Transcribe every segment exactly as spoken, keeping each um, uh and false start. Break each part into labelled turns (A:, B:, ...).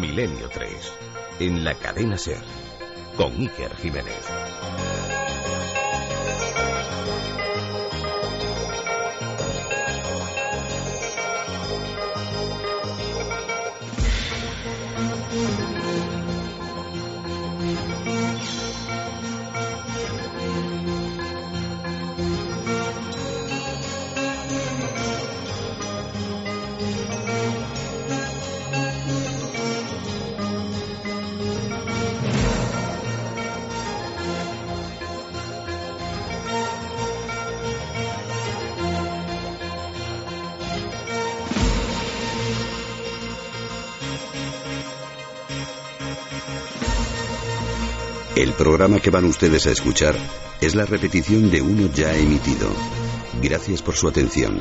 A: Milenio tres, en la cadena SER, con Iker Jiménez.
B: El programa que van ustedes a escuchar es la repetición de uno ya emitido. Gracias por su atención.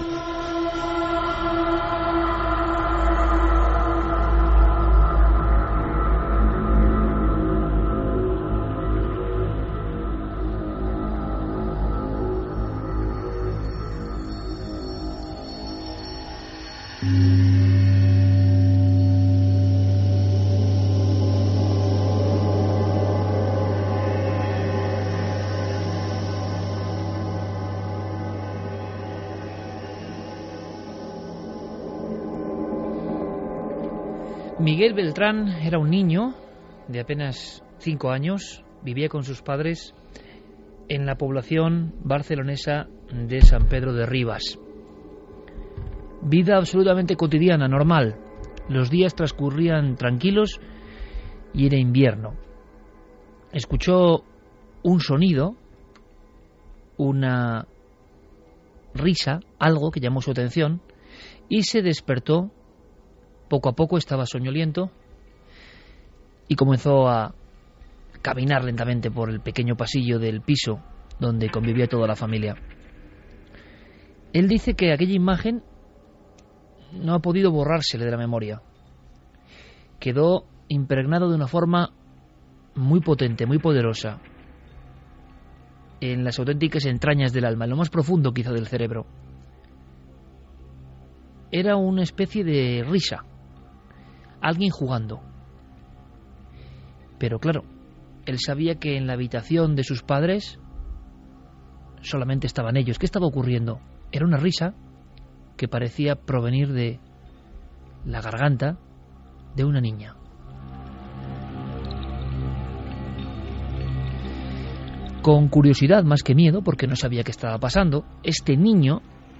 C: Miguel Beltrán era un niño de apenas cinco años, vivía con sus padres en la población barcelonesa de San Pedro de Ribas. Vida absolutamente cotidiana, normal. Los días transcurrían tranquilos y era invierno. Escuchó un sonido, una risa, algo que llamó su atención, y se despertó. Poco a poco estaba soñoliento y comenzó a caminar lentamente por el pequeño pasillo del piso donde convivía toda la familia. Él dice que aquella imagen no ha podido borrársele de la memoria. Quedó impregnado de una forma muy potente, muy poderosa, en las auténticas entrañas del alma, en lo más profundo quizá del cerebro. Era una especie de risa, alguien jugando. Pero claro, él sabía que en la habitación de sus padres solamente estaban ellos. ¿Qué estaba ocurriendo? Era una risa que parecía provenir de la garganta de una niña. Con curiosidad más que miedo, porque no sabía qué estaba pasando, este niño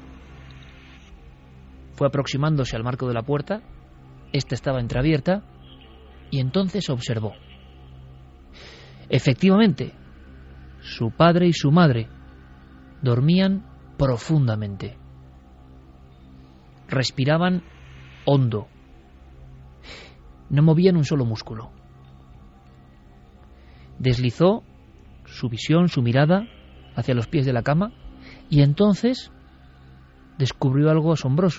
C: fue aproximándose al marco de la puerta. Esta estaba entreabierta y entonces observó. Efectivamente, su padre y su madre dormían profundamente. Respiraban hondo. No movían un solo músculo. Deslizó su visión, su mirada hacia los pies de la cama y entonces descubrió algo asombroso.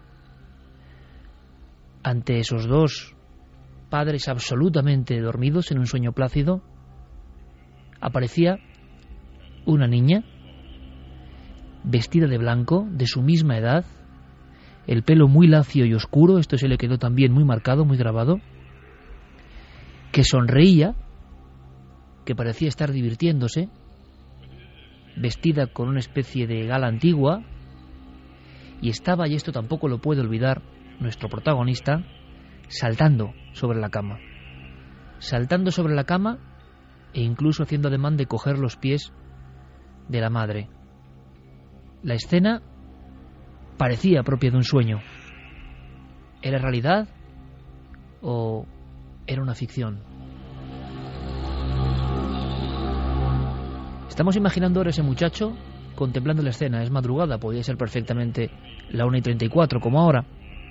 C: Ante esos dos padres absolutamente dormidos en un sueño plácido, aparecía una niña vestida de blanco, de su misma edad, el pelo muy lacio y oscuro, esto se le quedó también muy marcado, muy grabado, que sonreía, que parecía estar divirtiéndose, vestida con una especie de gala antigua, y estaba, y esto tampoco lo puede olvidar nuestro protagonista, saltando sobre la cama. Saltando sobre la cama e incluso haciendo ademán de coger los pies de la madre. La escena parecía propia de un sueño. ¿Era realidad o era una ficción? Estamos imaginando ahora ese muchacho contemplando la escena. Es madrugada, podría ser perfectamente la una y treinta y cuatro como ahora.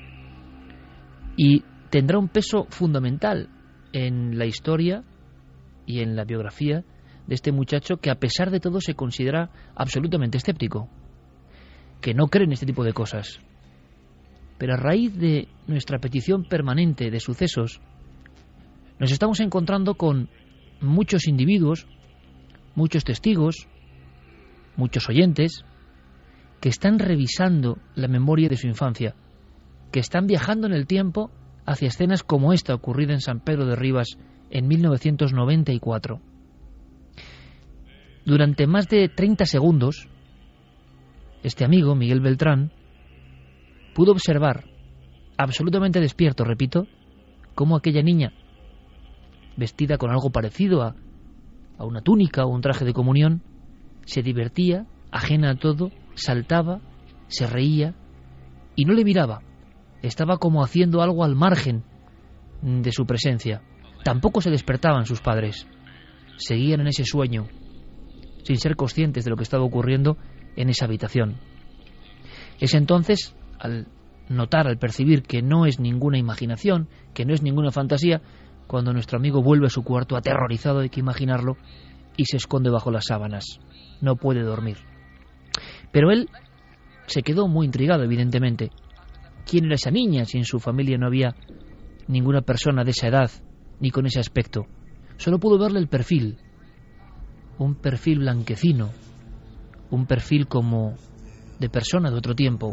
C: Y tendrá un peso fundamental en la historia y en la biografía de este muchacho que a pesar de todo se considera absolutamente escéptico, que no cree en este tipo de cosas. Pero a raíz de nuestra petición permanente de sucesos, nos estamos encontrando con muchos individuos, muchos testigos, muchos oyentes, que están revisando la memoria de su infancia, que están viajando en el tiempo hacia escenas como esta ocurrida en San Pedro de Ribas en mil novecientos noventa y cuatro. Durante más de treinta segundos, este amigo, Miguel Beltrán, pudo observar, absolutamente despierto, repito, cómo aquella niña, vestida con algo parecido a, a una túnica o un traje de comunión, se divertía, ajena a todo, saltaba, se reía y no le miraba. Estaba como haciendo algo al margen de su presencia. Tampoco se despertaban sus padres. Seguían en ese sueño, sin ser conscientes de lo que estaba ocurriendo en esa habitación. Es entonces, al notar, al percibir que no es ninguna imaginación, que no es ninguna fantasía, cuando nuestro amigo vuelve a su cuarto aterrorizado, hay que imaginarlo, y se esconde bajo las sábanas. No puede dormir. Pero él se quedó muy intrigado, evidentemente. ¿Quién era esa niña si en su familia no había ninguna persona de esa edad ni con ese aspecto? Solo pudo verle el perfil. Un perfil blanquecino. Un perfil como de persona de otro tiempo.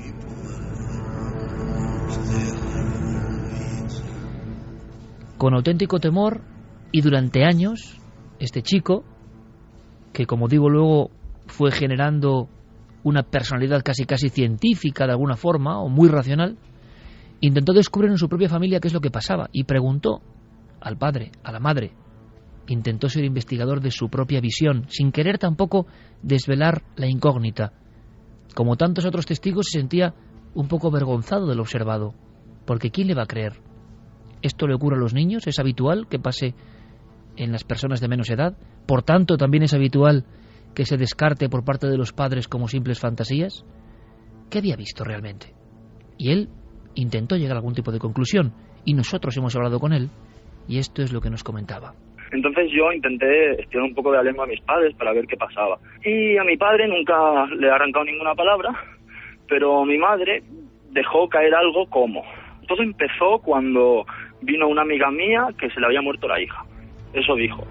C: Con auténtico temor, y durante años, este chico, que como digo luego fue generando una personalidad casi casi científica de alguna forma, o muy racional, intentó descubrir en su propia familia qué es lo que pasaba, y preguntó al padre, a la madre. Intentó ser investigador de su propia visión, sin querer tampoco desvelar la incógnita. Como tantos otros testigos, se sentía un poco avergonzado de lo observado, porque ¿quién le va a creer? ¿Esto le ocurre a los niños? ¿Es habitual que pase en las personas de menos edad? Por tanto, también es habitual que se descarte por parte de los padres como simples fantasías. ¿Qué había visto realmente? Y él intentó llegar a algún tipo de conclusión, y nosotros hemos hablado con él, y esto es lo que nos comentaba.
D: Entonces yo intenté estirar un poco de la lengua a mis padres para ver qué pasaba. Y a mi padre nunca le he arrancado ninguna palabra, pero mi madre dejó caer algo como... Todo empezó cuando vino una amiga mía que se le había muerto la hija. Eso dijo.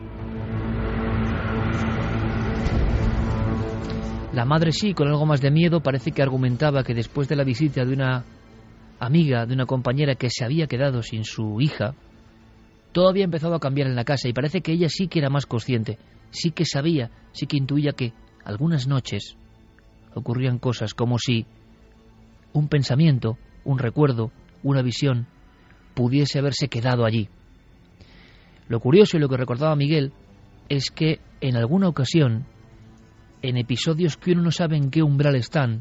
C: La madre sí, con algo más de miedo, parece que argumentaba que después de la visita de una amiga, de una compañera que se había quedado sin su hija, todo había empezado a cambiar en la casa, y parece que ella sí que era más consciente, sí que sabía, sí que intuía que algunas noches ocurrían cosas como si un pensamiento, un recuerdo, una visión pudiese haberse quedado allí. Lo curioso y lo que recordaba Miguel es que en alguna ocasión, en episodios que uno no sabe en qué umbral están,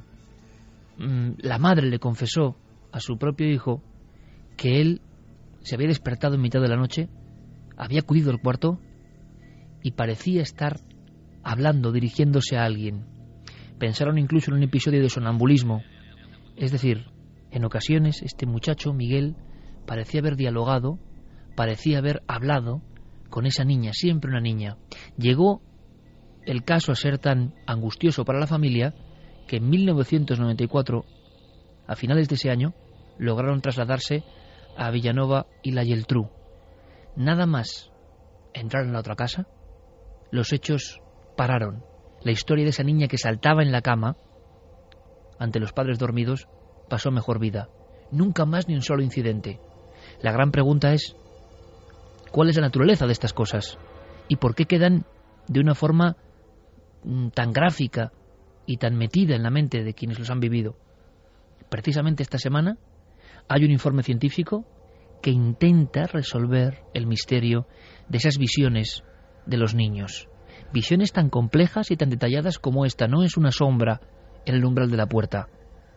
C: la madre le confesó a su propio hijo que él se había despertado en mitad de la noche, había acudido al cuarto y parecía estar hablando, dirigiéndose a alguien. Pensaron incluso en un episodio de sonambulismo. Es decir, en ocasiones este muchacho, Miguel, parecía haber dialogado, parecía haber hablado con esa niña, siempre una niña. Llegó el caso a ser tan angustioso para la familia que en mil novecientos noventa y cuatro, a finales de ese año, lograron trasladarse a Villanova y la Geltrú. Nada más entrar en la otra casa, los hechos pararon. La historia de esa niña que saltaba en la cama ante los padres dormidos pasó mejor vida. Nunca más ni un solo incidente. La gran pregunta es, ¿cuál es la naturaleza de estas cosas? ¿Y por qué quedan de una forma tan gráfica y tan metida en la mente de quienes los han vivido? Precisamente esta semana hay un informe científico que intenta resolver el misterio de esas visiones de los niños. Visiones tan complejas y tan detalladas como esta. No es una sombra en el umbral de la puerta.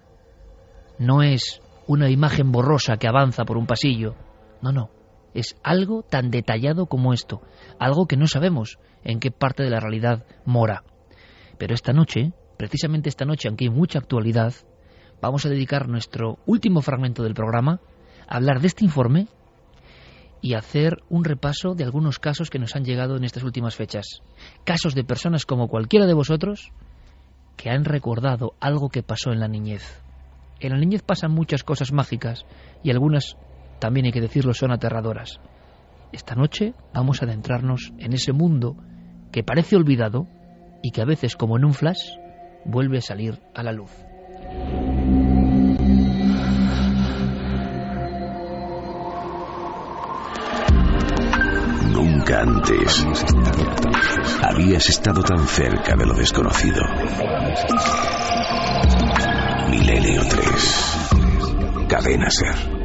C: No es una imagen borrosa que avanza por un pasillo. No, no. Es algo tan detallado como esto. Algo que no sabemos en qué parte de la realidad mora. Pero esta noche, precisamente esta noche, aunque hay mucha actualidad, vamos a dedicar nuestro último fragmento del programa a hablar de este informe y hacer un repaso de algunos casos que nos han llegado en estas últimas fechas. Casos de personas como cualquiera de vosotros que han recordado algo que pasó en la niñez. En la niñez pasan muchas cosas mágicas y algunas, también hay que decirlo, son aterradoras. Esta noche vamos a adentrarnos en ese mundo que parece olvidado y que a veces, como en un flash, vuelve a salir a la luz.
B: Nunca antes habías estado tan cerca de lo desconocido. Milenio tres. Cadena SER.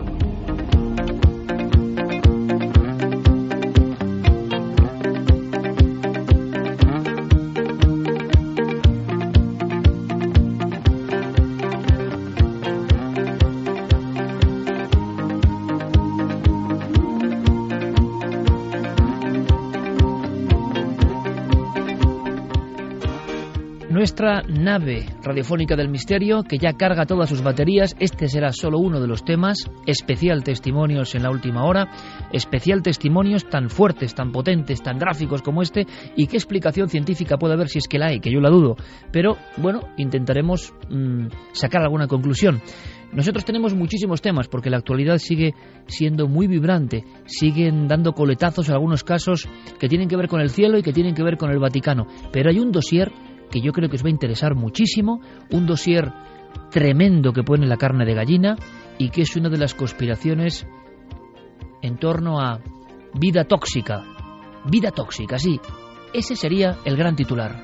C: Nuestra nave radiofónica del misterio, que ya carga todas sus baterías. Este será solo uno de los temas. Especial testimonios en la última hora. Especial testimonios tan fuertes, tan potentes, tan gráficos como este. Y qué explicación científica puede haber, si es que la hay, que yo la dudo. Pero, bueno, intentaremos mmm, sacar alguna conclusión. Nosotros tenemos muchísimos temas, porque la actualidad sigue siendo muy vibrante. Siguen dando coletazos en algunos casos que tienen que ver con el cielo y que tienen que ver con el Vaticano. Pero hay un dossier que yo creo que os va a interesar muchísimo, un dossier tremendo que pone la carne de gallina y que es una de las conspiraciones en torno a vida tóxica. Vida tóxica, sí. Ese sería el gran titular.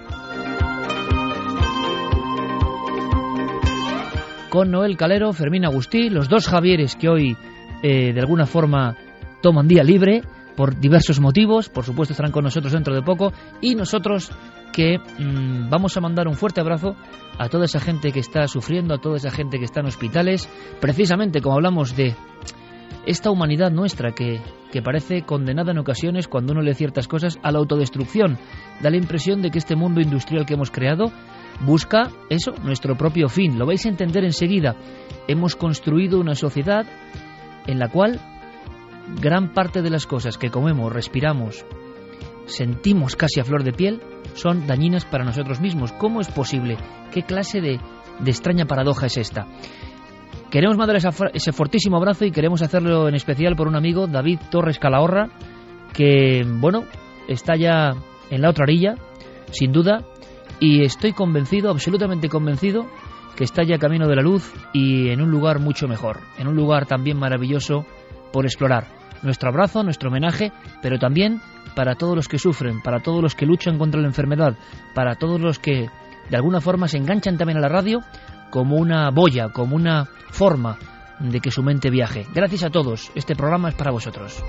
C: Con Noel Calero, Fermín Agustí, los dos Javieres que hoy eh, de alguna forma toman día libre por diversos motivos, por supuesto estarán con nosotros dentro de poco, y nosotros que mmm, vamos a mandar un fuerte abrazo a toda esa gente que está sufriendo, a toda esa gente que está en hospitales, precisamente como hablamos de esta humanidad nuestra que, que parece condenada en ocasiones, cuando uno lee ciertas cosas, a la autodestrucción. Da la impresión de que este mundo industrial que hemos creado busca eso, nuestro propio fin. Lo vais a entender enseguida. Hemos construido una sociedad en la cual gran parte de las cosas que comemos, respiramos, sentimos casi a flor de piel, son dañinas para nosotros mismos. ¿Cómo es posible? ¿Qué clase de, de extraña paradoja es esta? Queremos mandar esa, ese fortísimo abrazo y queremos hacerlo en especial por un amigo, David Torres Calahorra, que, bueno, está ya en la otra orilla, sin duda, y estoy convencido, absolutamente convencido, que está ya camino de la luz y en un lugar mucho mejor, en un lugar también maravilloso por explorar. Nuestro abrazo, nuestro homenaje, pero también para todos los que sufren, para todos los que luchan contra la enfermedad, para todos los que de alguna forma se enganchan también a la radio como una boya, como una forma de que su mente viaje. Gracias a todos, este programa es para vosotros.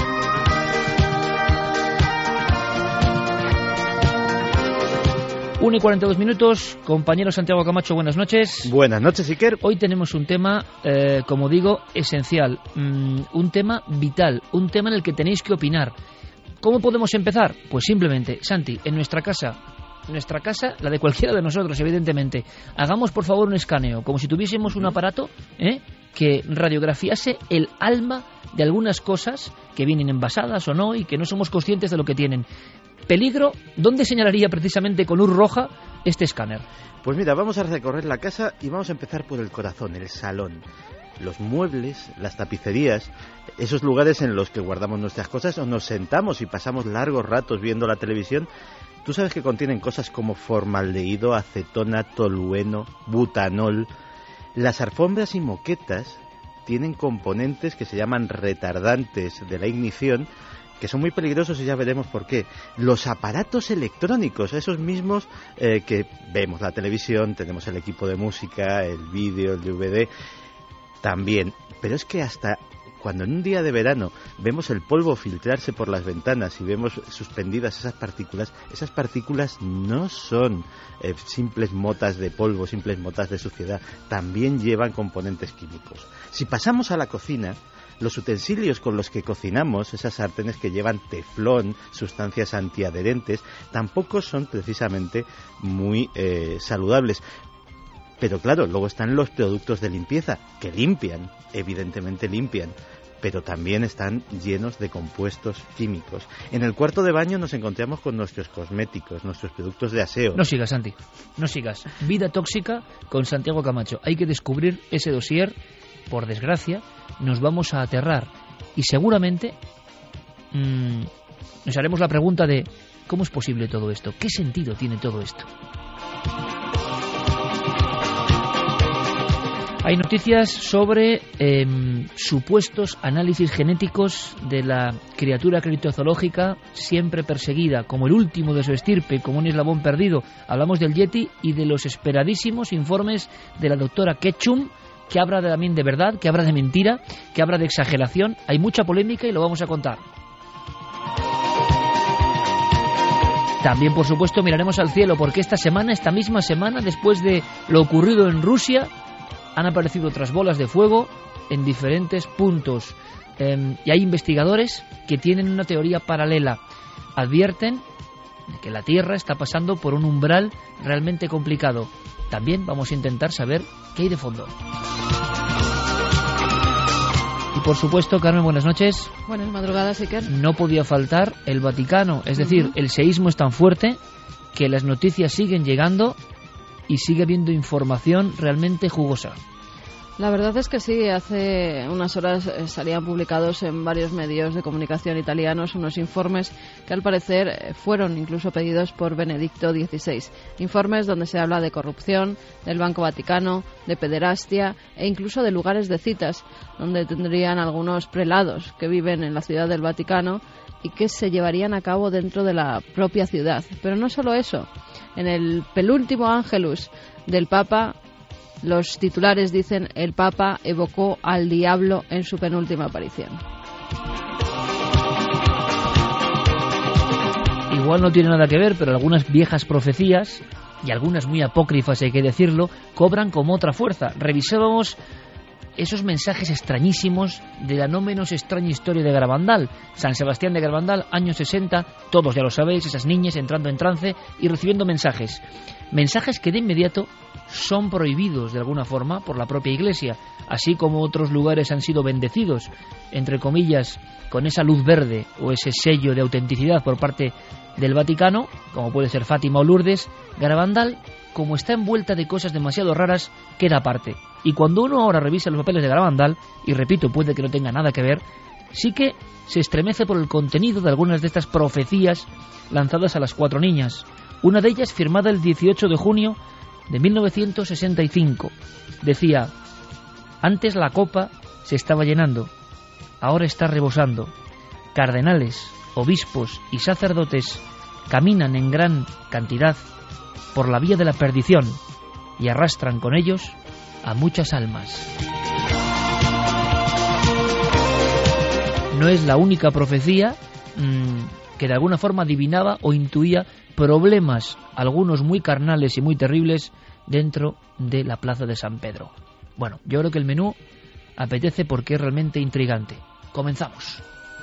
C: una y cuarenta y dos minutos, compañero Santiago Camacho, buenas noches.
E: Buenas noches, Iker.
C: Hoy tenemos un tema, eh, como digo, esencial, mm, un tema vital, un tema en el que tenéis que opinar. ¿Cómo podemos empezar? Pues simplemente, Santi, en nuestra casa, nuestra casa, la de cualquiera de nosotros, evidentemente, hagamos por favor un escaneo, como si tuviésemos un aparato ¿eh? que radiografiase el alma de algunas cosas que vienen envasadas o no y que no somos conscientes de lo que tienen. Peligro, ¿dónde señalaría precisamente con luz roja este escáner?
E: Pues mira, vamos a recorrer la casa y vamos a empezar por el corazón, el salón. Los muebles, las tapicerías, esos lugares en los que guardamos nuestras cosas o nos sentamos y pasamos largos ratos viendo la televisión. Tú sabes que contienen cosas como formaldehído, acetona, tolueno, butanol. Las alfombras y moquetas tienen componentes que se llaman retardantes de la ignición, que son muy peligrosos y ya veremos por qué. Los aparatos electrónicos, esos mismos eh, que vemos la televisión, tenemos el equipo de música, el vídeo, el D V D, también. Pero es que hasta cuando en un día de verano vemos el polvo filtrarse por las ventanas y vemos suspendidas esas partículas, esas partículas no son eh, simples motas de polvo, simples motas de suciedad, también llevan componentes químicos. Si pasamos a la cocina, los utensilios con los que cocinamos, esas sartenes que llevan teflón, sustancias antiadherentes, tampoco son precisamente muy eh, saludables. Pero claro, luego están los productos de limpieza, que limpian, evidentemente limpian, pero también están llenos de compuestos químicos. En el cuarto de baño nos encontramos con nuestros cosméticos, nuestros productos de aseo.
C: No sigas, Santi, no sigas. Vida tóxica con Santiago Camacho. Hay que descubrir ese dossier. Por desgracia, nos vamos a aterrar y seguramente mmm, nos haremos la pregunta de ¿cómo es posible todo esto? ¿Qué sentido tiene todo esto? Hay noticias sobre eh, supuestos análisis genéticos de la criatura criptozoológica siempre perseguida, como el último de su estirpe, como un eslabón perdido. Hablamos del Yeti y de los esperadísimos informes de la doctora Ketchum, que habla de, también de verdad, que habla de mentira, que habla de exageración. Hay mucha polémica y lo vamos a contar. También, por supuesto, miraremos al cielo, porque esta semana, esta misma semana, después de lo ocurrido en Rusia, han aparecido otras bolas de fuego en diferentes puntos. Eh, y hay investigadores que tienen una teoría paralela. Advierten de que la Tierra está pasando por un umbral realmente complicado. También vamos a intentar saber qué hay de fondo. Y por supuesto, Carmen, buenas noches.
F: Buenas madrugadas, Iker.
C: No podía faltar el Vaticano. Es decir, uh-huh. el seísmo es tan fuerte que las noticias siguen llegando y sigue habiendo información realmente jugosa.
F: La verdad es que sí, hace unas horas salían publicados en varios medios de comunicación italianos unos informes que al parecer fueron incluso pedidos por Benedicto dieciséis. Informes donde se habla de corrupción, del Banco Vaticano, de pederastia e incluso de lugares de citas, donde tendrían algunos prelados que viven en la ciudad del Vaticano y que se llevarían a cabo dentro de la propia ciudad. Pero no solo eso, en el penúltimo Ángelus del Papa, los titulares dicen: el Papa evocó al diablo en su penúltima aparición.
C: Igual no tiene nada que ver, pero algunas viejas profecías, y algunas muy apócrifas hay que decirlo, cobran como otra fuerza. Revisábamos esos mensajes extrañísimos de la no menos extraña historia de Garabandal. San Sebastián de Garabandal, años sesenta, todos ya lo sabéis, esas niñas entrando en trance y recibiendo mensajes. Mensajes que de inmediato son prohibidos de alguna forma por la propia Iglesia, así como otros lugares han sido bendecidos, entre comillas, con esa luz verde o ese sello de autenticidad por parte del Vaticano, como puede ser Fátima o Lourdes. Garabandal, como está envuelta de cosas demasiado raras, queda aparte. Y cuando uno ahora revisa los papeles de Garabandal, y repito, puede que no tenga nada que ver, sí que se estremece por el contenido de algunas de estas profecías lanzadas a las cuatro niñas. Una de ellas firmada el dieciocho de junio de mil novecientos sesenta y cinco. Decía: antes la copa se estaba llenando, ahora está rebosando. Cardenales, obispos y sacerdotes caminan en gran cantidad por la vía de la perdición y arrastran con ellos a muchas almas. No es la única profecía mmm, que de alguna forma adivinaba o intuía problemas, algunos muy carnales y muy terribles, dentro de la plaza de San Pedro. Bueno, yo creo que el menú apetece porque es realmente intrigante. Comenzamos.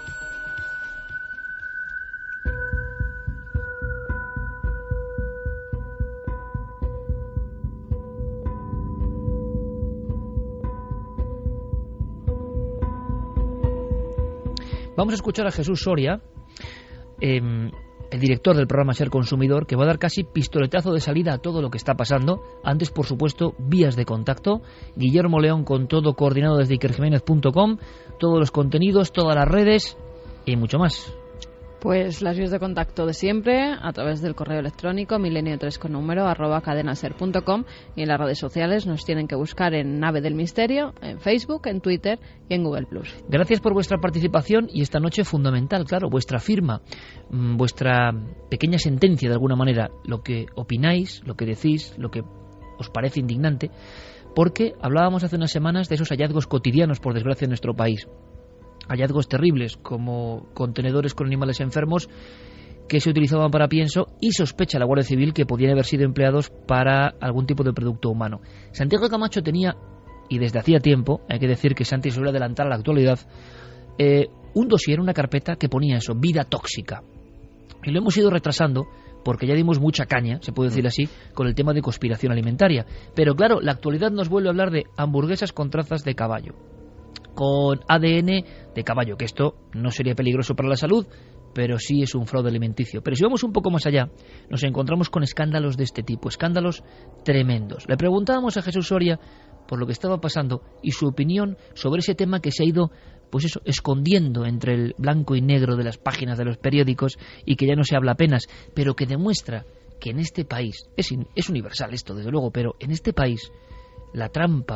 C: Vamos a escuchar a Jesús Soria, eh, el director del programa Ser Consumidor, que va a dar casi pistoletazo de salida a todo lo que está pasando. Antes, por supuesto, vías de contacto. Guillermo León con todo coordinado desde iker jiménez punto com, todos los contenidos, todas las redes y mucho más.
F: Pues las vías de contacto de siempre, a través del correo electrónico milenio tres con número arroba cadenaser punto com, y en las redes sociales nos tienen que buscar en Nave del Misterio, en Facebook, en Twitter y en Google plus.
C: Gracias por vuestra participación y esta noche fundamental, claro, vuestra firma, vuestra pequeña sentencia de alguna manera, lo que opináis, lo que decís, lo que os parece indignante, porque hablábamos hace unas semanas de esos hallazgos cotidianos, por desgracia, en nuestro país. Hallazgos terribles, como contenedores con animales enfermos que se utilizaban para pienso, y sospecha la Guardia Civil que podían haber sido empleados para algún tipo de producto humano. Santiago Camacho tenía, y desde hacía tiempo, hay que decir que Santi suele adelantar a la actualidad, eh, un dossier, una carpeta que ponía eso, vida tóxica. Y lo hemos ido retrasando porque ya dimos mucha caña, se puede decir así, con el tema de conspiración alimentaria. Pero claro, la actualidad nos vuelve a hablar de hamburguesas con trazas de caballo, con A D N de caballo, que esto no sería peligroso para la salud, pero sí es un fraude alimenticio. Pero si vamos un poco más allá, nos encontramos con escándalos de este tipo, escándalos tremendos. Le preguntábamos a Jesús Soria por lo que estaba pasando y su opinión sobre ese tema que se ha ido, pues eso, escondiendo entre el blanco y negro de las páginas de los periódicos y que ya no se habla apenas, pero que demuestra que en este país, es, es universal esto desde luego, pero en este país la trampa,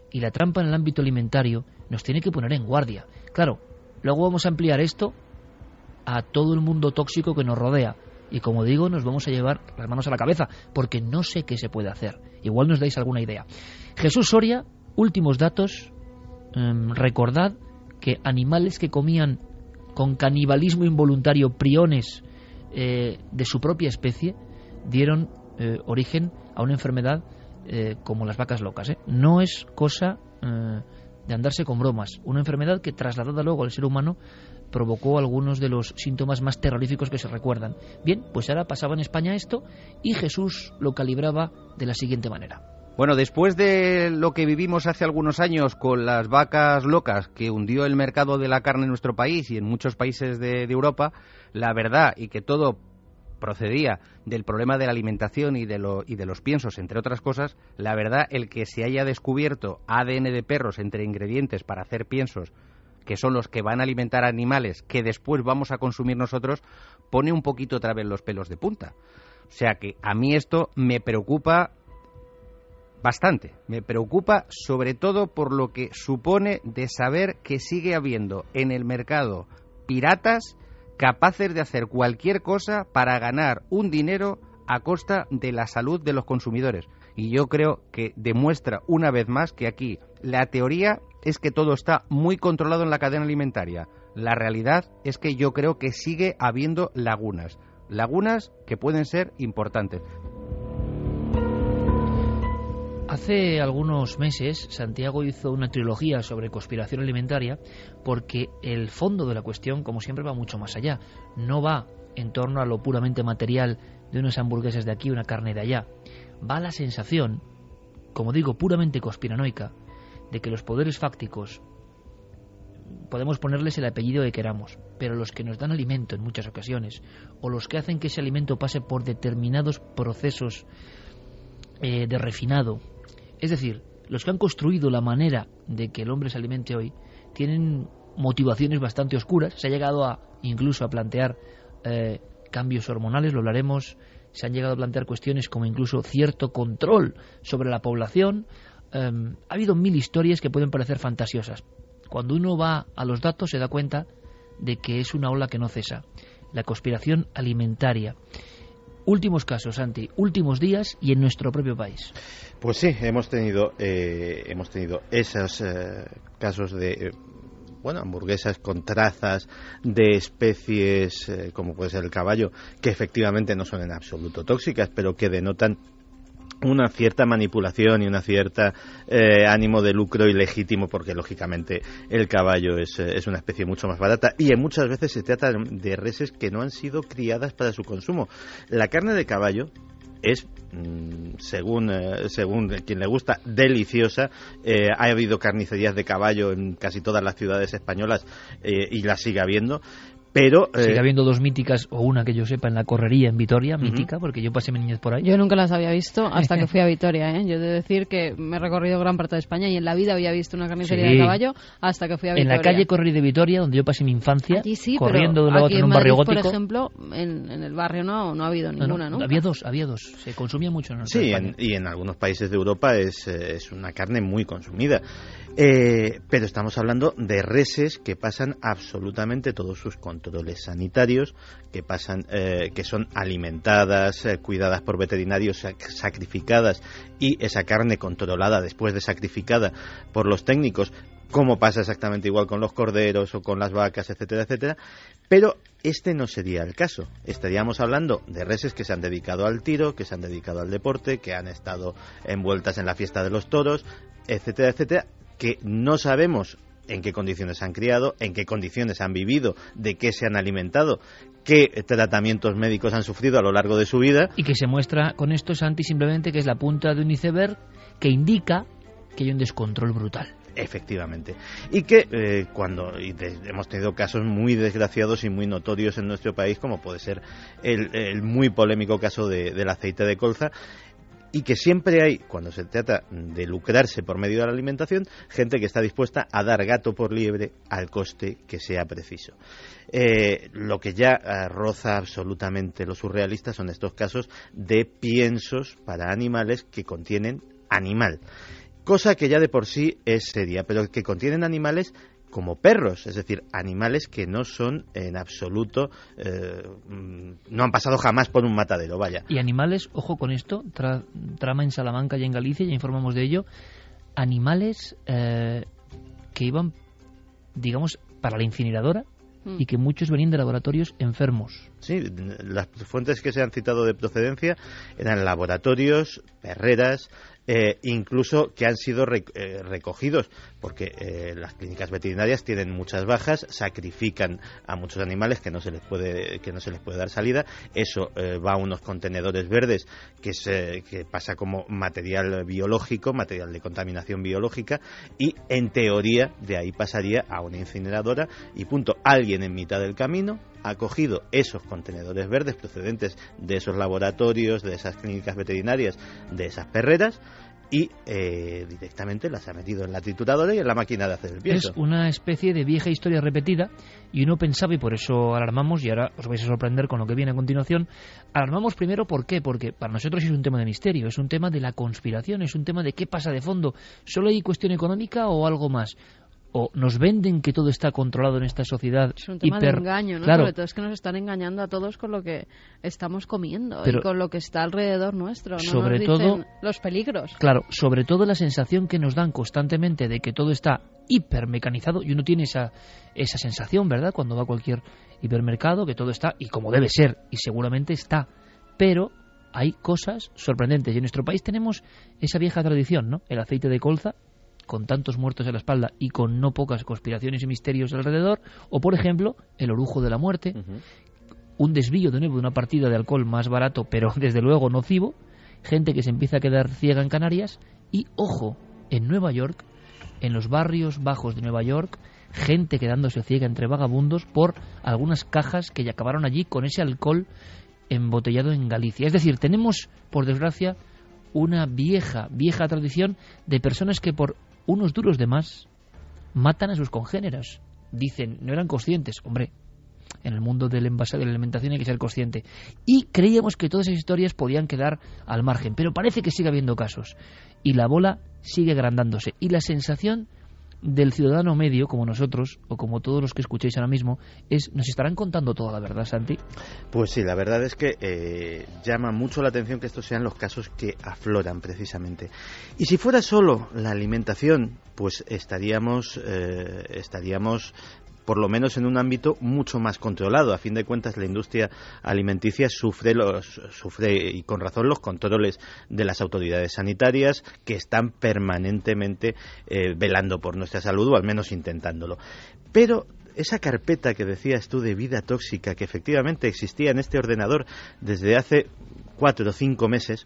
C: y la trampa en el ámbito alimentario nos tiene que poner en guardia. Claro, luego vamos a ampliar esto a todo el mundo tóxico que nos rodea. Y como digo, nos vamos a llevar las manos a la cabeza, porque no sé qué se puede hacer. Igual nos dais alguna idea. Jesús Soria, últimos datos. Eh, recordad que animales que comían con canibalismo involuntario priones eh, de su propia especie dieron eh, origen a una enfermedad eh, como las vacas locas. ¿eh? No es cosa eh, de andarse con bromas. Una enfermedad que, trasladada luego al ser humano, provocó algunos de los síntomas más terroríficos que se recuerdan. Bien, pues ahora pasaba en España esto y Jesús lo calibraba de la siguiente manera.
G: Bueno, después de lo que vivimos hace algunos años con las vacas locas, que hundió el mercado de la carne en nuestro país y en muchos países de, de Europa, la verdad, y que todo procedía del problema de la alimentación y de, lo, y de los piensos, entre otras cosas, la verdad, el que se haya descubierto A D N de perros entre ingredientes para hacer piensos, que son los que van a alimentar a animales que después vamos a consumir nosotros, pone un poquito otra vez los pelos de punta. O sea que a mí esto me preocupa bastante. Me preocupa sobre todo por lo que supone de saber que sigue habiendo en el mercado piratas capaces de hacer cualquier cosa para ganar un dinero a costa de la salud de los consumidores. Y yo creo que demuestra una vez más que aquí la teoría es que todo está muy controlado en la cadena alimentaria. La realidad es que yo creo que sigue habiendo lagunas. Lagunas que pueden ser importantes.
C: Hace algunos meses Santiago hizo una trilogía sobre conspiración alimentaria, porque el fondo de la cuestión, como siempre, va mucho más allá. No va en torno a lo puramente material de unas hamburguesas de aquí, una carne de allá. Va a la sensación, como digo, puramente conspiranoica, de que los poderes fácticos, podemos ponerles el apellido que queramos, pero los que nos dan alimento en muchas ocasiones, o los que hacen que ese alimento pase por determinados procesos eh, de refinado, es decir, los que han construido la manera de que el hombre se alimente hoy, tienen motivaciones bastante oscuras. Se ha llegado a incluso a plantear eh, cambios hormonales, lo hablaremos. Se han llegado a plantear cuestiones como incluso cierto control sobre la población. Eh, ha habido mil historias que pueden parecer fantasiosas. Cuando uno va a los datos se da cuenta de que es una ola que no cesa. La conspiración alimentaria. Últimos casos, Santi, últimos días y en nuestro propio país.
E: Pues sí, hemos tenido eh, hemos tenido esos eh, casos de eh, bueno, hamburguesas con trazas de especies eh, como puede ser el caballo, que efectivamente no son en absoluto tóxicas, pero que denotan una cierta manipulación y una cierta eh, ánimo de lucro ilegítimo, porque lógicamente el caballo es, es una especie mucho más barata y en muchas veces se trata de reses que no han sido criadas para su consumo. La carne de caballo es, mmm, según eh, según quien le gusta, deliciosa. Eh, ha habido carnicerías de caballo en casi todas las ciudades españolas eh, y las sigue habiendo. Pero eh,
C: sigue habiendo dos míticas, o una que yo sepa en la Correría en Vitoria, mítica, uh-huh. porque yo pasé mi niñez por ahí.
F: Yo nunca las había visto hasta que fui a Vitoria, ¿eh? Yo he de decir que me he recorrido gran parte de España y en la vida había visto una carnicería
C: sí.
F: de caballo hasta que fui a Vitoria.
C: En la calle Correría de Vitoria, donde yo pasé mi infancia,
F: aquí sí,
C: corriendo de un
F: lado
C: lado a otro en un
F: Madrid,
C: barrio gótico.
F: por ejemplo, en, en el barrio no, no ha habido ninguna,
C: no,
F: ¿no?
C: Había dos, había dos. Se consumía mucho en
E: Sí,
C: España.
E: en, y en algunos países de Europa es, es una carne muy consumida. Eh, pero estamos hablando de reses que pasan absolutamente todos sus controles sanitarios, que pasan, eh, que son alimentadas, eh, cuidadas por veterinarios, sac- sacrificadas, y esa carne controlada después de sacrificada por los técnicos, como pasa exactamente igual con los corderos o con las vacas, etcétera, etcétera. Pero este no sería el caso. Estaríamos hablando de reses que se han dedicado al tiro, que se han dedicado al deporte, que han estado envueltas en la fiesta de los toros, etcétera, etcétera, que no sabemos en qué condiciones han criado, en qué condiciones han vivido, de qué se han alimentado, qué tratamientos médicos han sufrido a lo largo de su vida.
C: Y que se muestra con esto, Santi, simplemente que es la punta de un iceberg que indica que hay un descontrol brutal.
E: Efectivamente. Y que eh, cuando y de, hemos tenido casos muy desgraciados y muy notorios en nuestro país, como puede ser el, el muy polémico caso de, del aceite de colza, y que siempre hay, cuando se trata de lucrarse por medio de la alimentación, gente que está dispuesta a dar gato por liebre al coste que sea preciso. Eh, lo que ya eh, roza absolutamente lo surrealista son estos casos de piensos para animales que contienen animal. cosa que ya de por sí es seria, pero que contienen animales como perros, es decir, animales que no son en absoluto, eh, no han pasado jamás por un matadero, vaya.
C: Y animales, ojo con esto, tra trama en Salamanca y en Galicia, ya informamos de ello, animales eh, que iban, digamos, para la incineradora mm. y que muchos venían de laboratorios enfermos.
E: Sí, las fuentes que se han citado de procedencia eran laboratorios, perreras, Eh, incluso que han sido rec eh, recogidos, porque eh, las clínicas veterinarias tienen muchas bajas, sacrifican a muchos animales que no se les puede que no se les puede dar salida. Eso eh, va a unos contenedores verdes que se que pasa como material biológico, material de contaminación biológica, y en teoría de ahí pasaría a una incineradora y punto. Alguien en mitad del camino ha cogido esos contenedores verdes procedentes de esos laboratorios, de esas clínicas veterinarias, de esas perreras, y eh, directamente las ha metido en la trituradora y en la máquina de hacer el pienso.
C: Es una especie de vieja historia repetida, y uno pensaba, y por eso alarmamos, y ahora os vais a sorprender con lo que viene a continuación. Alarmamos primero, ¿por qué? Porque para nosotros es un tema de misterio, es un tema de la conspiración, es un tema de qué pasa de fondo. ¿Solo hay cuestión económica o algo más? O nos venden que todo está controlado en esta sociedad.
F: Es un tema
C: hiper...
F: de engaño, ¿no?
C: Claro.
F: Sobre todo es que nos están engañando a todos con lo que estamos comiendo
C: Pero,
F: y con lo que está alrededor nuestro. ¿No?
C: Sobre
F: nos
C: todo
F: los peligros.
C: Claro, sobre todo la sensación que nos dan constantemente de que todo está hipermecanizado, y uno tiene esa, esa sensación, ¿verdad? Cuando va a cualquier hipermercado, que todo está, y como debe ser, y seguramente está. Pero hay cosas sorprendentes, y en nuestro país tenemos esa vieja tradición, ¿no? El aceite de colza, con tantos muertos en la espalda y con no pocas conspiraciones y misterios alrededor, o por ejemplo, el orujo de la muerte, uh-huh. un desvío de nuevo de una partida de alcohol más barato, pero desde luego nocivo, gente que se empieza a quedar ciega en Canarias, y ojo, en Nueva York, en los barrios bajos de Nueva York, gente quedándose ciega entre vagabundos por algunas cajas que ya acabaron allí con ese alcohol embotellado en Galicia. Es decir, tenemos, por desgracia, una vieja, vieja tradición de personas que por unos duros de más matan a sus congéneres. Dicen, no eran conscientes. Hombre, en el mundo del envase de la alimentación hay que ser consciente. Y creíamos que todas esas historias podían quedar al margen, pero parece que sigue habiendo casos. Y la bola sigue agrandándose. Y la sensación del ciudadano medio, como nosotros, o como todos los que escucháis ahora mismo, es, ¿nos estarán contando toda la verdad, Santi?
E: Pues sí, la verdad es que eh, llama mucho la atención que estos sean los casos que afloran precisamente. Y si fuera solo la alimentación, pues estaríamos eh, estaríamos por lo menos en un ámbito mucho más controlado. A fin de cuentas, la industria alimenticia sufre, los, sufre y con razón los controles de las autoridades sanitarias, que están permanentemente eh, velando por nuestra salud, o al menos intentándolo. Pero esa carpeta que decías tú de vida tóxica, que efectivamente existía en este ordenador desde hace cuatro o cinco meses,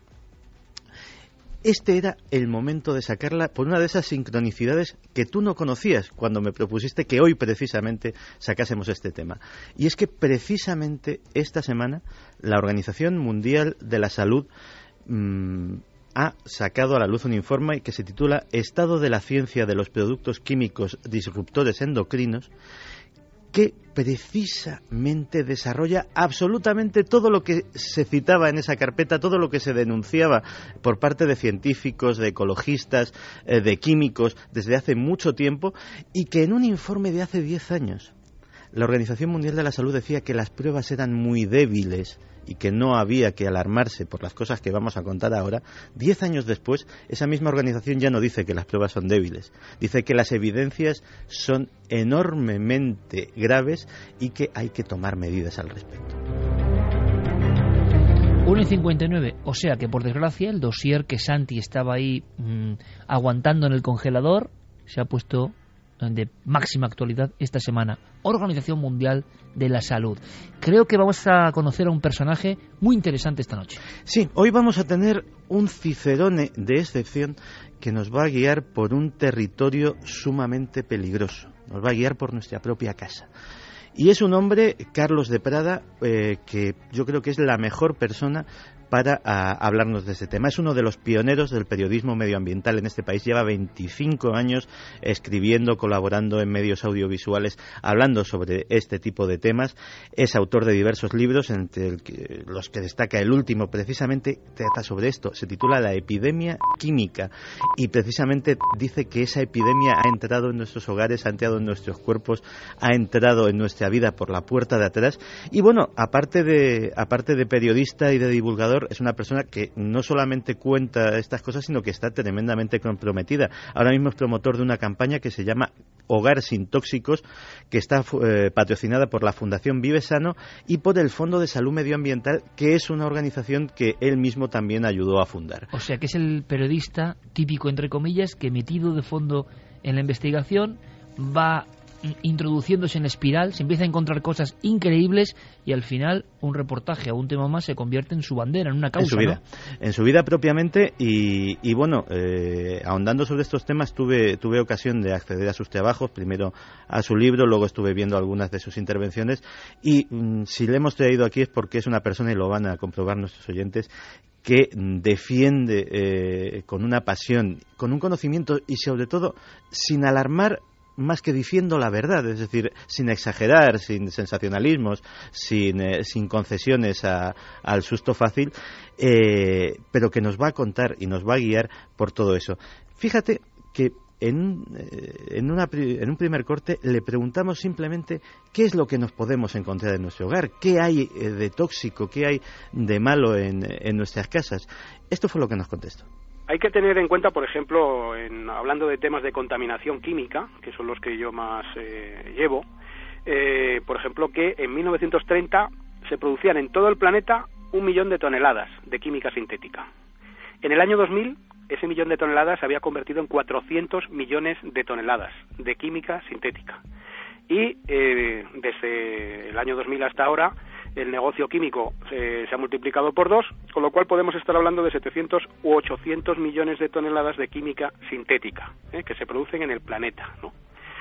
E: este era el momento de sacarla por una de esas sincronicidades que tú no conocías cuando me propusiste que hoy precisamente sacásemos este tema. Y es que precisamente esta semana la Organización Mundial de la Salud mmm, ha sacado a la luz un informe que se titula Estado de la ciencia de los productos químicos disruptores endocrinos, que precisamente desarrolla absolutamente todo lo que se citaba en esa carpeta, todo lo que se denunciaba por parte de científicos, de ecologistas, eh, de químicos desde hace mucho tiempo, y que en un informe de hace diez años la Organización Mundial de la Salud decía que las pruebas eran muy débiles y que no había que alarmarse por las cosas que vamos a contar ahora. Diez años después, esa misma organización ya no dice que las pruebas son débiles, dice que las evidencias son enormemente graves y que hay que tomar medidas al respecto.
C: uno y cincuenta y nueve, o sea que por desgracia el dossier que Santi estaba ahí mmm, aguantando en el congelador se ha puesto de máxima actualidad esta semana. Organización Mundial de la Salud. Creo que vamos a conocer a un personaje muy interesante esta noche.
E: Sí, hoy vamos a tener un cicerone de excepción que nos va a guiar por un territorio sumamente peligroso. Nos va a guiar por nuestra propia casa. Y es un hombre, Carlos de Prada, eh, que yo creo que es la mejor persona para a, hablarnos de ese tema. Es uno de los pioneros del periodismo medioambiental en este país. Lleva veinticinco años escribiendo, colaborando en medios audiovisuales, hablando sobre este tipo de temas. Es autor de diversos libros, entre el que, los que destaca el último, precisamente trata sobre esto. Se titula La epidemia química y precisamente dice que esa epidemia ha entrado en nuestros hogares, ha entrado en nuestros cuerpos, ha entrado en nuestra vida por la puerta de atrás. Y bueno, aparte de, aparte de periodista y de divulgador, es una persona que no solamente cuenta estas cosas, sino que está tremendamente comprometida. Ahora mismo es promotor de una campaña que se llama Hogar sin Tóxicos, que está eh, patrocinada por la Fundación Vive Sano y por el Fondo de Salud Medioambiental, que es una organización que él mismo también ayudó a fundar.
C: O sea que es el periodista típico, entre comillas, que metido de fondo en la investigación va introduciéndose en espiral, se empieza a encontrar cosas increíbles y al final un reportaje o un tema más se convierte en su bandera, en una causa,
E: en su vida,
C: ¿no?
E: En su vida propiamente y, y bueno, eh, ahondando sobre estos temas tuve, tuve ocasión de acceder a sus trabajos, primero a su libro, luego estuve viendo algunas de sus intervenciones y mm, si le hemos traído aquí es porque es una persona, y lo van a comprobar nuestros oyentes, que defiende eh, con una pasión, con un conocimiento y sobre todo sin alarmar, más que diciendo la verdad, es decir, sin exagerar, sin sensacionalismos, sin, eh, sin concesiones a, al susto fácil, eh, pero que nos va a contar y nos va a guiar por todo eso. Fíjate que en, eh, en, una, en un primer corte le preguntamos simplemente qué es lo que nos podemos encontrar en nuestro hogar, qué hay eh, de tóxico, qué hay de malo en, en nuestras casas. Esto fue lo que nos contestó.
H: Hay que tener en cuenta, por ejemplo, en, hablando de temas de contaminación química, que son los que yo más eh, llevo, eh, por ejemplo, que en mil novecientos treinta se producían en todo el planeta un millón de toneladas de química sintética. En el año dos mil, ese millón de toneladas se había convertido en cuatrocientos millones de toneladas de química sintética. Y eh, desde el año dos mil hasta ahora, el negocio químico eh, se ha multiplicado por dos, con lo cual podemos estar hablando de setecientos u ochocientos millones de toneladas de química sintética eh, que se producen en el planeta, ¿no?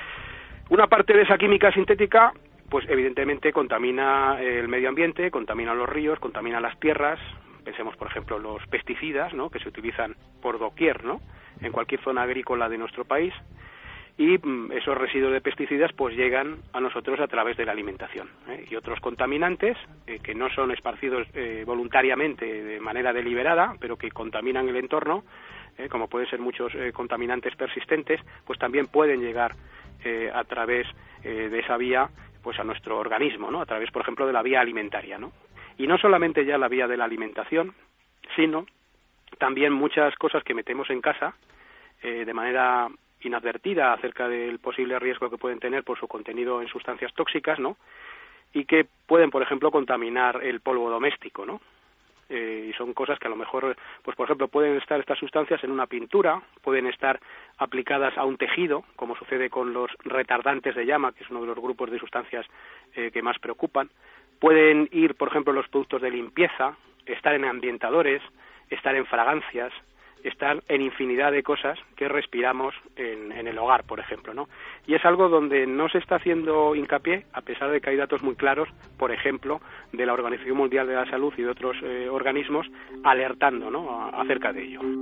H: Una parte de esa química sintética, pues evidentemente contamina el medio ambiente, contamina los ríos, contamina las tierras. Pensemos, por ejemplo, los pesticidas, ¿no?, que se utilizan por doquier, ¿no?, en cualquier zona agrícola de nuestro país. Y mm, esos residuos de pesticidas pues llegan a nosotros a través de la alimentación, ¿eh? Y otros contaminantes eh, que no son esparcidos eh, voluntariamente de manera deliberada, pero que contaminan el entorno, eh, como pueden ser muchos eh, contaminantes persistentes, pues también pueden llegar eh, a través eh, de esa vía pues a nuestro organismo, ¿no?, a través, por ejemplo, de la vía alimentaria, ¿no? Y no solamente ya la vía de la alimentación, sino también muchas cosas que metemos en casa eh, de manera inadvertida acerca del posible riesgo que pueden tener por su contenido en sustancias tóxicas, ¿no?, y que pueden, por ejemplo, contaminar el polvo doméstico, ¿no? Eh, y son cosas que a lo mejor, pues por ejemplo, pueden estar estas sustancias en una pintura, pueden estar aplicadas a un tejido, como sucede con los retardantes de llama, que es uno de los grupos de sustancias eh, que más preocupan. Pueden ir, por ejemplo, los productos de limpieza, estar en ambientadores, estar en fragancias, estar en infinidad de cosas que respiramos en, en el hogar, por ejemplo, ¿no? Y es algo donde no se está haciendo hincapié, a pesar de que hay datos muy claros, por ejemplo, de la Organización Mundial de la Salud y de otros eh, organismos alertando, ¿no?, a, acerca de ello.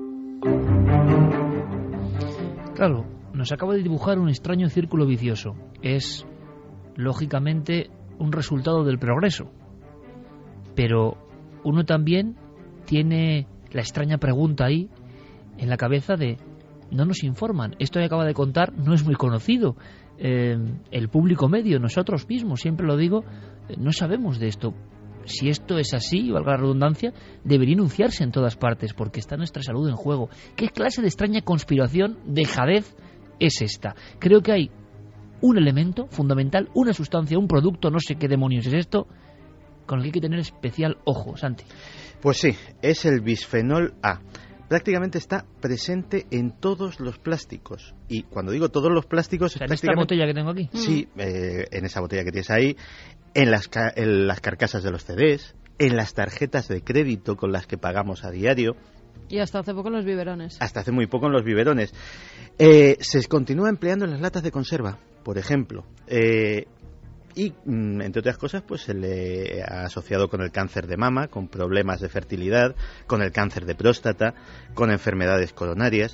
C: Claro, nos acaba de dibujar un extraño círculo vicioso. Es, lógicamente, un resultado del progreso. Pero uno también tiene la extraña pregunta ahí en la cabeza de no nos informan, esto que acaba de contar no es muy conocido, eh, el público medio, nosotros mismos, siempre lo digo, eh, no sabemos de esto. Si esto es así, valga la redundancia, debería anunciarse en todas partes porque está nuestra salud en juego. ¿Qué clase de extraña conspiración, dejadez es esta? Creo que hay un elemento fundamental, una sustancia, un producto, no sé qué demonios es esto, con el que hay que tener especial ojo, Santi.
E: Pues sí, es el bisfenol A. Prácticamente está presente en todos los plásticos. Y cuando digo todos los plásticos...
C: O sea, en esta botella que tengo aquí.
E: Sí, eh, en esa botella que tienes ahí, en las, ca- en las carcasas de los C Ds, en las tarjetas de crédito con las que pagamos a diario.
F: Y hasta hace poco en los biberones.
E: Hasta hace muy poco en los biberones. Eh, se continúa empleando en las latas de conserva, por ejemplo. Eh, y, entre otras cosas, pues se le ha asociado con el cáncer de mama, con problemas de fertilidad, con el cáncer de próstata, con enfermedades coronarias.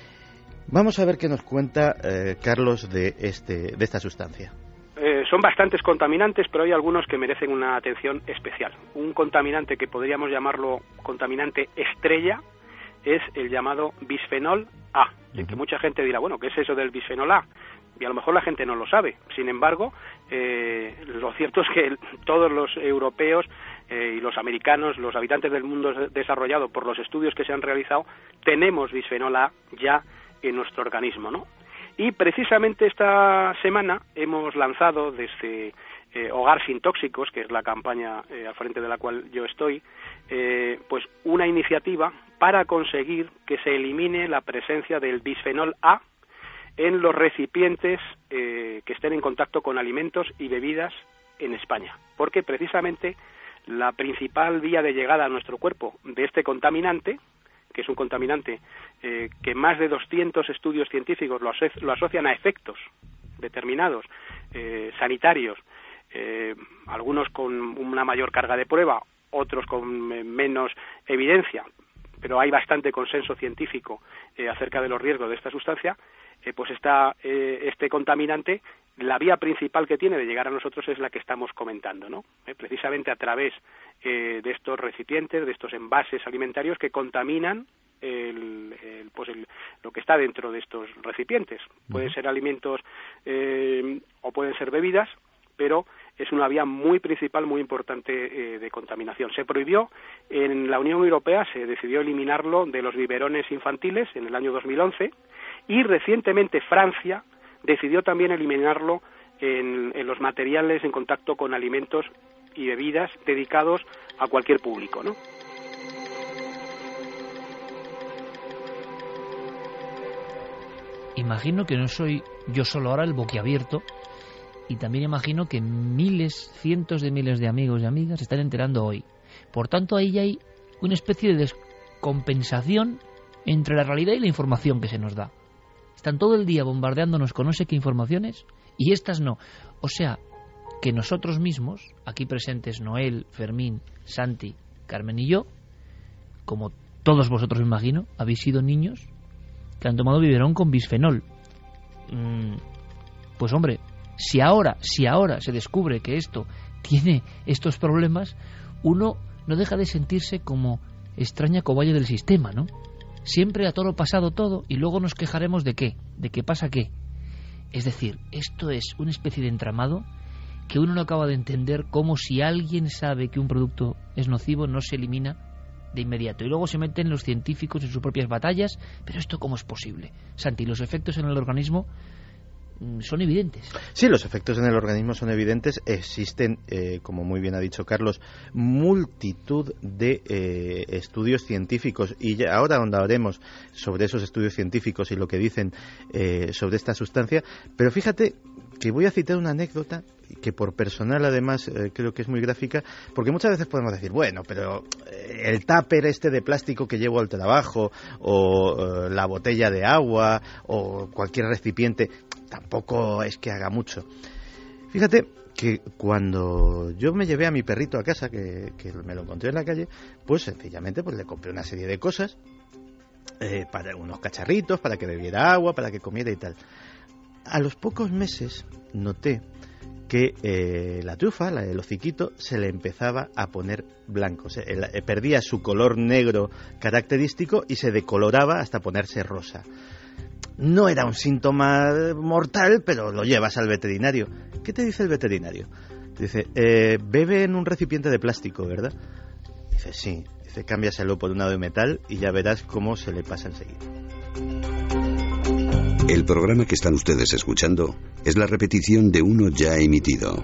E: Vamos a ver qué nos cuenta eh, Carlos de, este, de esta sustancia.
H: Eh, son bastantes contaminantes, pero hay algunos que merecen una atención especial. Un contaminante que podríamos llamarlo contaminante estrella es el llamado bisfenol A, uh-huh. que mucha gente dirá, bueno, ¿qué es eso del bisfenol A? Y a lo mejor la gente no lo sabe. Sin embargo, eh, lo cierto es que todos los europeos eh, y los americanos, los habitantes del mundo desarrollado, por los estudios que se han realizado, tenemos bisfenol A ya en nuestro organismo, ¿no? Y precisamente esta semana hemos lanzado desde eh, Hogar Sin Tóxicos, que es la campaña eh, al frente de la cual yo estoy, eh, pues una iniciativa para conseguir que se elimine la presencia del bisfenol A en los recipientes eh, que estén en contacto con alimentos y bebidas en España, porque precisamente la principal vía de llegada a nuestro cuerpo de este contaminante, que es un contaminante eh, que más de doscientos estudios científicos lo, aso- lo asocian a efectos determinados, eh, sanitarios, eh, algunos con una mayor carga de prueba, otros con eh, menos evidencia, pero hay bastante consenso científico eh, acerca de los riesgos de esta sustancia. Eh, pues está eh, este contaminante, la vía principal que tiene de llegar a nosotros es la que estamos comentando, ¿no? Eh, precisamente a través eh, de estos recipientes, de estos envases alimentarios que contaminan el, el, pues el, lo que está dentro de estos recipientes. Pueden ser alimentos eh, o pueden ser bebidas, pero es una vía muy principal, muy importante eh, de contaminación. Se prohibió en la Unión Europea, se decidió eliminarlo de los biberones infantiles en el año dos mil once, y recientemente Francia decidió también eliminarlo en, en los materiales en contacto con alimentos y bebidas dedicados a cualquier público, ¿no?
C: Imagino que no soy yo solo ahora el boquiabierto, y también imagino que miles, cientos de miles de amigos y amigas se están enterando hoy. Por tanto, ahí ya hay una especie de descompensación entre la realidad y la información que se nos da. Están todo el día bombardeándonos con no sé qué informaciones y estas no. O sea, que nosotros mismos, aquí presentes Noel, Fermín, Santi, Carmen y yo, como todos vosotros me imagino, habéis sido niños que han tomado biberón con bisfenol. Mm, pues hombre, si ahora, si ahora se descubre que esto tiene estos problemas, uno no deja de sentirse como extraña cobaya del sistema, ¿no? Siempre a toro pasado todo y luego nos quejaremos de qué, de qué pasa qué. Es decir, esto es una especie de entramado que uno no acaba de entender, como si alguien sabe que un producto es nocivo no se elimina de inmediato. Y luego se meten los científicos en sus propias batallas, pero ¿esto cómo es posible? Santi, los efectos en el organismo son evidentes.
E: Sí, los efectos en el organismo son evidentes. Existen, eh, como muy bien ha dicho Carlos, multitud de eh, estudios científicos, y ya ahora ahondaremos sobre esos estudios científicos y lo que dicen eh, sobre esta sustancia. Pero fíjate que voy a citar una anécdota que por personal además eh, creo que es muy gráfica, porque muchas veces podemos decir, bueno, pero eh, el tupper este de plástico que llevo al trabajo, o eh, la botella de agua, o cualquier recipiente, tampoco es que haga mucho. Fíjate que cuando yo me llevé a mi perrito a casa, que, que me lo encontré en la calle, pues sencillamente pues le compré una serie de cosas, eh, para unos cacharritos, para que bebiera agua, para que comiera y tal. A los pocos meses noté que eh, la trufa, la, el hociquito, se le empezaba a poner blanco. Se, el, eh, perdía su color negro característico y se decoloraba hasta ponerse rosa. No era un síntoma mortal, pero lo llevas al veterinario. ¿Qué te dice el veterinario? Te dice, eh, bebe en un recipiente de plástico, ¿verdad? Dice, sí. Dice, cámbiaselo por uno de metal y ya verás cómo se le pasa enseguida.
B: El programa que están ustedes escuchando es la repetición de uno ya emitido.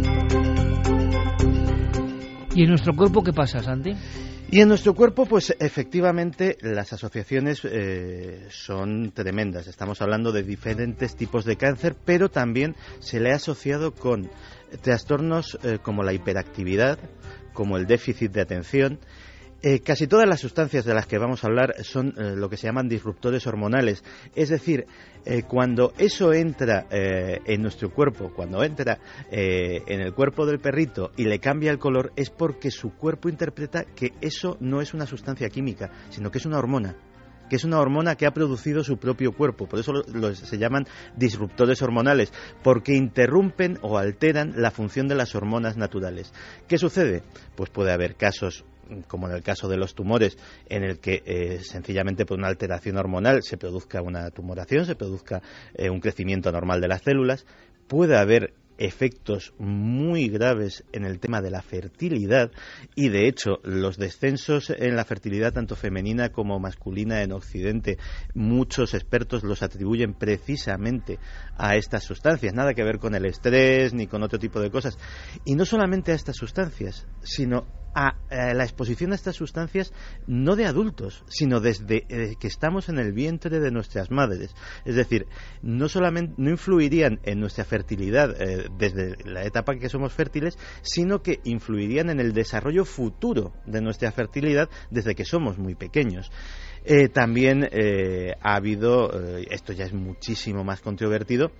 C: ¿Y en nuestro cuerpo qué pasa, Santi?
E: Y en nuestro cuerpo, pues efectivamente las asociaciones eh, son tremendas. Estamos hablando de diferentes tipos de cáncer, pero también se le ha asociado con trastornos eh, como la hiperactividad, como el déficit de atención, Eh, casi todas las sustancias de las que vamos a hablar son eh, lo que se llaman disruptores hormonales. Es decir, eh, cuando eso entra eh, en nuestro cuerpo, cuando entra eh, en el cuerpo del perrito y le cambia el color, es porque su cuerpo interpreta que eso no es una sustancia química, sino que es una hormona. que es una hormona que ha producido su propio cuerpo. Por eso lo, lo, se llaman disruptores hormonales, porque interrumpen o alteran la función de las hormonas naturales. ¿Qué sucede? Pues puede haber casos, como en el caso de los tumores, en el que eh, sencillamente por una alteración hormonal se produzca una tumoración, se produzca eh, un crecimiento anormal de las células. Puede haber efectos muy graves en el tema de la fertilidad y, de hecho, los descensos en la fertilidad tanto femenina como masculina en Occidente, muchos expertos los atribuyen precisamente a estas sustancias, nada que ver con el estrés ni con otro tipo de cosas. Y no solamente a estas sustancias, sino a, a la exposición a estas sustancias no de adultos, sino desde eh, que estamos en el vientre de nuestras madres. Es decir, no solamente no influirían en nuestra fertilidad eh, desde la etapa en que somos fértiles, sino que influirían en el desarrollo futuro de nuestra fertilidad desde que somos muy pequeños. Eh, también eh, ha habido, eh, esto ya es muchísimo más controvertido,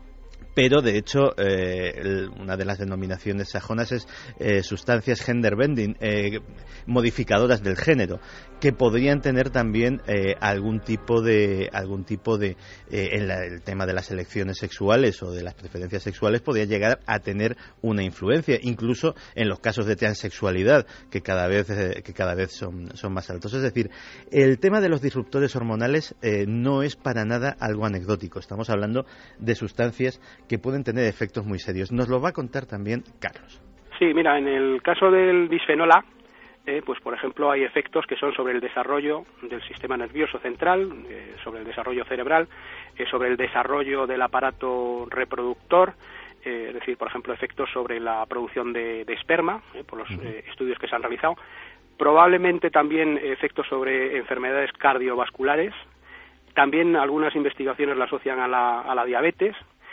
E: pero de hecho eh, una de las denominaciones sajonas es eh, sustancias gender bending, eh, modificadoras del género, que podrían tener también eh, algún tipo de algún tipo de eh, en la, el tema de las elecciones sexuales o de las preferencias sexuales podría llegar a tener una influencia, incluso en los casos de transexualidad que cada vez eh, que cada vez son, son más altos. Es decir, el tema de los disruptores hormonales eh, no es para nada algo anecdótico. Estamos hablando de sustancias que pueden tener efectos muy serios. Nos lo va a contar también Carlos.
H: Sí, mira, en el caso del bisfenol A, eh, pues por ejemplo hay efectos que son sobre el desarrollo del sistema nervioso central, eh, sobre el desarrollo cerebral, eh, sobre el desarrollo del aparato reproductor, eh, es decir, por ejemplo, efectos sobre la producción de, de esperma, eh, por los eh, estudios que se han realizado, probablemente también efectos sobre enfermedades cardiovasculares, también algunas investigaciones la asocian a la, a la diabetes.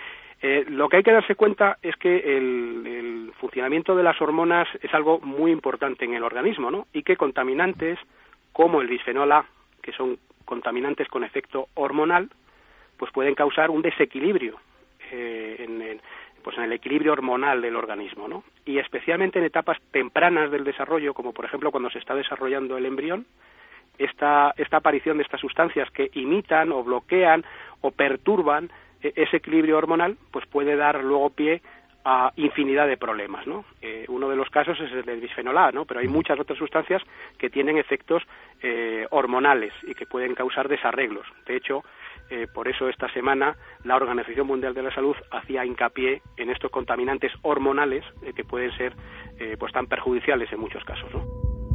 H: Eh, lo que hay que darse cuenta es que el, el funcionamiento de las hormonas es algo muy importante en el organismo, ¿no? Y que contaminantes como el bisfenol A, que son contaminantes con efecto hormonal, pues pueden causar un desequilibrio eh, en, en, pues en el equilibrio hormonal del organismo, ¿no? Y especialmente en etapas tempranas del desarrollo, como por ejemplo cuando se está desarrollando el embrión, esta, esta aparición de estas sustancias que imitan o bloquean o perturban ese equilibrio hormonal, pues puede dar luego pie a infinidad de problemas, ¿no? Eh, uno de los casos es el del bisfenol A, ¿no? Pero hay muchas otras sustancias que tienen efectos eh, hormonales y que pueden causar desarreglos. De hecho, eh, por eso esta semana la Organización Mundial de la Salud hacía hincapié en estos contaminantes hormonales eh, que pueden ser eh, pues tan perjudiciales en muchos casos, ¿no?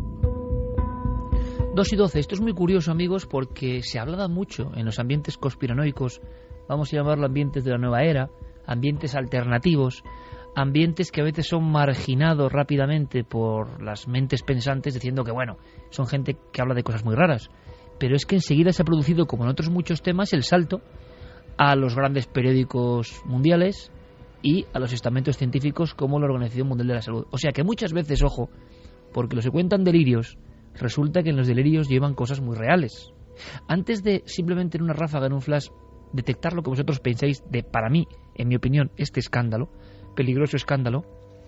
C: dos y doce. Esto es muy curioso, amigos, porque se hablaba mucho en los ambientes conspiranoicos, vamos a llamarlo ambientes de la nueva era, ambientes alternativos, ambientes que a veces son marginados rápidamente por las mentes pensantes diciendo que, bueno, son gente que habla de cosas muy raras. Pero es que enseguida se ha producido, como en otros muchos temas, el salto a los grandes periódicos mundiales y a los estamentos científicos como la Organización Mundial de la Salud. O sea que muchas veces, ojo, porque los que cuentan delirios, resulta que en los delirios llevan cosas muy reales. Antes de simplemente en una ráfaga, en un flash, detectar lo que vosotros pensáis de, para mí, en mi opinión, este escándalo, peligroso escándalo,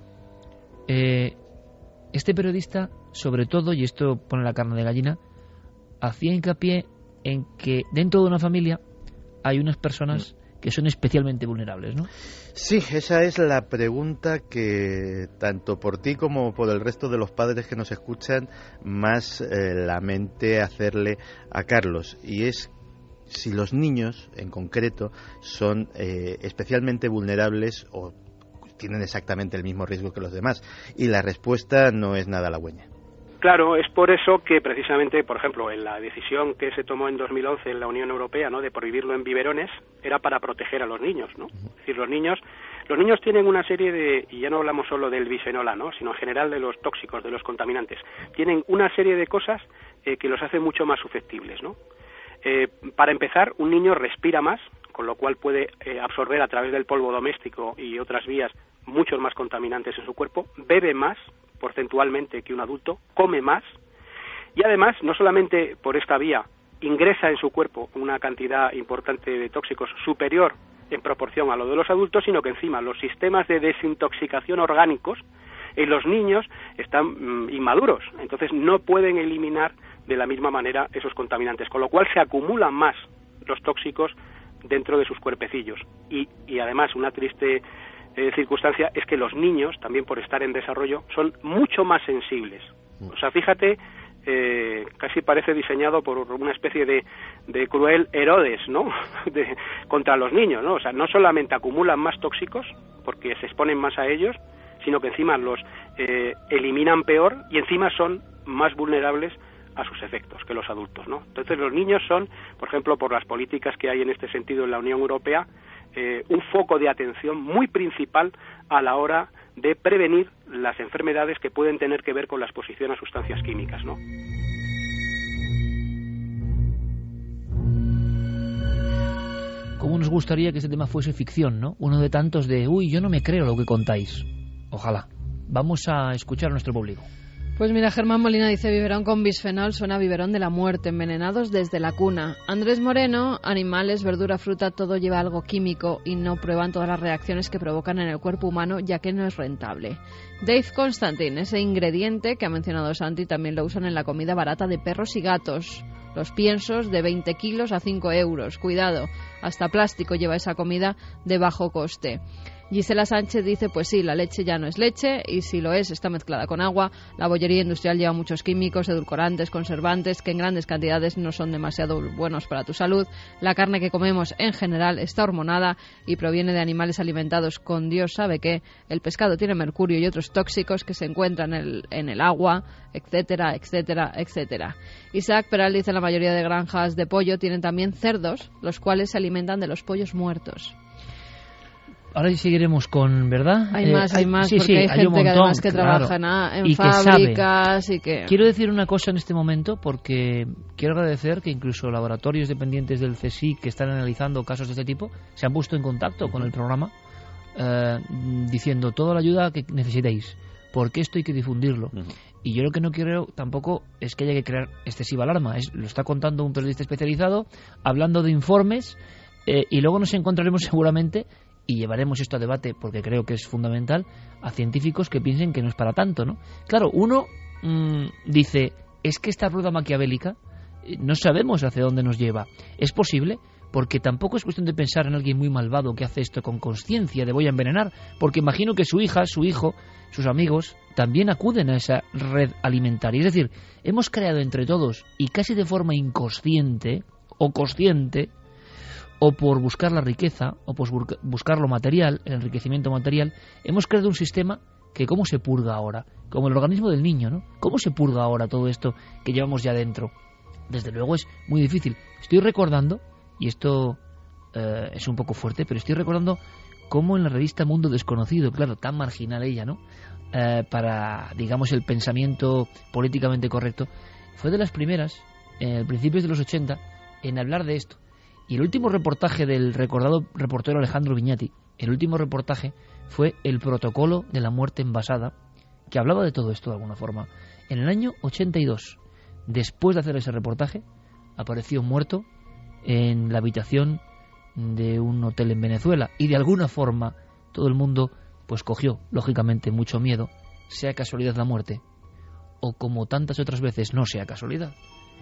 C: eh, este periodista, sobre todo, y esto pone la carne de gallina, hacía hincapié en que dentro de una familia hay unas personas que son especialmente vulnerables, ¿no?
E: Sí, esa es la pregunta que tanto por ti como por el resto de los padres que nos escuchan más eh, la mente hacerle a Carlos, y es si los niños, en concreto, son eh, especialmente vulnerables o tienen exactamente el mismo riesgo que los demás. Y la respuesta no es nada halagüeña.
H: Claro, es por eso que precisamente, por ejemplo, en la decisión que se tomó en dos mil once en la Unión Europea, ¿no?, de prohibirlo en biberones, era para proteger a los niños, ¿no? Uh-huh. Es decir, los niños, los niños tienen una serie de, y ya no hablamos solo del bisfenol A, ¿no?, sino en general de los tóxicos, de los contaminantes, tienen una serie de cosas eh, que los hacen mucho más susceptibles, ¿no? Eh, para empezar, un niño respira más, con lo cual puede eh, absorber a través del polvo doméstico y otras vías muchos más contaminantes en su cuerpo, bebe más porcentualmente que un adulto, come más, Y además, no solamente por esta vía, ingresa en su cuerpo una cantidad importante de tóxicos superior en proporción a lo de los adultos, sino que encima los sistemas de desintoxicación orgánicos en los niños están mm, inmaduros, entonces no pueden eliminar de la misma manera esos contaminantes, con lo cual se acumulan más los tóxicos dentro de sus cuerpecillos. Y, y además una triste eh, circunstancia es que los niños, también por estar en desarrollo, son mucho más sensibles. O sea, fíjate, eh, casi parece diseñado por una especie de, de cruel Herodes, ¿no? de, contra los niños, ¿no? O sea, no solamente acumulan más tóxicos, porque se exponen más a ellos, sino que encima los eh, eliminan peor y encima son más vulnerables a sus efectos que los adultos, ¿no? Entonces los niños son, por ejemplo, por las políticas que hay en este sentido en la Unión Europea, eh, un foco de atención muy principal a la hora de prevenir las enfermedades que pueden tener que ver con la exposición a sustancias químicas, ¿no?
C: ¿Cómo nos gustaría que este tema fuese ficción, ¿no? Uno de tantos de, uy, yo no me creo lo que contáis. Ojalá. Vamos a escuchar a nuestro público.
F: Pues mira, Germán Molina dice, biberón con bisfenol suena a biberón de la muerte, envenenados desde la cuna. Andrés Moreno, animales, verdura, fruta, todo lleva algo químico y no prueban todas las reacciones que provocan en el cuerpo humano, ya que no es rentable. Dave Constantine, ese ingrediente que ha mencionado Santi, también lo usan en la comida barata de perros y gatos. Los piensos de veinte kilos a cinco euros. Cuidado, hasta plástico lleva esa comida de bajo coste. Gisela Sánchez dice, pues sí, la leche ya no es leche y si lo es, está mezclada con agua. La bollería industrial lleva muchos químicos, edulcorantes, conservantes que en grandes cantidades no son demasiado buenos para tu salud. La carne que comemos en general está hormonada y proviene de animales alimentados con Dios sabe qué. El pescado tiene mercurio y otros tóxicos que se encuentran en el, en el agua, etcétera, etcétera, etcétera. Isaac Peral dice, la mayoría de granjas de pollo tienen también cerdos, los cuales se alimentan de los pollos muertos.
C: Ahora sí seguiremos con, ¿verdad?
F: Hay
C: eh,
F: más, hay más,
C: sí,
F: porque
C: sí,
F: hay gente
C: un montón,
F: que además que
C: claro,
F: trabaja en
C: y
F: fábricas
C: que
F: y que...
C: Quiero decir una cosa en este momento, porque quiero agradecer que incluso laboratorios dependientes del C S I C que están analizando casos de este tipo se han puesto en contacto con el programa eh, diciendo toda la ayuda que necesitéis, porque esto hay que difundirlo. Uh-huh. Y yo lo que no quiero tampoco es que haya que crear excesiva alarma. Es, lo está contando un periodista especializado, hablando de informes, eh, y luego nos encontraremos seguramente... y llevaremos esto a debate, porque creo que es fundamental, a científicos que piensen que no es para tanto, ¿no? Claro, uno mmm, dice, es que esta rueda maquiavélica eh, no sabemos hacia dónde nos lleva. ¿Es posible? Porque tampoco es cuestión de pensar en alguien muy malvado que hace esto con conciencia de voy a envenenar, porque imagino que su hija, su hijo, sus amigos también acuden a esa red alimentaria. Es decir, hemos creado entre todos, y casi de forma inconsciente o consciente, o por buscar la riqueza, o por buscar lo material, el enriquecimiento material, hemos creado un sistema que ¿cómo se purga ahora? Como el organismo del niño, ¿no? ¿Cómo se purga ahora todo esto que llevamos ya dentro? Desde luego es muy difícil. Estoy recordando, y esto eh, es un poco fuerte, pero estoy recordando cómo en la revista Mundo Desconocido, claro, tan marginal ella, ¿no? Eh, para, digamos, el pensamiento políticamente correcto, fue de las primeras, en principios de los ochenta, en hablar de esto. Y el último reportaje del recordado reportero Alejandro Viñati, el último reportaje fue El protocolo de la muerte envasada, que hablaba de todo esto de alguna forma. En el año ochenta y dos, después de hacer ese reportaje, apareció muerto en la habitación de un hotel en Venezuela. Y de alguna forma todo el mundo pues cogió, lógicamente, mucho miedo, sea casualidad la muerte, o como tantas otras veces no sea casualidad.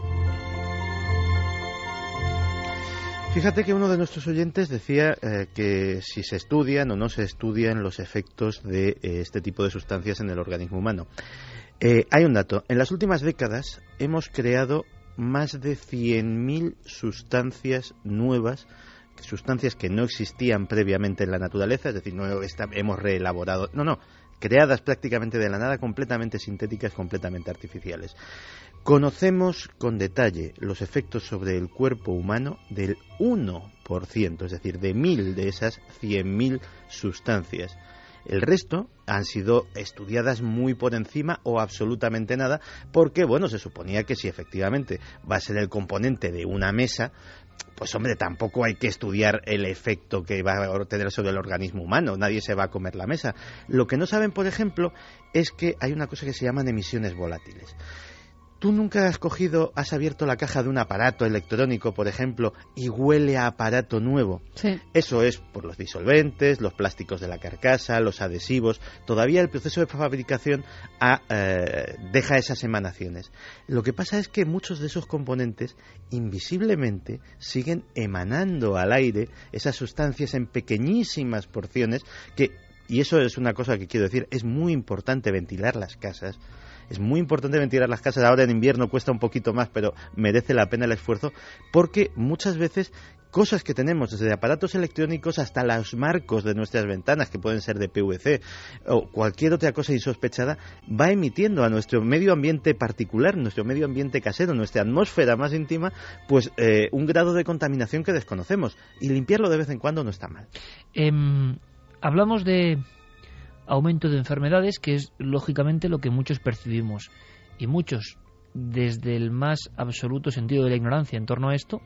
E: Fíjate que uno de nuestros oyentes decía eh, que si se estudian o no se estudian los efectos de eh, este tipo de sustancias en el organismo humano. Eh, hay un dato. En las últimas décadas hemos creado más de cien mil sustancias nuevas, sustancias que no existían previamente en la naturaleza, es decir, no está, hemos reelaborado, no, no, creadas prácticamente de la nada, completamente sintéticas, completamente artificiales. Conocemos con detalle los efectos sobre el cuerpo humano del uno por ciento, es decir, de mil de esas cien mil sustancias. El resto han sido estudiadas muy por encima o absolutamente nada, porque, bueno, se suponía que si efectivamente va a ser el componente de una mesa, pues hombre, tampoco hay que estudiar el efecto que va a tener sobre el organismo humano, nadie se va a comer la mesa. Lo que no saben, por ejemplo, es que hay una cosa que se llaman emisiones volátiles. ¿Tú nunca has cogido, has abierto la caja de un aparato electrónico, por ejemplo, y huele a aparato nuevo?
F: Sí.
E: Eso es por los disolventes, los plásticos de la carcasa, los adhesivos. Todavía el proceso de fabricación ha, eh, deja esas emanaciones. Lo que pasa es que muchos de esos componentes invisiblemente siguen emanando al aire esas sustancias en pequeñísimas porciones que, y eso es una cosa que quiero decir, es muy importante ventilar las casas. Es muy importante ventilar las casas. Ahora en invierno cuesta un poquito más, pero merece la pena el esfuerzo, porque muchas veces cosas que tenemos, desde aparatos electrónicos hasta los marcos de nuestras ventanas, que pueden ser de P V C, o cualquier otra cosa insospechada, va emitiendo a nuestro medio ambiente particular, nuestro medio ambiente casero, nuestra atmósfera más íntima, pues eh, un grado de contaminación que desconocemos. Y limpiarlo de vez en cuando no está mal.
C: Eh, hablamos de aumento de enfermedades, que es lógicamente lo que muchos percibimos, y muchos, desde el más absoluto sentido de la ignorancia en torno a esto,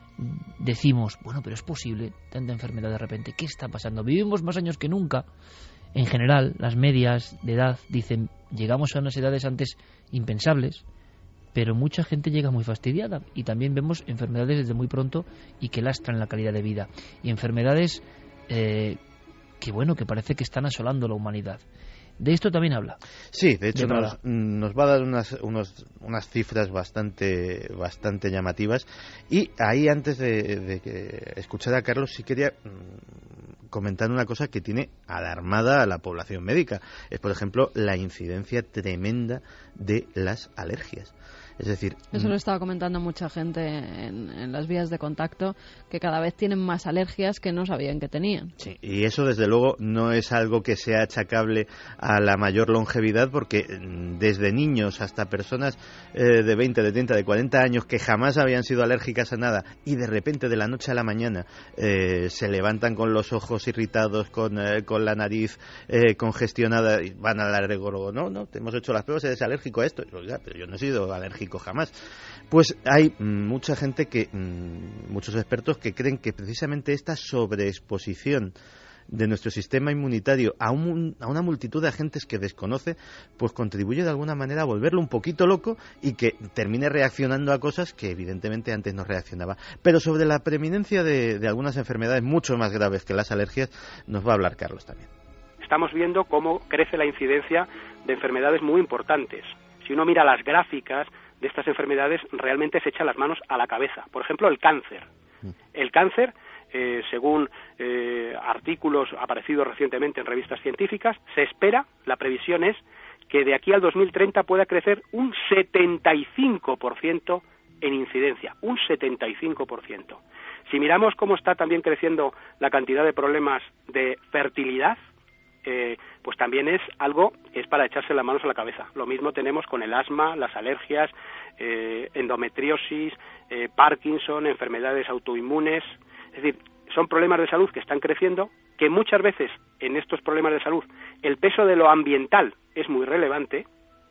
C: decimos, bueno, pero es posible tanta enfermedad de repente, ¿qué está pasando? Vivimos más años que nunca. En general, las medias de edad dicen, llegamos a unas edades antes impensables, pero mucha gente llega muy fastidiada, y también vemos enfermedades desde muy pronto y que lastran la calidad de vida, y enfermedades eh, que bueno, que parece que están asolando la humanidad. De esto también habla.
E: Sí, de hecho
C: de
E: nos, nos va a dar unas, unos, unas cifras bastante bastante llamativas. Y ahí, antes de, de que escuchar a Carlos, sí quería mmm, comentar una cosa que tiene alarmada a la población médica. Es, por ejemplo, la incidencia tremenda de las alergias. Es decir,
F: eso lo estaba comentando mucha gente en, en las vías de contacto, que cada vez tienen más alergias que no sabían que tenían.
E: Sí, y eso desde luego no es algo que sea achacable a la mayor longevidad, porque desde niños hasta personas eh, de veinte, de treinta, de cuarenta años que jamás habían sido alérgicas a nada y de repente de la noche a la mañana eh, se levantan con los ojos irritados, con, eh, con la nariz eh, congestionada y van al alergólogo. No, no, te hemos hecho las pruebas, eres alérgico a esto. Yo, ya, pero yo no he sido alérgico jamás. Pues hay mucha gente que, muchos expertos que creen que precisamente esta sobreexposición de nuestro sistema inmunitario a, un, a una multitud de agentes que desconoce, pues contribuye de alguna manera a volverlo un poquito loco y que termine reaccionando a cosas que evidentemente antes no reaccionaba. Pero sobre la preeminencia de, de algunas enfermedades mucho más graves que las alergias nos va a hablar Carlos también.
H: Estamos viendo cómo crece la incidencia de enfermedades muy importantes. Si uno mira las gráficas de estas enfermedades, realmente se echa las manos a la cabeza. Por ejemplo, el cáncer. El cáncer, eh, según eh, artículos aparecidos recientemente en revistas científicas, se espera, la previsión es, que de aquí al dos mil treinta pueda crecer un setenta y cinco por ciento en incidencia, un setenta y cinco por ciento. Si miramos cómo está también creciendo la cantidad de problemas de fertilidad, Eh, pues también es algo que es para echarse las manos a la cabeza. Lo mismo tenemos con el asma, las alergias, eh, endometriosis, eh, Parkinson, enfermedades autoinmunes. Es decir, son problemas de salud que están creciendo, que muchas veces en estos problemas de salud el peso de lo ambiental es muy relevante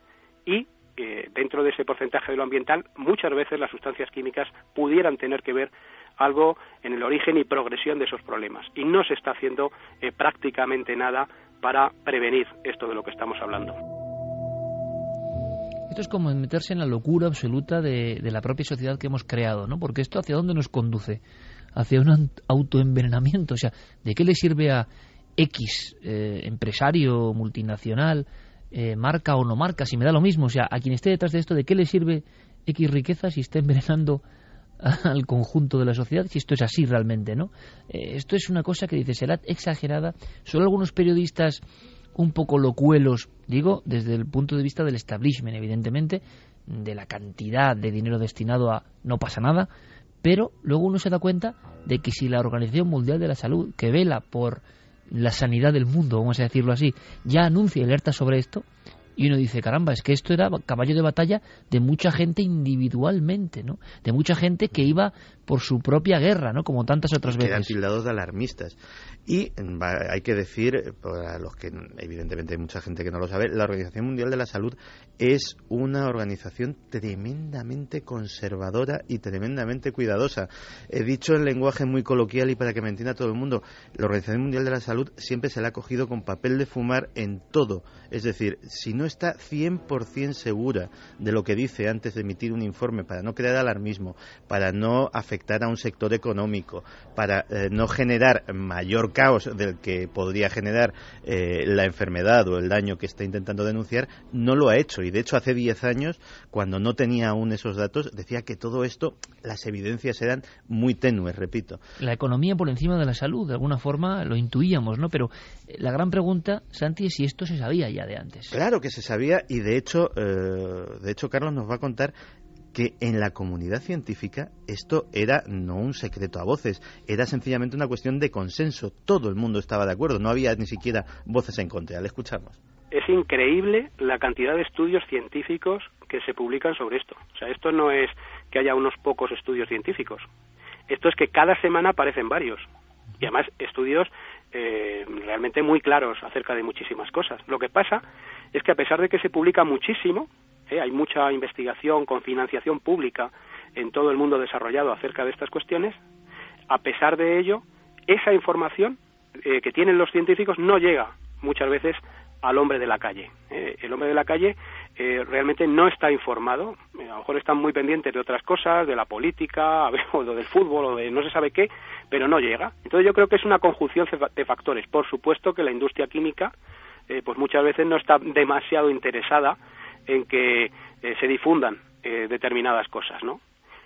H: y eh, dentro de ese porcentaje de lo ambiental muchas veces las sustancias químicas pudieran tener que ver algo en el origen y progresión de esos problemas. Y no se está haciendo eh, prácticamente nada para prevenir esto de lo que estamos hablando.
C: Esto es como meterse en la locura absoluta de, de la propia sociedad que hemos creado, ¿no? Porque esto, ¿hacia dónde nos conduce? Hacia un autoenvenenamiento. O sea, ¿de qué le sirve a X eh, empresario multinacional, eh, marca o no marca, si me da lo mismo? O sea, a quien esté detrás de esto, ¿de qué le sirve X riqueza si está envenenando al conjunto de la sociedad, si esto es así realmente, ¿no? Eh, esto es una cosa que dice, será exagerada. Solo algunos periodistas un poco locuelos, digo, desde el punto de vista del establishment, evidentemente, de la cantidad de dinero destinado a no pasa nada, pero luego uno se da cuenta de que si la Organización Mundial de la Salud, que vela por la sanidad del mundo, vamos a decirlo así, ya anuncia y alerta sobre esto, y uno dice, caramba, es que esto era caballo de batalla de mucha gente individualmente, ¿no? De mucha gente que iba por su propia guerra, ¿no? Como tantas otras veces.
E: Que eran tildados de alarmistas. Y hay que decir, para los que evidentemente hay mucha gente que no lo sabe, la Organización Mundial de la Salud es una organización tremendamente conservadora y tremendamente cuidadosa. He dicho en lenguaje muy coloquial y para que me entienda todo el mundo, la Organización Mundial de la Salud siempre se la ha cogido con papel de fumar en todo. Es decir, si no está cien por ciento segura de lo que dice antes de emitir un informe, para no crear alarmismo, para no afectar a un sector económico, para eh, no generar mayor caos del que podría generar eh, la enfermedad o el daño que está intentando denunciar, no lo ha hecho. Y de hecho hace diez años, cuando no tenía aún esos datos, decía que todo esto, las evidencias eran muy tenues, repito.
C: La economía por encima de la salud, de alguna forma lo intuíamos, ¿no? Pero la gran pregunta, Santi, es si esto se sabía ya de antes.
E: Claro que se sabía y de hecho, eh, de hecho Carlos nos va a contar que en la comunidad científica esto era no un secreto a voces, era sencillamente una cuestión de consenso. Todo el mundo estaba de acuerdo, no había ni siquiera voces en contra. Le escuchamos.
H: Es increíble la cantidad de estudios científicos que se publican sobre esto. O sea, esto no es que haya unos pocos estudios científicos. Esto es que cada semana aparecen varios. Y además estudios eh, realmente muy claros acerca de muchísimas cosas. Lo que pasa es que a pesar de que se publica muchísimo, eh, hay mucha investigación con financiación pública en todo el mundo desarrollado acerca de estas cuestiones, a pesar de ello, esa información eh, que tienen los científicos no llega muchas veces al hombre de la calle. Eh, el hombre de la calle eh, realmente no está informado, eh, a lo mejor están muy pendientes de otras cosas, de la política, o del fútbol, o de no se sabe qué, pero no llega. Entonces yo creo que es una conjunción de factores. Por supuesto que la industria química eh, pues muchas veces no está demasiado interesada en que eh, se difundan eh, determinadas cosas, ¿no?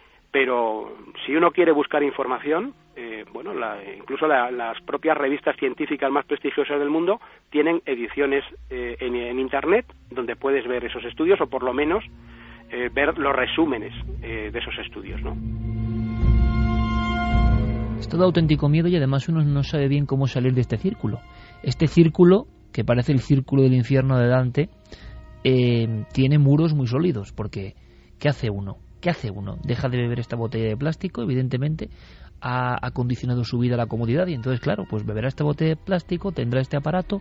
H: Pero si uno quiere buscar información, eh, bueno, la, incluso la, las propias revistas científicas más prestigiosas del mundo tienen ediciones eh, en, en Internet donde puedes ver esos estudios o por lo menos eh, ver los resúmenes eh, de esos estudios, ¿no?
C: Es todo auténtico miedo y además uno no sabe bien cómo salir de este círculo. Este círculo, que parece el círculo del infierno de Dante, eh, tiene muros muy sólidos, porque ¿qué hace uno? ¿Qué hace uno? Deja de beber esta botella de plástico, evidentemente, ha, ha condicionado su vida a la comodidad y entonces, claro, pues beberá esta botella de plástico, tendrá este aparato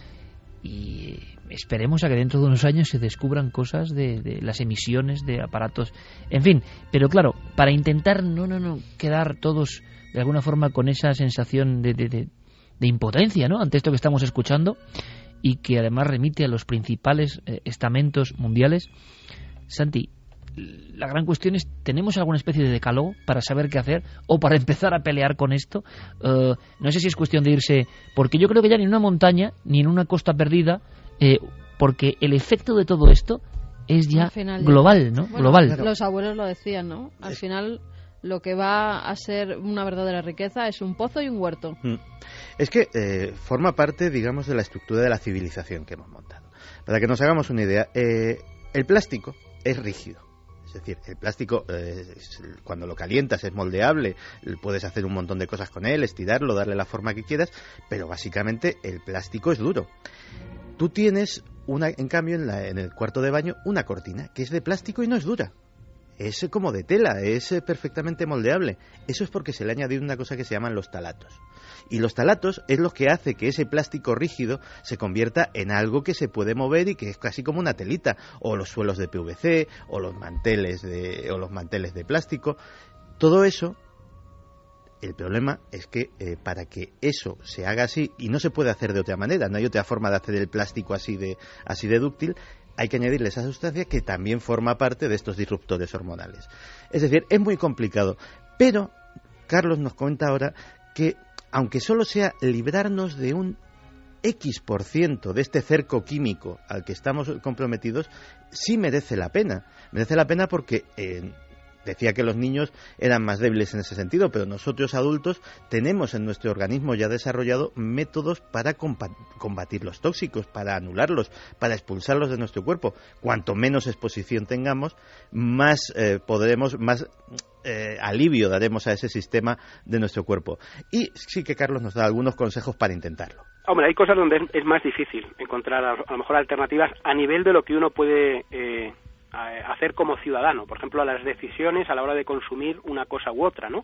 C: y esperemos a que dentro de unos años se descubran cosas de, de las emisiones de aparatos, en fin, pero claro, para intentar no, no, no quedar todos de alguna forma con esa sensación de, de, de, de impotencia, ¿no?, ante esto que estamos escuchando y que además remite a los principales eh, estamentos mundiales. Santi, la gran cuestión es, ¿tenemos alguna especie de decálogo para saber qué hacer o para empezar a pelear con esto? Uh, no sé si es cuestión de irse, porque yo creo que ya ni en una montaña ni en una costa perdida, eh, porque el efecto de todo esto es ya global, ¿no?
F: Bueno,
C: global.
F: Claro. Los abuelos lo decían, ¿no? Al sí. final lo que va a ser una verdadera riqueza es un pozo y un huerto.
E: Mm. Es que eh, forma parte, digamos, de la estructura de la civilización que hemos montado. Para que nos hagamos una idea, eh, el plástico es rígido. Es decir, el plástico, eh, cuando lo calientas, es moldeable, puedes hacer un montón de cosas con él, estirarlo, darle la forma que quieras, pero básicamente el plástico es duro. Tú tienes, una, en cambio, en, la, en el cuarto de baño, una cortina que es de plástico y no es dura. Es como de tela, es perfectamente moldeable. Eso es porque se le ha añadido una cosa que se llaman los talatos. Y los talatos es lo que hace que ese plástico rígido se convierta en algo que se puede mover y que es casi como una telita, o los suelos de P V C, o los manteles de, o los manteles de plástico. Todo eso, el problema es que eh, para que eso se haga así, y no se puede hacer de otra manera, no hay otra forma de hacer el plástico así de, así de dúctil, hay que añadirle esa sustancia que también forma parte de estos disruptores hormonales. Es decir, es muy complicado, pero Carlos nos comenta ahora que aunque solo sea librarnos de un X por ciento de este cerco químico al que estamos comprometidos, sí merece la pena. Merece la pena porque eh, decía que los niños eran más débiles en ese sentido, pero nosotros adultos tenemos en nuestro organismo ya desarrollado métodos para combatir los tóxicos, para anularlos, para expulsarlos de nuestro cuerpo. Cuanto menos exposición tengamos, más eh, podremos, más eh, alivio daremos a ese sistema de nuestro cuerpo. Y sí que Carlos nos da algunos consejos para intentarlo.
H: Hombre, hay cosas donde es más difícil encontrar a, a lo mejor alternativas a nivel de lo que uno puede eh, hacer como ciudadano. Por ejemplo, a las decisiones a la hora de consumir una cosa u otra, ¿no?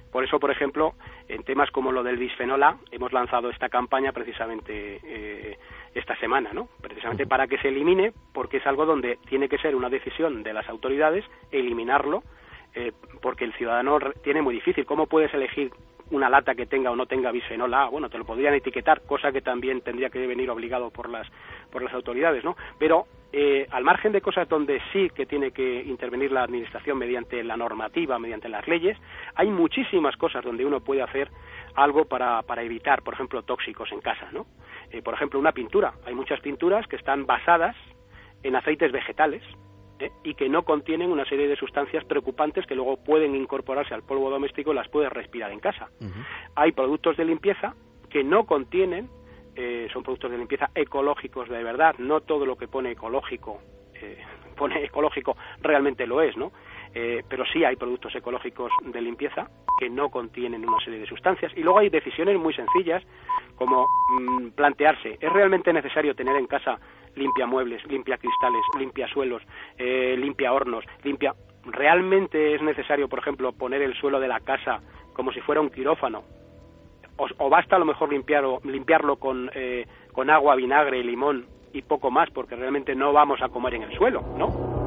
H: Por eso, por ejemplo, en temas como lo del bisfenol A, hemos lanzado esta campaña precisamente eh, esta semana, ¿no? Precisamente para que se elimine, porque es algo donde tiene que ser una decisión de las autoridades eliminarlo, eh, porque el ciudadano tiene muy difícil. ¿Cómo puedes elegir una lata que tenga o no tenga bisfenol A? Bueno, te lo podrían etiquetar, cosa que también tendría que venir obligado por las por las autoridades, ¿no? Pero eh, al margen de cosas donde sí que tiene que intervenir la administración mediante la normativa, mediante las leyes, hay muchísimas cosas donde uno puede hacer algo para, para evitar, por ejemplo, tóxicos en casa, ¿no? Eh, por ejemplo, una pintura. Hay muchas pinturas que están basadas en aceites vegetales, ¿eh? y que no contienen una serie de sustancias preocupantes que luego pueden incorporarse al polvo doméstico y las puedes respirar en casa. Uh-huh. Hay productos de limpieza que no contienen, eh, son productos de limpieza ecológicos de verdad, no todo lo que pone ecológico, eh, pone ecológico realmente lo es, ¿no? Eh, pero sí hay productos ecológicos de limpieza que no contienen una serie de sustancias. Y luego hay decisiones muy sencillas, como mmm, plantearse, ¿es realmente necesario tener en casa limpia muebles, limpia cristales, limpia suelos, eh, limpia hornos, limpia... ¿Realmente es necesario, por ejemplo, poner el suelo de la casa como si fuera un quirófano? O, o basta a lo mejor limpiar, o, limpiarlo con, eh, con agua, vinagre y limón y poco más, porque realmente no vamos a comer en el suelo, ¿no?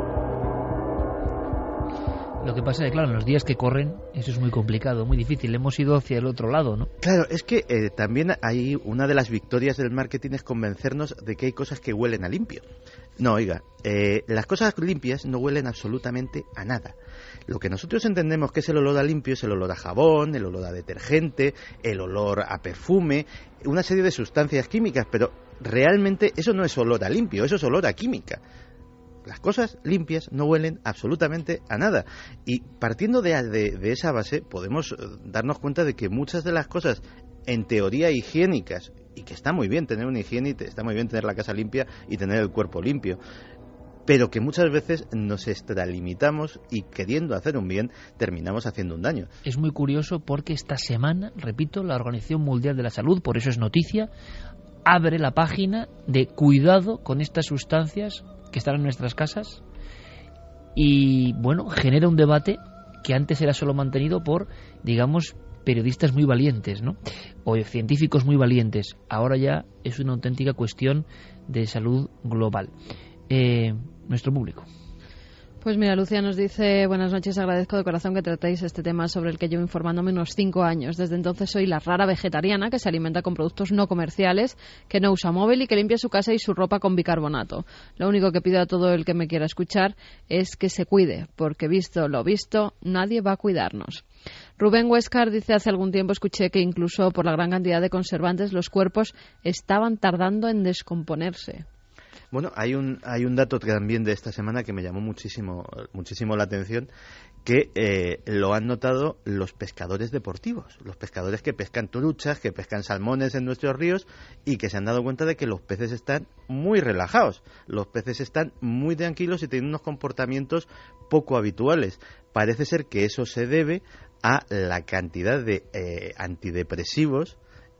C: Lo que pasa es que, claro, en los días que corren, eso es muy complicado, muy difícil. Hemos ido hacia el otro lado, ¿no?
E: Claro, es que eh, también hay una de las victorias del marketing es convencernos de que hay cosas que huelen a limpio. No, oiga, eh, las cosas limpias no huelen absolutamente a nada. Lo que nosotros entendemos que es el olor a limpio es el olor a jabón, el olor a detergente, el olor a perfume, una serie de sustancias químicas, pero realmente eso no es olor a limpio, eso es olor a química. Las cosas limpias no huelen absolutamente a nada. Y partiendo de, de, de esa base, podemos darnos cuenta de que muchas de las cosas, en teoría higiénicas, y que está muy bien tener una higiene, y está muy bien tener la casa limpia y tener el cuerpo limpio, pero que muchas veces nos extralimitamos y queriendo hacer un bien, terminamos haciendo un daño.
C: Es muy curioso porque esta semana, repito, la Organización Mundial de la Salud, por eso es noticia, abre la página de cuidado con estas sustancias que están en nuestras casas y, bueno, genera un debate que antes era solo mantenido por, digamos, periodistas muy valientes, ¿no? O científicos muy valientes. Ahora ya es una auténtica cuestión de salud global. Eh, nuestro público.
F: Pues mira, Lucía nos dice: buenas noches, agradezco de corazón que tratéis este tema sobre el que llevo informándome unos cinco años. Desde entonces soy la rara vegetariana que se alimenta con productos no comerciales, que no usa móvil y que limpia su casa y su ropa con bicarbonato. Lo único que pido a todo el que me quiera escuchar es que se cuide, porque visto lo visto, nadie va a cuidarnos. Rubén Huescar dice: hace algún tiempo escuché que incluso por la gran cantidad de conservantes los cuerpos estaban tardando en descomponerse.
E: Bueno, hay un hay un dato también de esta semana que me llamó muchísimo muchísimo la atención, que eh, lo han notado los pescadores deportivos, los pescadores que pescan truchas, que pescan salmones en nuestros ríos y que se han dado cuenta de que los peces están muy relajados, los peces están muy tranquilos y tienen unos comportamientos poco habituales. Parece ser que eso se debe a la cantidad de eh, antidepresivos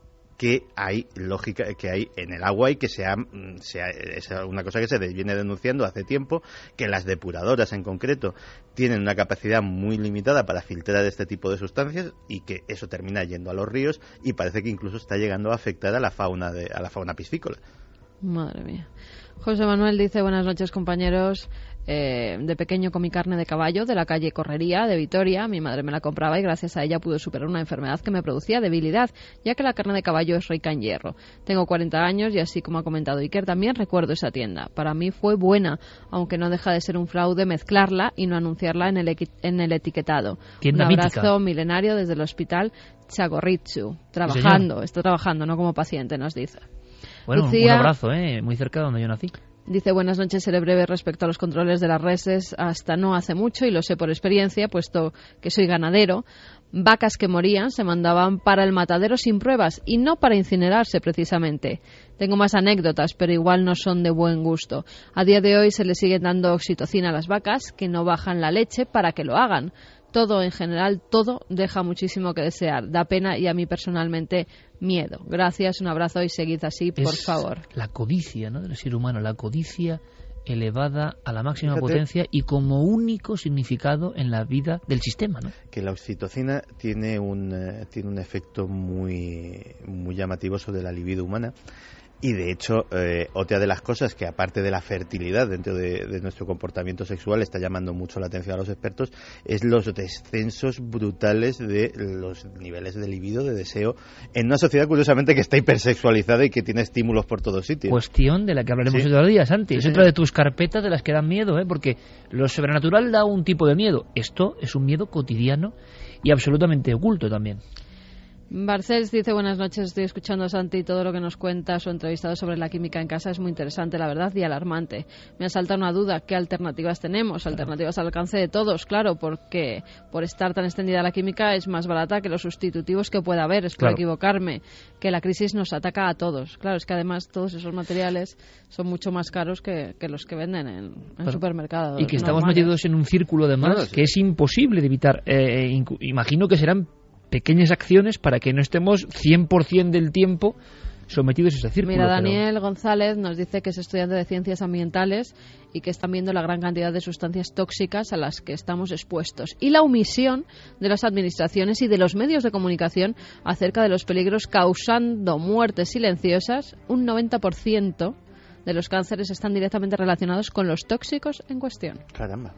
E: que hay lógica que hay en el agua y que sea, sea es una cosa que se viene denunciando hace tiempo, que las depuradoras en concreto tienen una capacidad muy limitada para filtrar este tipo de sustancias y que eso termina yendo a los ríos y parece que incluso está llegando a afectar a la fauna de, a la fauna piscícola.
F: Madre mía. José Manuel dice: buenas noches, compañeros. Eh, de pequeño comí carne de caballo de la calle Correría de Vitoria. Mi madre me la compraba y gracias a ella pude superar una enfermedad que me producía debilidad, ya que la carne de caballo es rica en hierro. Tengo cuarenta años y así como ha comentado Iker, también recuerdo esa tienda. Para mí fue buena, aunque no deja de ser un fraude mezclarla y no anunciarla en el, equi- en el etiquetado.
C: Tienda
F: un abrazo
C: mítica.
F: Milenario desde el hospital Chagoritsu. Trabajando, sí, está trabajando, no como paciente, nos dice.
C: Bueno,
F: Lucía,
C: un abrazo, ¿eh? Muy cerca de donde yo nací.
F: Dice: buenas noches, seré breve respecto a los controles de las reses. Hasta no hace mucho, y lo sé por experiencia, puesto que soy ganadero, vacas que morían se mandaban para el matadero sin pruebas y no para incinerarse precisamente. Tengo más anécdotas, pero igual no son de buen gusto. A día de hoy se le sigue dando oxitocina a las vacas que no bajan la leche para que lo hagan. Todo, en general, todo deja muchísimo que desear. Da pena y a mí personalmente miedo. Gracias, un abrazo y seguid así, por
C: es
F: favor.
C: La codicia, ¿no?, del ser humano, la codicia elevada a la máxima
E: Fíjate,
C: potencia y como único significado en la vida del sistema, ¿no?
E: Que la oxitocina tiene un, eh, tiene un efecto muy, muy llamativo sobre la libido humana. Y de hecho, eh, otra de las cosas que aparte de la fertilidad dentro de, de nuestro comportamiento sexual está llamando mucho la atención a los expertos, es los descensos brutales de los niveles de libido, de deseo, en una sociedad curiosamente que está hipersexualizada y que tiene estímulos por todos sitios.
C: Cuestión de la que hablaremos
E: Sí.
C: otro día, Santi. Es
E: Sí.
C: otra de tus carpetas de las que dan miedo, ¿eh? Porque lo sobrenatural da un tipo de miedo. Esto es un miedo cotidiano y absolutamente oculto también.
F: Barcels dice: buenas noches, estoy escuchando a Santi y todo lo que nos cuenta su entrevistado sobre la química en casa es muy interesante, la verdad, y alarmante. Me asalta una duda: ¿qué alternativas tenemos? Alternativas al alcance de todos, claro, porque por estar tan extendida la química es más barata que los sustitutivos que pueda haber, espero
C: Claro.
F: equivocarme, que la crisis nos ataca a todos. Claro, es que además todos esos materiales son mucho más caros que, que los que venden en, en
C: Claro.
F: supermercados.
C: Y que estamos
F: normales.
C: metidos en un círculo de más
E: Bueno, sí.
C: que es imposible de evitar. Eh, incu- imagino que serán pequeñas acciones para que no estemos cien por ciento del tiempo sometidos a ese círculo.
F: Mira,
C: pero-
F: Daniel González nos dice que es estudiante de ciencias ambientales y que están viendo la gran cantidad de sustancias tóxicas a las que estamos expuestos y la omisión de las administraciones y de los medios de comunicación acerca de los peligros causando muertes silenciosas. Un noventa por ciento de los cánceres están directamente relacionados con los tóxicos en cuestión.
E: Caramba.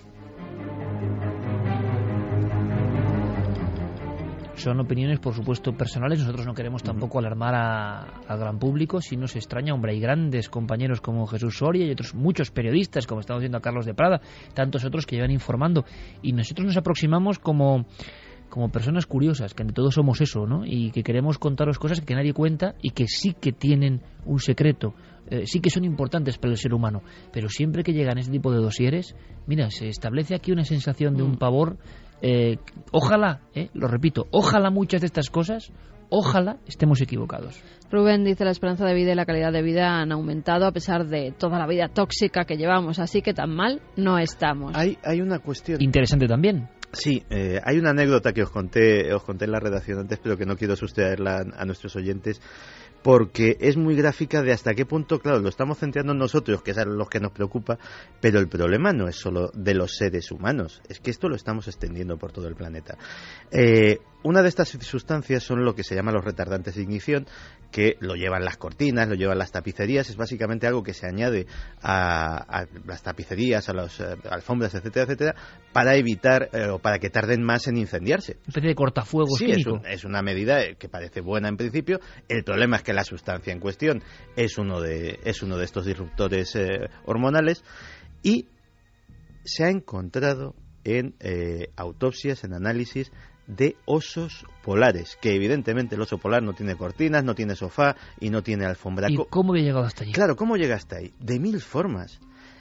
C: Son opiniones, por supuesto, personales. Nosotros no queremos tampoco alarmar a- al gran público. Si nos extraña, hombre, hay grandes compañeros como Jesús Soria y otros muchos periodistas, como estamos viendo a Carlos de Prada, tantos otros que llevan informando. Y nosotros nos aproximamos como, como personas curiosas, que ante todo somos eso, ¿no? Y que queremos contaros cosas que nadie cuenta y que sí que tienen un secreto. Eh, sí que son importantes para el ser humano. Pero siempre que llegan este tipo de dosieres, mira, se establece aquí una sensación de un pavor. Eh, ojalá, eh, lo repito, ojalá muchas de estas cosas, ojalá estemos equivocados.
F: Rubén dice: la esperanza de vida y la calidad de vida han aumentado a pesar de toda la vida tóxica que llevamos, así que tan mal no estamos.
E: Hay, hay una cuestión...
C: Interesante también.
E: Sí, eh, hay una anécdota que os conté, os conté en la redacción antes, pero que no quiero sustraerla a, a nuestros oyentes, porque es muy gráfica de hasta qué punto, claro, lo estamos centrando en nosotros, que es a los que nos preocupa, pero el problema no es solo de los seres humanos, es que esto lo estamos extendiendo por todo el planeta. Eh, una de estas sustancias son lo que se llama los retardantes de ignición, que lo llevan las cortinas, lo llevan las tapicerías, es básicamente algo que se añade a, a las tapicerías, a las eh, alfombras, etcétera, etcétera, para evitar eh, o para que tarden más en incendiarse.
C: Una especie de cortafuegos
E: Sí, es,
C: químico.
E: un- es una medida eh, que parece buena en principio. El problema es que la sustancia en cuestión es uno de, es uno de estos disruptores eh, hormonales y se ha encontrado en eh, autopsias, en análisis de osos polares, que evidentemente el oso polar no tiene cortinas, no tiene sofá y no tiene alfombra.
C: ¿Y
E: Co-
C: cómo había llegado hasta allí?
E: Claro, ¿cómo llega hasta ahí? De mil formas.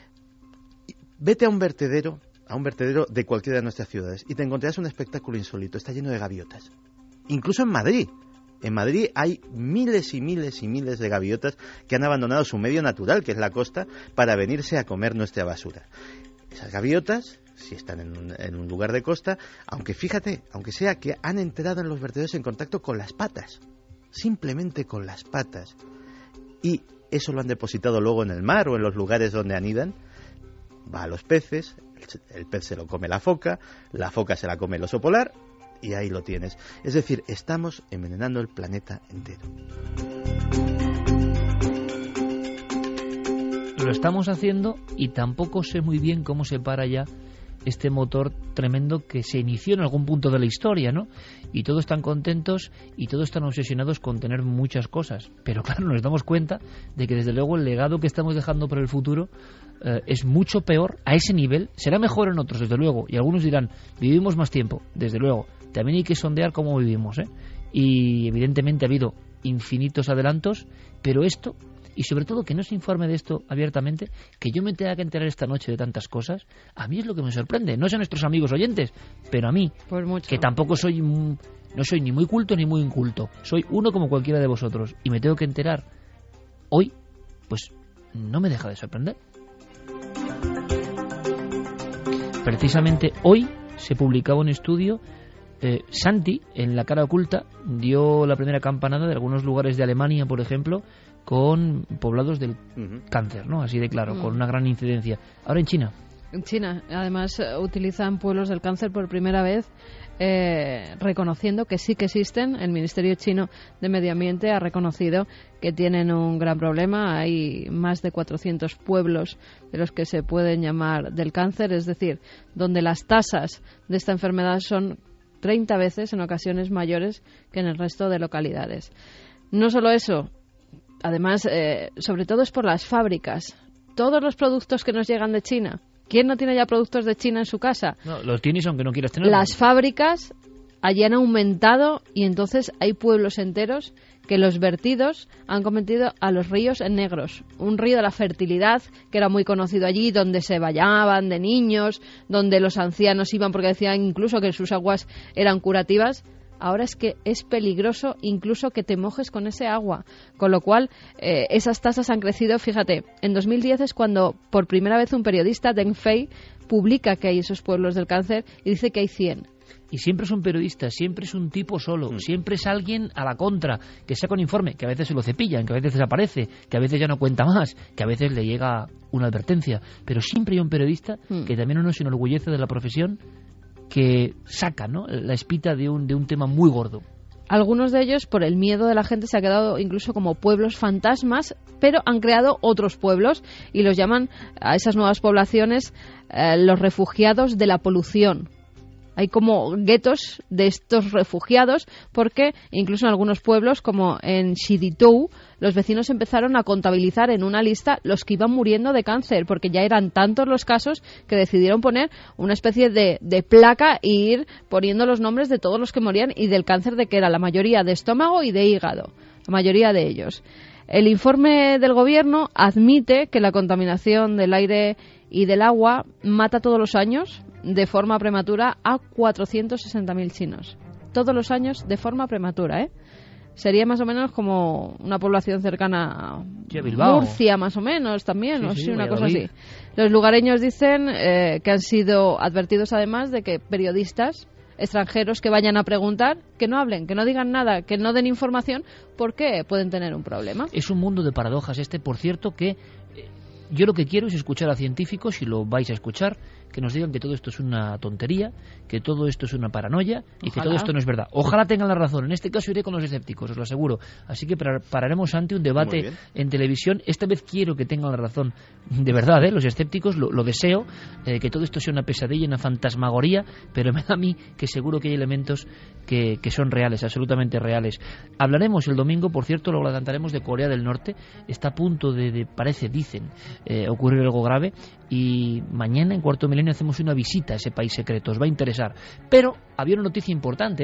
E: Vete a un vertedero, a un vertedero de cualquiera de nuestras ciudades y te encontrarás un espectáculo insólito. Está lleno de gaviotas. Incluso en Madrid. En Madrid hay miles y miles y miles de gaviotas que han abandonado su medio natural, que es la costa, para venirse a comer nuestra basura. Esas gaviotas, si están en un, en un lugar de costa, aunque fíjate, aunque sea que han entrado en los vertederos en contacto con las patas, simplemente con las patas, y eso lo han depositado luego en el mar o en los lugares donde anidan, va a los peces, el, el pez se lo come la foca, la foca se la come el oso polar, y ahí lo tienes. Es decir, estamos envenenando el planeta entero.
C: Lo estamos haciendo y tampoco sé muy bien cómo se para ya este motor tremendo que se inició en algún punto de la historia, ¿no? Y todos están contentos y todos están obsesionados con tener muchas cosas. Pero claro, nos damos cuenta de que desde luego el legado que estamos dejando para el futuro eh, es mucho peor a ese nivel. Será mejor en otros, desde luego. Y algunos dirán, vivimos más tiempo, desde luego. También hay que sondear cómo vivimos, ¿eh? Y evidentemente ha habido infinitos adelantos, pero esto... Y sobre todo que no se informe de esto abiertamente, que yo me tenga que enterar esta noche de tantas cosas, a mí es lo que me sorprende. No sé a nuestros amigos oyentes, pero a mí,
F: Pues mucho.
C: que tampoco soy, mm, no soy ni muy culto ni muy inculto, soy uno como cualquiera de vosotros, y me tengo que enterar hoy, pues no me deja de sorprender. Precisamente hoy se publicaba un estudio. Eh, Santi, en La cara oculta, dio la primera campanada de algunos lugares de Alemania, por ejemplo, con poblados del
E: Ujú.
C: cáncer, ¿no? Así de claro,
F: Mm.
C: con una gran incidencia. Ahora en China.
F: En China, además, eh, utilizan pueblos del cáncer por primera vez, eh, reconociendo que sí que existen. El Ministerio Chino de Medio Ambiente ha reconocido que tienen un gran problema. Hay más de cuatrocientos pueblos de los que se pueden llamar del cáncer, es decir, donde las tasas de esta enfermedad son treinta veces, en ocasiones mayores, que en el resto de localidades. No solo eso, además, eh, sobre todo es por las fábricas. Todos los productos que nos llegan de China. ¿Quién no tiene ya productos de China en su casa?
C: No, los tienes aunque no quieras tenerlos.
F: Las fábricas allí han aumentado y entonces hay pueblos enteros que los vertidos han convertido a los ríos en negros. Un río de la fertilidad que era muy conocido allí, donde se bañaban de niños, donde los ancianos iban porque decían incluso que sus aguas eran curativas. Ahora es que es peligroso incluso que te mojes con ese agua. Con lo cual, eh, esas tasas han crecido. Fíjate, en dos mil diez es cuando por primera vez un periodista, Deng Fei, publica que hay esos pueblos del cáncer y dice que hay cien.
C: Y siempre es un periodista, siempre es un tipo solo,
E: Mm.
C: siempre es alguien a la contra, que saca un informe, que a veces se lo cepillan, que a veces desaparece, que a veces ya no cuenta más, que a veces le llega una advertencia. Pero siempre hay un periodista
F: Mm.
C: que también uno se enorgullece de la profesión, que saca, ¿no?, la espita de un, de un tema muy gordo.
F: Algunos de ellos, por el miedo de la gente, se ha quedado incluso como pueblos fantasmas, pero han creado otros pueblos y los llaman a esas nuevas poblaciones eh, los refugiados de la polución. Hay como guetos de estos refugiados porque incluso en algunos pueblos, como en Shiditou, los vecinos empezaron a contabilizar en una lista los que iban muriendo de cáncer, porque ya eran tantos los casos que decidieron poner una especie de, de placa e ir poniendo los nombres de todos los que morían y del cáncer, de que era la mayoría de estómago y de hígado, la mayoría de ellos. El informe del gobierno admite que la contaminación del aire y del agua mata todos los años de forma prematura a cuatrocientos sesenta mil chinos. Todos los años de forma prematura, ¿eh? Sería más o menos como una población cercana a
C: Sí, a Bilbao.
F: Murcia, más o menos, también,
C: Sí,
F: o
C: sí,
F: sí, una cosa
C: Valladolid.
F: así. Los lugareños dicen eh, que han sido advertidos además de que periodistas extranjeros que vayan a preguntar, que no hablen, que no digan nada, que no den información, porque pueden tener un problema.
C: Es un mundo de paradojas este, por cierto, que eh, yo lo que quiero es escuchar a científicos, si lo vais a escuchar, que nos digan que todo esto es una tontería, que todo esto es una paranoia y
F: Ojalá.
C: que todo esto no es verdad. Ojalá tengan la razón. En este caso iré con los escépticos, os lo aseguro. Así que par- pararemos ante un
E: Muy
C: debate
E: bien.
C: en televisión. Esta vez quiero que tengan la razón. De verdad, ¿eh? Los escépticos, lo, lo deseo, eh, que todo esto sea una pesadilla, una fantasmagoría, pero me da a mí que seguro que hay elementos que, que son reales, absolutamente reales. Hablaremos el domingo, por cierto, lo adelantaremos, de Corea del Norte. Está a punto de, de parece, dicen, eh, ocurrir algo grave. Y mañana, en Cuarto Milenio, hacemos una visita a ese país secreto. Os va a interesar. Pero había una noticia importante.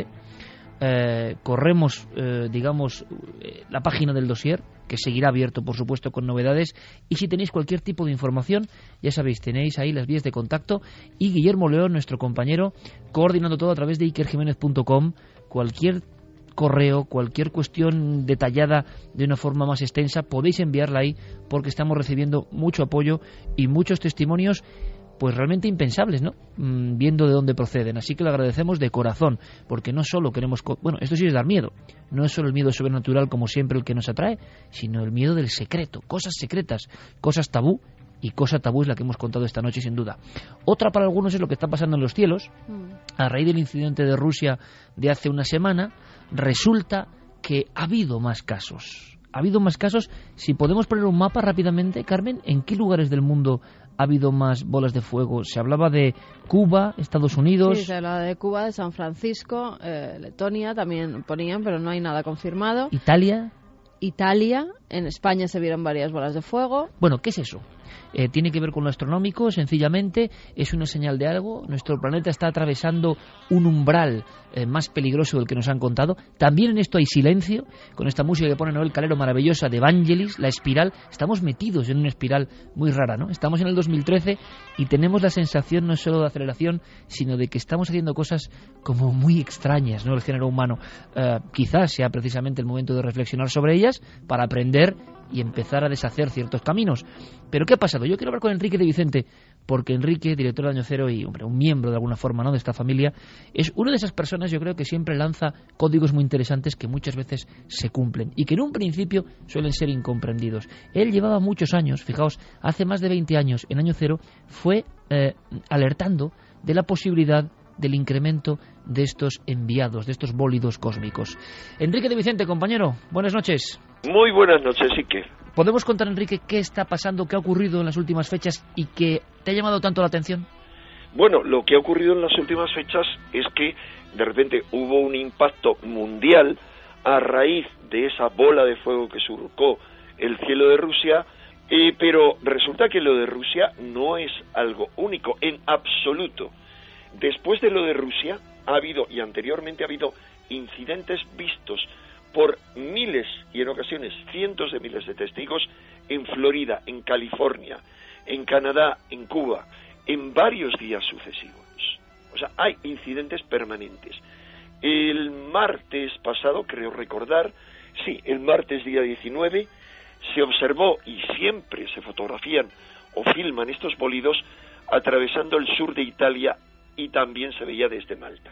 C: Eh, corremos, eh, digamos, eh, la página del dossier, que seguirá abierto, por supuesto, con novedades. Y si tenéis cualquier tipo de información, ya sabéis, tenéis ahí las vías de contacto. Y Guillermo León, nuestro compañero, coordinando todo a través de iker jiménez punto com. Cualquier correo, cualquier cuestión detallada de una forma más extensa, podéis enviarla ahí, porque estamos recibiendo mucho apoyo y muchos testimonios, pues realmente impensables, ¿no? Mm, viendo de dónde proceden. Así que lo agradecemos de corazón, porque no solo queremos... Co- bueno, esto sí es dar miedo. No es solo el miedo sobrenatural, como siempre, el que nos atrae, sino el miedo del secreto, cosas secretas, cosas tabú, y cosa tabú es la que hemos contado esta noche, sin duda. Otra para algunos es lo que está pasando en los cielos. A raíz del incidente de Rusia de hace una semana, resulta que ha habido más casos. Ha habido más casos. Si podemos poner un mapa rápidamente, Carmen, ¿en qué lugares del mundo ha habido más bolas de fuego? Se hablaba de Cuba, Estados Unidos...
F: Sí, se habla de Cuba, de San Francisco, eh, Letonia también ponían, pero no hay nada confirmado.
C: Italia...
F: Italia, en España se vieron varias bolas de fuego.
C: Bueno, ¿qué es eso? Eh, tiene que ver con lo astronómico, sencillamente es una señal de algo. Nuestro planeta está atravesando un umbral eh, más peligroso del que nos han contado. También en esto hay silencio, con esta música que pone Noel Calero maravillosa de Vangelis, la espiral. Estamos metidos en una espiral muy rara, ¿no? Estamos en el dos mil trece y tenemos la sensación no solo de aceleración, sino de que estamos haciendo cosas como muy extrañas, ¿no? El género humano. Eh, quizás sea precisamente el momento de reflexionar sobre ellas para aprender y empezar a deshacer ciertos caminos. Pero ¿qué ha pasado? Yo quiero hablar con Enrique de Vicente, porque Enrique, director de Año Cero y hombre, un miembro de alguna forma, ¿no?, de esta familia, es una de esas personas, yo creo, que siempre lanza códigos muy interesantes que muchas veces se cumplen y que en un principio suelen ser incomprendidos. Él llevaba muchos años, fijaos, hace más de veinte años en Año Cero, fue eh, alertando de la posibilidad del incremento de estos enviados, de estos bólidos cósmicos. Enrique de Vicente, compañero, buenas noches.
I: Muy buenas noches, Iker.
C: ¿Podemos contar, Enrique, qué está pasando, qué ha ocurrido en las últimas fechas y que te ha llamado tanto la atención?
I: Bueno, lo que ha ocurrido en las últimas fechas es que de repente hubo un impacto mundial a raíz de esa bola de fuego que surcó el cielo de Rusia, eh, pero resulta que lo de Rusia no es algo único, en absoluto. Después de lo de Rusia ha habido, y anteriormente ha habido, incidentes vistos por miles y en ocasiones cientos de miles de testigos en Florida, en California, en Canadá, en Cuba, en varios días sucesivos. O sea, hay incidentes permanentes. El martes pasado, creo recordar, sí, el martes día diecinueve, se observó y siempre se fotografían o filman estos bólidos atravesando el sur de Italia y también se veía desde Malta.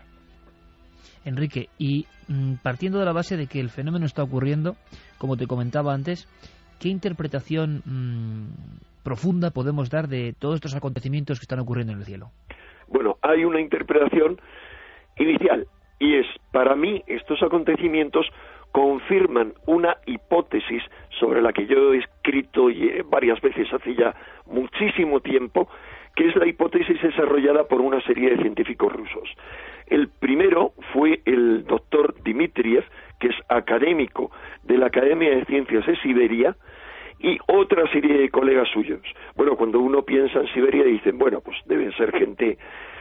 C: Enrique, y mm, partiendo de la base de que el fenómeno está ocurriendo, como te comentaba antes, ¿qué interpretación mmm, profunda podemos dar de todos estos acontecimientos que están ocurriendo en el cielo?
I: Bueno, hay una interpretación inicial, y es, para mí, estos acontecimientos confirman una hipótesis sobre la que yo he escrito varias veces hace ya muchísimo tiempo, que es la hipótesis desarrollada por una serie de científicos rusos. El primero fue el doctor Dmitriev, que es académico de la Academia de Ciencias de Siberia, y otra serie de colegas suyos. Bueno, cuando uno piensa en Siberia dicen, bueno, pues deben ser gente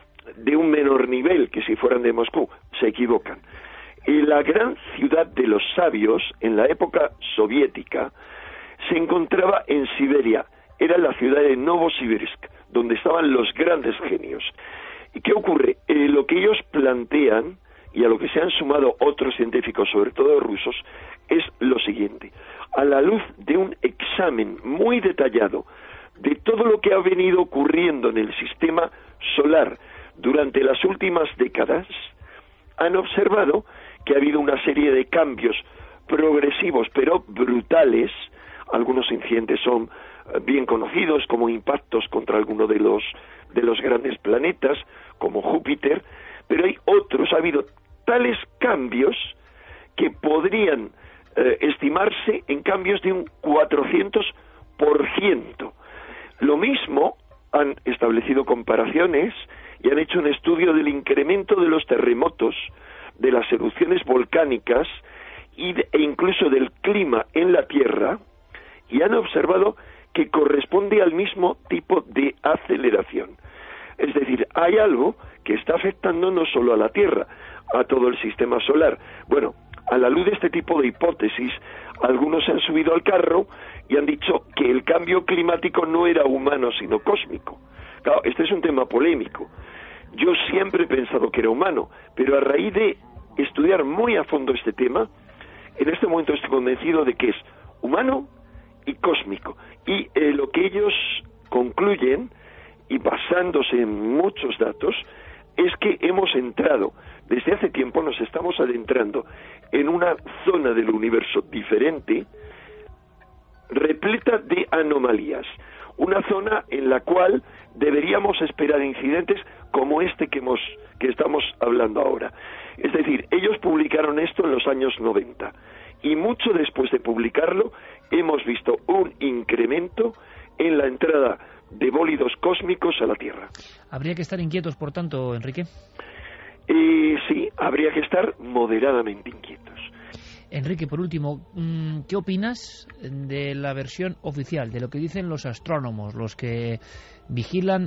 I: de un menor nivel que si fueran de Moscú. Se equivocan. En la gran ciudad de los sabios, en la época soviética, se encontraba en Siberia. Era la ciudad de Novosibirsk, donde estaban los grandes genios. ¿Y qué ocurre? Eh, lo que ellos plantean, y a lo que se han sumado otros científicos, sobre todo rusos, es lo siguiente. A la luz de un examen muy detallado de todo lo que ha venido ocurriendo en el sistema solar durante las últimas décadas, han observado que ha habido una serie de cambios progresivos, pero brutales. Algunos incidentes son bien conocidos como impactos contra alguno de los de los grandes planetas como Júpiter, pero hay otros, ha habido tales cambios que podrían eh, estimarse en cambios de un cuatrocientos por ciento. Lo mismo han establecido comparaciones y han hecho un estudio del incremento de los terremotos, de las erupciones volcánicas y de, e incluso del clima en la Tierra, y han observado que corresponde al mismo tipo de aceleración. Es decir, hay algo que está afectando no solo a la Tierra, a todo el sistema solar. Bueno, a la luz de este tipo de hipótesis, algunos se han subido al carro y han dicho que el cambio climático no era humano, sino cósmico. Claro, este es un tema polémico. Yo siempre he pensado que era humano, pero a raíz de estudiar muy a fondo este tema, en este momento estoy convencido de que es humano y cósmico. Y eh, lo que ellos concluyen, y basándose en muchos datos, es que hemos entrado, desde hace tiempo nos estamos adentrando en una zona del universo diferente, repleta de anomalías. Una zona en la cual deberíamos esperar incidentes como este que hemos que estamos hablando ahora. Es decir, ellos publicaron esto en los años noventa y mucho después de publicarlo hemos visto un incremento en la entrada de bólidos cósmicos a la Tierra.
C: ¿Habría que estar inquietos, por tanto, Enrique?
I: Eh, sí, habría que estar moderadamente inquietos.
C: Enrique, por último, ¿qué opinas de la versión oficial, de lo que dicen los astrónomos, los que vigilan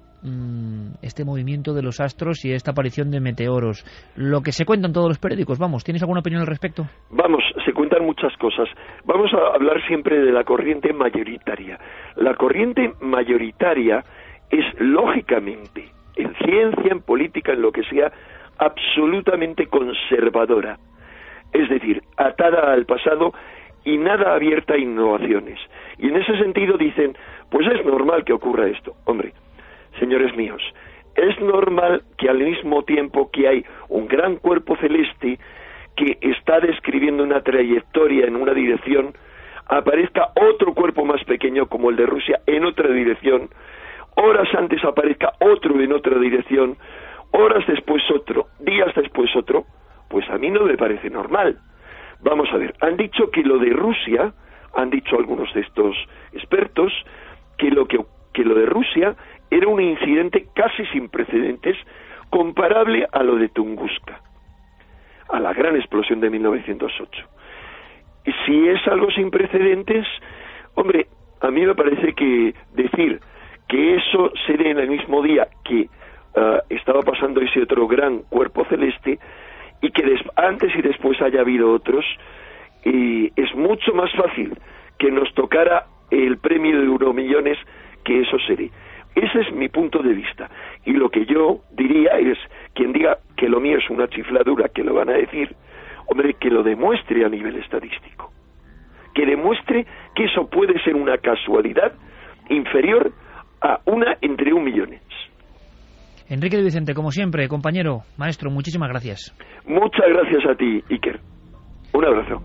C: este movimiento de los astros y esta aparición de meteoros? Lo que se cuenta en todos los periódicos, vamos, ¿tienes alguna opinión al respecto?
I: Vamos, se cuentan muchas cosas. Vamos a hablar siempre de la corriente mayoritaria. La corriente mayoritaria es, lógicamente, en ciencia, en política, en lo que sea, absolutamente conservadora. Es decir, atada al pasado y nada abierta a innovaciones. Y en ese sentido dicen, pues es normal que ocurra esto. Hombre, señores míos, es normal que al mismo tiempo que hay un gran cuerpo celeste que está describiendo una trayectoria en una dirección, aparezca otro cuerpo más pequeño como el de Rusia en otra dirección, horas antes aparezca otro en otra dirección, horas después otro, días después otro. Pues a mí no me parece normal. Vamos a ver, han dicho que lo de Rusia, han dicho algunos de estos expertos, que lo, que, que lo de Rusia era un incidente casi sin precedentes, comparable a lo de Tunguska, a la gran explosión de mil novecientos ocho. Y si es algo sin precedentes, hombre, a mí me parece que decir que eso se dé en el mismo día que uh, estaba pasando ese otro gran cuerpo celeste, y que des- antes y después haya habido otros, y es mucho más fácil que nos tocara el premio de Euromillones que eso se dé. Ese es mi punto de vista. Y lo que yo diría es, quien diga que lo mío es una chifladura, que lo van a decir, hombre, que lo demuestre a nivel estadístico. Que demuestre que eso puede ser una casualidad inferior a una entre un millones.
C: Enrique de Vicente, como siempre, compañero, maestro, muchísimas gracias.
I: Muchas gracias a ti, Iker. Un abrazo.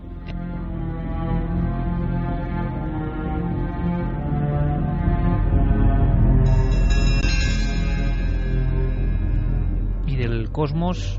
C: Y del cosmos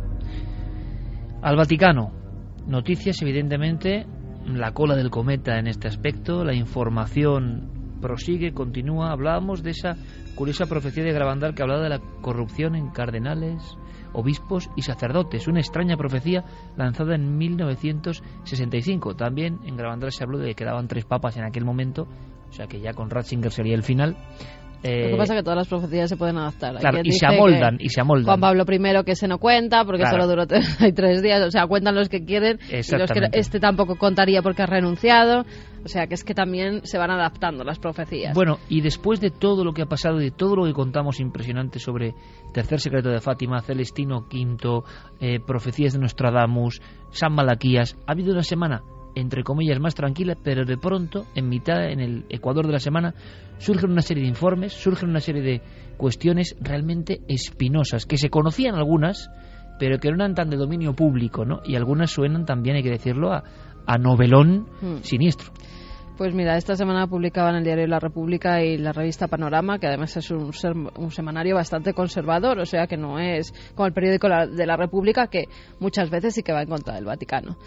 C: al Vaticano. Noticias, evidentemente, la cola del cometa en este aspecto, la información prosigue, continúa. Hablábamos de esa curiosa profecía de Gravandal que hablaba de la corrupción en cardenales, obispos y sacerdotes, una extraña profecía lanzada en mil novecientos sesenta y cinco. También en Gravandal se habló de que quedaban tres papas en aquel momento, o sea que ya con Ratzinger sería el final.
F: Eh, Lo que pasa es que todas las profecías se pueden adaptar.
C: Claro, y se amoldan, y se amoldan.
F: Juan Pablo primero que se no cuenta, porque claro, solo duró treinta y tres días, o sea, cuentan los que quieren, y los que este tampoco contaría porque ha renunciado, o sea, que es que también se van adaptando las profecías.
C: Bueno, y después de todo lo que ha pasado, de todo lo que contamos impresionante sobre Tercer Secreto de Fátima, Celestino quinto, eh, profecías de Nostradamus, San Malaquías, ha habido una semana entre comillas más tranquila, pero de pronto, en mitad, en el ecuador de la semana, surgen una serie de informes, surgen una serie de cuestiones realmente espinosas, que se conocían algunas, pero que no eran tan de dominio público, ¿no? Y algunas suenan también, hay que decirlo, a, a novelón hmm. siniestro.
F: Pues mira, esta semana publicaban el diario La República y la revista Panorama, que además es un, un semanario bastante conservador, o sea que no es como el periódico de La República, que muchas veces sí que va en contra del Vaticano.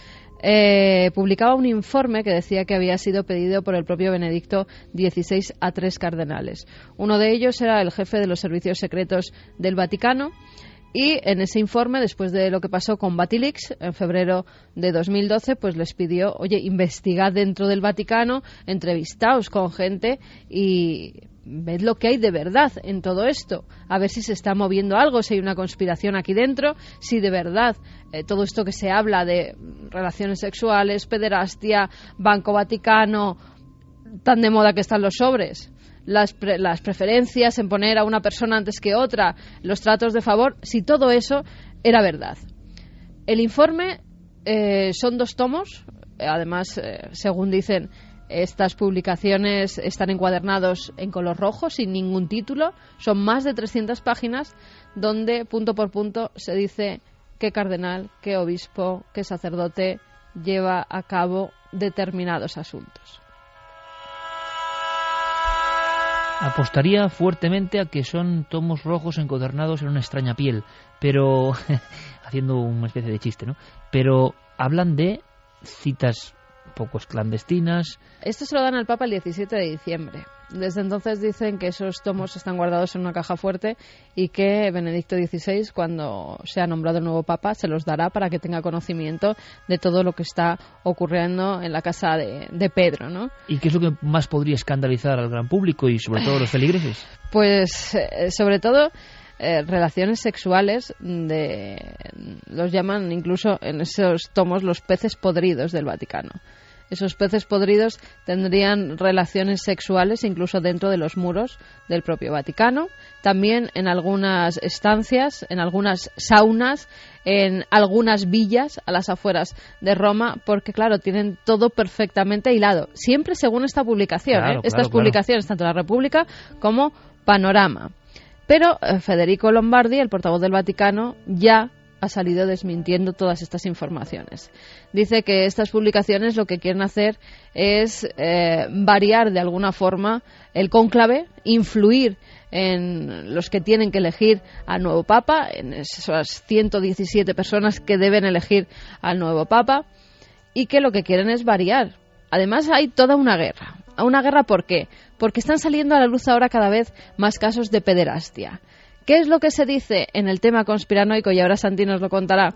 F: Eh, publicaba un informe que decía que había sido pedido por el propio Benedicto dieciséis a tres cardenales. Uno de ellos era el jefe de los servicios secretos del Vaticano. Y en ese informe, después de lo que pasó con Batilix en febrero de dos mil doce, pues les pidió, oye, investigad dentro del Vaticano, entrevistaos con gente y ved lo que hay de verdad en todo esto, a ver si se está moviendo algo, si hay una conspiración aquí dentro, si de verdad eh, todo esto que se habla de relaciones sexuales, pederastia, Banco Vaticano, tan de moda que están los sobres, Las, pre, las preferencias en poner a una persona antes que otra, los tratos de favor, si todo eso era verdad. El informe eh, son dos tomos, además, eh, según dicen, estas publicaciones están encuadernados en color rojo, sin ningún título, son más de trescientas páginas, donde punto por punto se dice qué cardenal, qué obispo, qué sacerdote lleva a cabo determinados asuntos.
C: Apostaría fuertemente a que son tomos rojos encuadernados en una extraña piel, pero haciendo una especie de chiste, ¿no? Pero hablan de citas poco clandestinas.
F: Esto se lo dan al Papa el diecisiete de diciembre. Desde entonces dicen que esos tomos están guardados en una caja fuerte y que Benedicto dieciséis, cuando sea nombrado el nuevo Papa, se los dará para que tenga conocimiento de todo lo que está ocurriendo en la casa de, de Pedro, ¿no?
C: ¿Y qué es lo que más podría escandalizar al gran público y sobre todo a los feligreses?
F: Pues eh, sobre todo eh, relaciones sexuales de, los llaman incluso en esos tomos los peces podridos del Vaticano. esos peces podridos tendrían relaciones sexuales incluso dentro de los muros del propio Vaticano, también en algunas estancias, en algunas saunas, en algunas villas a las afueras de Roma, porque claro, tienen todo perfectamente hilado, siempre según esta publicación,
C: claro,
F: ¿eh? Estas
C: claro,
F: publicaciones,
C: claro.
F: tanto la República como Panorama. Pero eh, Federico Lombardi, el portavoz del Vaticano, ya ha salido desmintiendo todas estas informaciones. Dice que estas publicaciones lo que quieren hacer es eh, variar de alguna forma el cónclave, influir en los que tienen que elegir al nuevo Papa, en esas ciento diecisiete personas que deben elegir al nuevo Papa, y que lo que quieren es variar. Además hay toda una guerra. ¿Una guerra por qué? Porque están saliendo a la luz ahora cada vez más casos de pederastia. ¿Qué es lo que se dice en el tema conspiranoico? Y ahora Santi nos lo contará.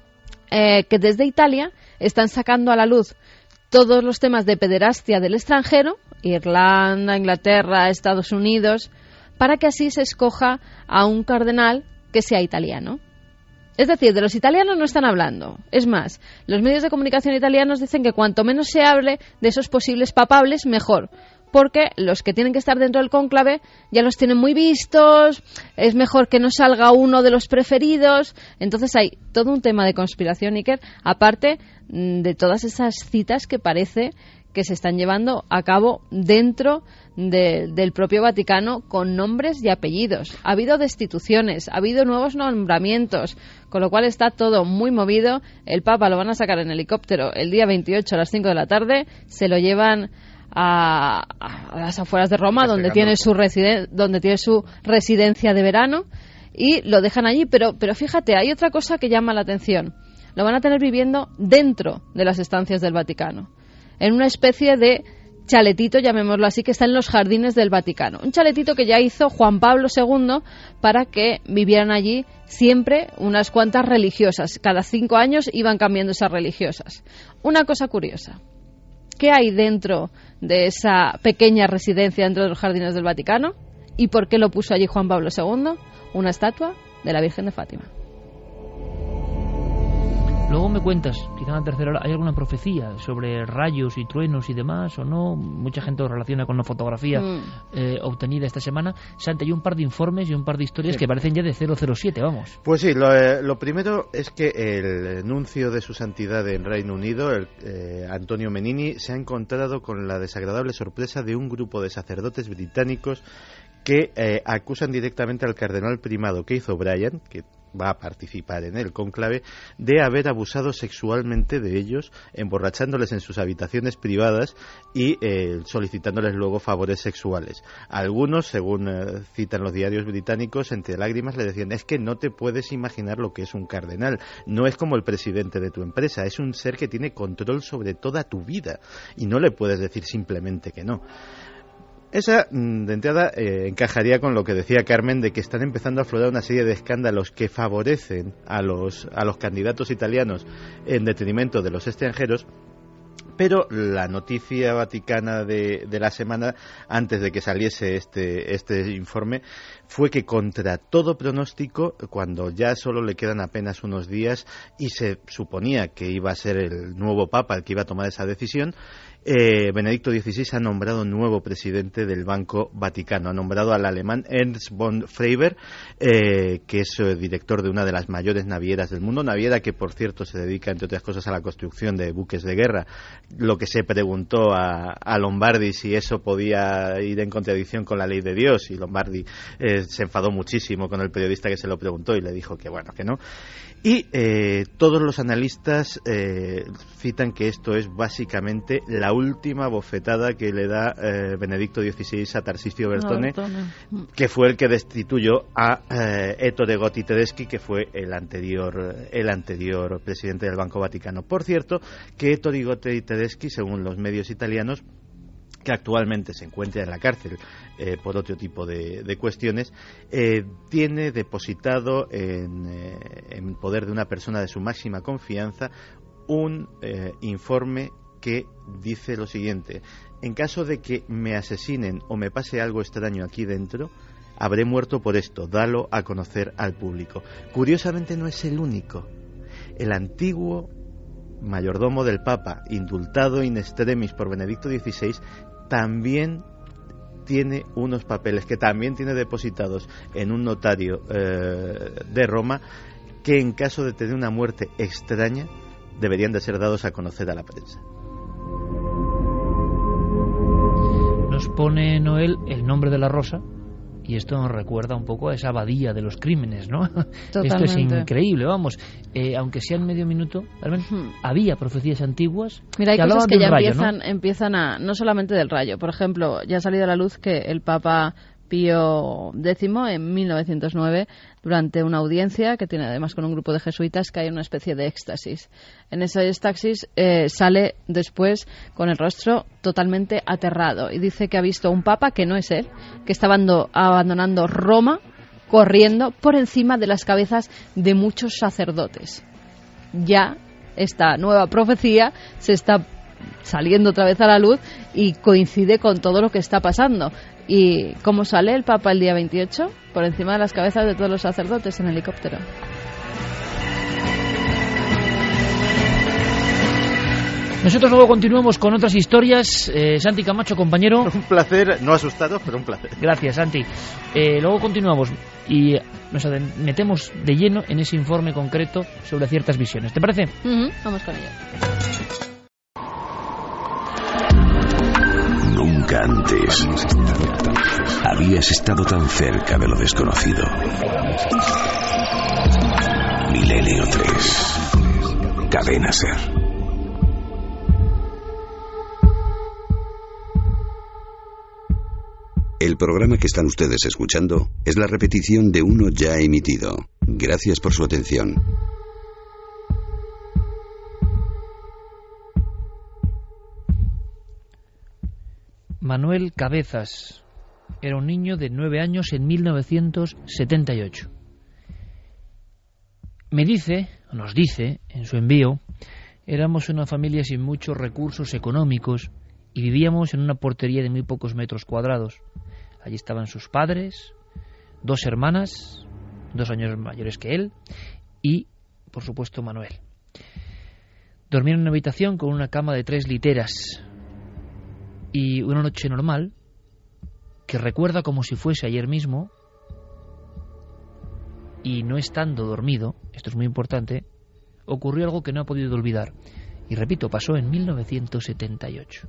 F: Eh, que desde Italia están sacando a la luz todos los temas de pederastia del extranjero, Irlanda, Inglaterra, Estados Unidos, para que así se escoja a un cardenal que sea italiano. Es decir, de los italianos no están hablando. Es más, los medios de comunicación italianos dicen que cuanto menos se hable de esos posibles papables, mejor. Porque los que tienen que estar dentro del cónclave ya los tienen muy vistos, es mejor que no salga uno de los preferidos. Entonces hay todo un tema de conspiración, Iker, aparte de todas esas citas que parece que se están llevando a cabo dentro de, del propio Vaticano con nombres y apellidos. Ha habido destituciones, ha habido nuevos nombramientos, con lo cual está todo muy movido. El Papa lo van a sacar en helicóptero el día veintiocho a las cinco de la tarde, se lo llevan A, a las afueras de Roma, donde tiene su residen- donde tiene su residencia de verano, y lo dejan allí. Pero, pero fíjate, hay otra cosa que llama la atención. Lo van a tener viviendo dentro de las estancias del Vaticano, en una especie de chaletito, llamémoslo así, que está en los jardines del Vaticano. Un chaletito que ya hizo Juan Pablo segundo para que vivieran allí siempre unas cuantas religiosas. Cada cinco años iban cambiando esas religiosas. Una cosa curiosa. ¿Qué hay dentro de esa pequeña residencia dentro de los jardines del Vaticano? ¿Y por qué lo puso allí Juan Pablo segundo? Una estatua de la Virgen de Fátima.
C: Luego me cuentas, quizá en la tercera hora, ¿hay alguna profecía sobre rayos y truenos y demás o no? Mucha gente lo relaciona con una fotografía mm. eh, obtenida esta semana. Santi, hay un par de informes y un par de historias sí. que parecen ya de cero cero siete, vamos.
E: Pues sí, lo, eh, lo primero es que el nuncio de su santidad en Reino Unido, el, eh, Antonio Menini, se ha encontrado con la desagradable sorpresa de un grupo de sacerdotes británicos que eh, acusan directamente al cardenal primado Keith O'Brien, que va a participar en el cónclave, de haber abusado sexualmente de ellos, emborrachándoles en sus habitaciones privadas y eh, solicitándoles luego favores sexuales. Algunos, según eh, citan los diarios británicos, entre lágrimas le decían: es que no te puedes imaginar lo que es un cardenal, no es como el presidente de tu empresa, es un ser que tiene control sobre toda tu vida y no le puedes decir simplemente que no. Esa, de entrada, eh, encajaría con lo que decía Carmen, de que están empezando a aflorar una serie de escándalos que favorecen a los, a los candidatos italianos en detrimento de los extranjeros. Pero la noticia vaticana de, de la semana, antes de que saliese este, este informe, fue que contra todo pronóstico, cuando ya solo le quedan apenas unos días y se suponía que iba a ser el nuevo Papa el que iba a tomar esa decisión, eh, Benedicto dieciséis ha nombrado nuevo presidente del Banco Vaticano. Ha nombrado al alemán Ernst von Freiber, eh, que es eh, director de una de las mayores navieras del mundo, naviera que, por cierto, se dedica, entre otras cosas, a la construcción de buques de guerra. Lo que se preguntó a, a Lombardi si eso podía ir en contradicción con la ley de Dios, y Lombardi eh, se enfadó muchísimo con el periodista que se lo preguntó y le dijo que bueno, que no. Y eh, todos los analistas eh, citan que esto es básicamente la última bofetada que le da eh, Benedicto dieciséis a Tarcisio Bertone, no, que fue el que destituyó a eh, Ettore Gotti Tedeschi, que fue el anterior el anterior presidente del Banco Vaticano. Por cierto, que Ettore Gotti Tedeschi, según los medios italianos, que actualmente se encuentra en la cárcel eh, por otro tipo de, de cuestiones, eh, tiene depositado en, eh, en poder de una persona de su máxima confianza un eh, informe que dice lo siguiente: en caso de que me asesinen o me pase algo extraño aquí dentro, habré muerto por esto, dalo a conocer al público. Curiosamente no es el único. El antiguo mayordomo del Papa, indultado in extremis por Benedicto dieciséis, también tiene unos papeles que también tiene depositados en un notario eh, de Roma, que en caso de tener una muerte extraña deberían de ser dados a conocer a la prensa.
C: Nos pone Noel el nombre de la rosa, y esto nos recuerda un poco a esa abadía de los crímenes, ¿no?
F: Totalmente.
C: Esto es increíble, vamos. Eh, aunque sea en medio minuto, Carmen, hmm. había profecías antiguas.
F: Mira, hay
C: que
F: cosas que ya
C: rayo,
F: empiezan,
C: ¿no?
F: empiezan a, no solamente del rayo. Por ejemplo, ya ha salido a la luz que el Papa Pío décimo, en mil novecientos nueve, durante una audiencia que tiene además con un grupo de jesuitas, cae en una especie de éxtasis. En ese éxtasis eh, sale después con el rostro totalmente aterrado y dice que ha visto un papa que no es él, que está abando- abandonando Roma corriendo por encima de las cabezas de muchos sacerdotes. Ya esta nueva profecía se está saliendo otra vez a la luz y coincide con todo lo que está pasando. ¿Y cómo sale el Papa el día veintiocho? Por encima de las cabezas de todos los sacerdotes en helicóptero.
C: Nosotros luego continuamos con otras historias. Eh, Santi Camacho, compañero.
E: Un placer, no asustado, pero un placer.
C: Gracias, Santi. Eh, luego continuamos y nos metemos de lleno en ese informe concreto sobre ciertas visiones. ¿Te parece?
F: Uh-huh. Vamos con ello.
B: Nunca antes habías estado tan cerca de lo desconocido. Milenio tres. Cadena Ser. El programa que están ustedes escuchando es la repetición de uno ya emitido. Gracias por su atención.
C: Manuel Cabezas era un niño de nueve años en mil novecientos setenta y ocho. Me dice, nos dice, en su envío, éramos una familia sin muchos recursos económicos y vivíamos en una portería de muy pocos metros cuadrados. Allí estaban sus padres, dos hermanas, dos años mayores que él, y, por supuesto, Manuel. Dormía en una habitación con una cama de tres literas. Y una noche normal, que recuerda como si fuese ayer mismo, y no estando dormido, esto es muy importante, ocurrió algo que no ha podido olvidar. Y repito, pasó en mil novecientos setenta y ocho.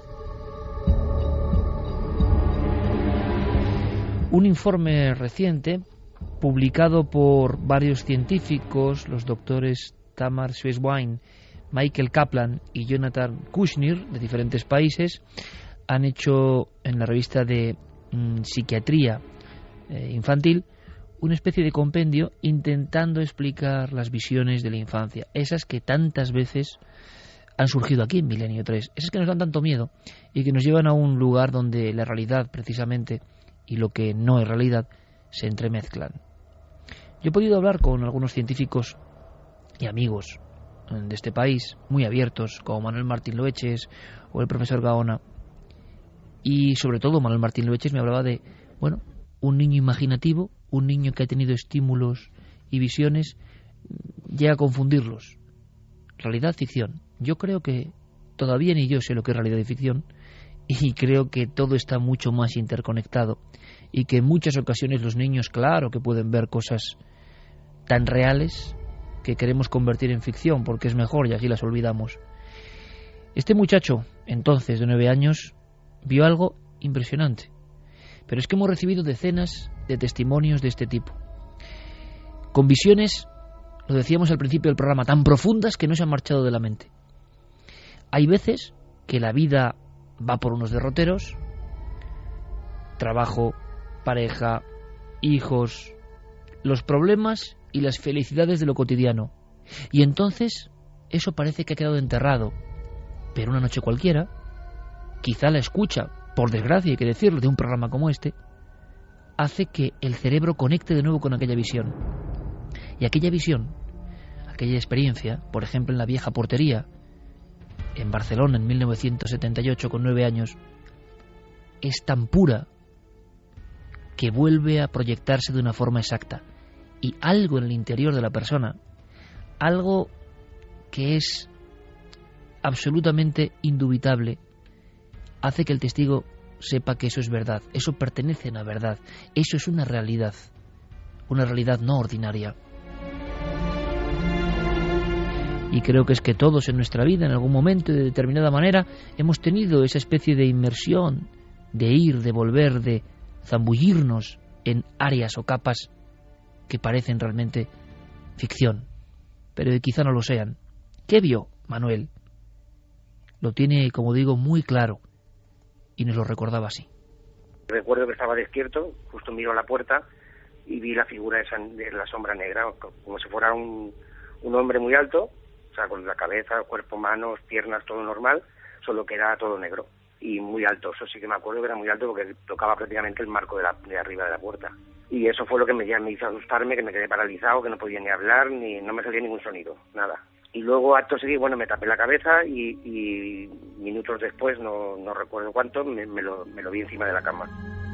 C: Un informe reciente, publicado por varios científicos, los doctores Tamar Schweiswein, Michael Kaplan y Jonathan Kushner, de diferentes países, han hecho en la revista de mm, psiquiatría eh, infantil una especie de compendio intentando explicar las visiones de la infancia, esas que tantas veces han surgido aquí en Milenio tres, esas que nos dan tanto miedo y que nos llevan a un lugar donde la realidad, precisamente, y lo que no es realidad, se entremezclan. Yo he podido hablar con algunos científicos y amigos de este país, muy abiertos, como Manuel Martín Loeches o el profesor Gaona, y sobre todo Manuel Martín Loeches me hablaba de, bueno, un niño imaginativo, un niño que ha tenido estímulos y visiones, llega a confundirlos. Realidad, ficción. Yo creo que todavía ni yo sé lo que es realidad y ficción, y creo que todo está mucho más interconectado, y que en muchas ocasiones los niños, claro, que pueden ver cosas tan reales que queremos convertir en ficción porque es mejor y así las olvidamos. Este muchacho, entonces de nueve años, vio algo impresionante. Pero es que hemos recibido decenas de testimonios de este tipo, con visiones, lo decíamos al principio del programa, tan profundas que no se han marchado de la mente. Hay veces que la vida va por unos derroteros, trabajo, pareja, hijos, los problemas y las felicidades de lo cotidiano, y entonces eso parece que ha quedado enterrado. Pero una noche cualquiera, quizá la escucha, por desgracia hay que decirlo, de un programa como este, hace que el cerebro conecte de nuevo con aquella visión. Y aquella visión, aquella experiencia, por ejemplo en la vieja portería, en Barcelona en mil novecientos setenta y ocho, con nueve años, es tan pura que vuelve a proyectarse de una forma exacta. Y algo en el interior de la persona, algo que es absolutamente indubitable hace que el testigo sepa que eso es verdad, eso pertenece a la verdad, eso es una realidad, una realidad no ordinaria. Y creo que es que todos en nuestra vida, en algún momento, de determinada manera, hemos tenido esa especie de inmersión, de ir, de volver, de zambullirnos en áreas o capas que parecen realmente ficción, pero que quizá no lo sean. ¿Qué vio Manuel? Lo tiene, como digo, muy claro, y nos lo recordaba así.
J: Recuerdo que estaba despierto, justo miro a la puerta y vi la figura esa de la sombra negra, como si fuera un, un hombre muy alto, o sea, con la cabeza, cuerpo, manos, piernas, todo normal, solo que era todo negro y muy alto. Eso sí que me acuerdo que era muy alto porque tocaba prácticamente el marco de, la, de arriba de la puerta. Y eso fue lo que me, ya me hizo asustarme, que me quedé paralizado, que no podía ni hablar, ni no me salía ningún sonido, nada. Y luego, acto seguido, bueno, me tapé la cabeza y, y minutos después, no, no recuerdo cuánto, me, me, lo, me lo vi encima de la cama.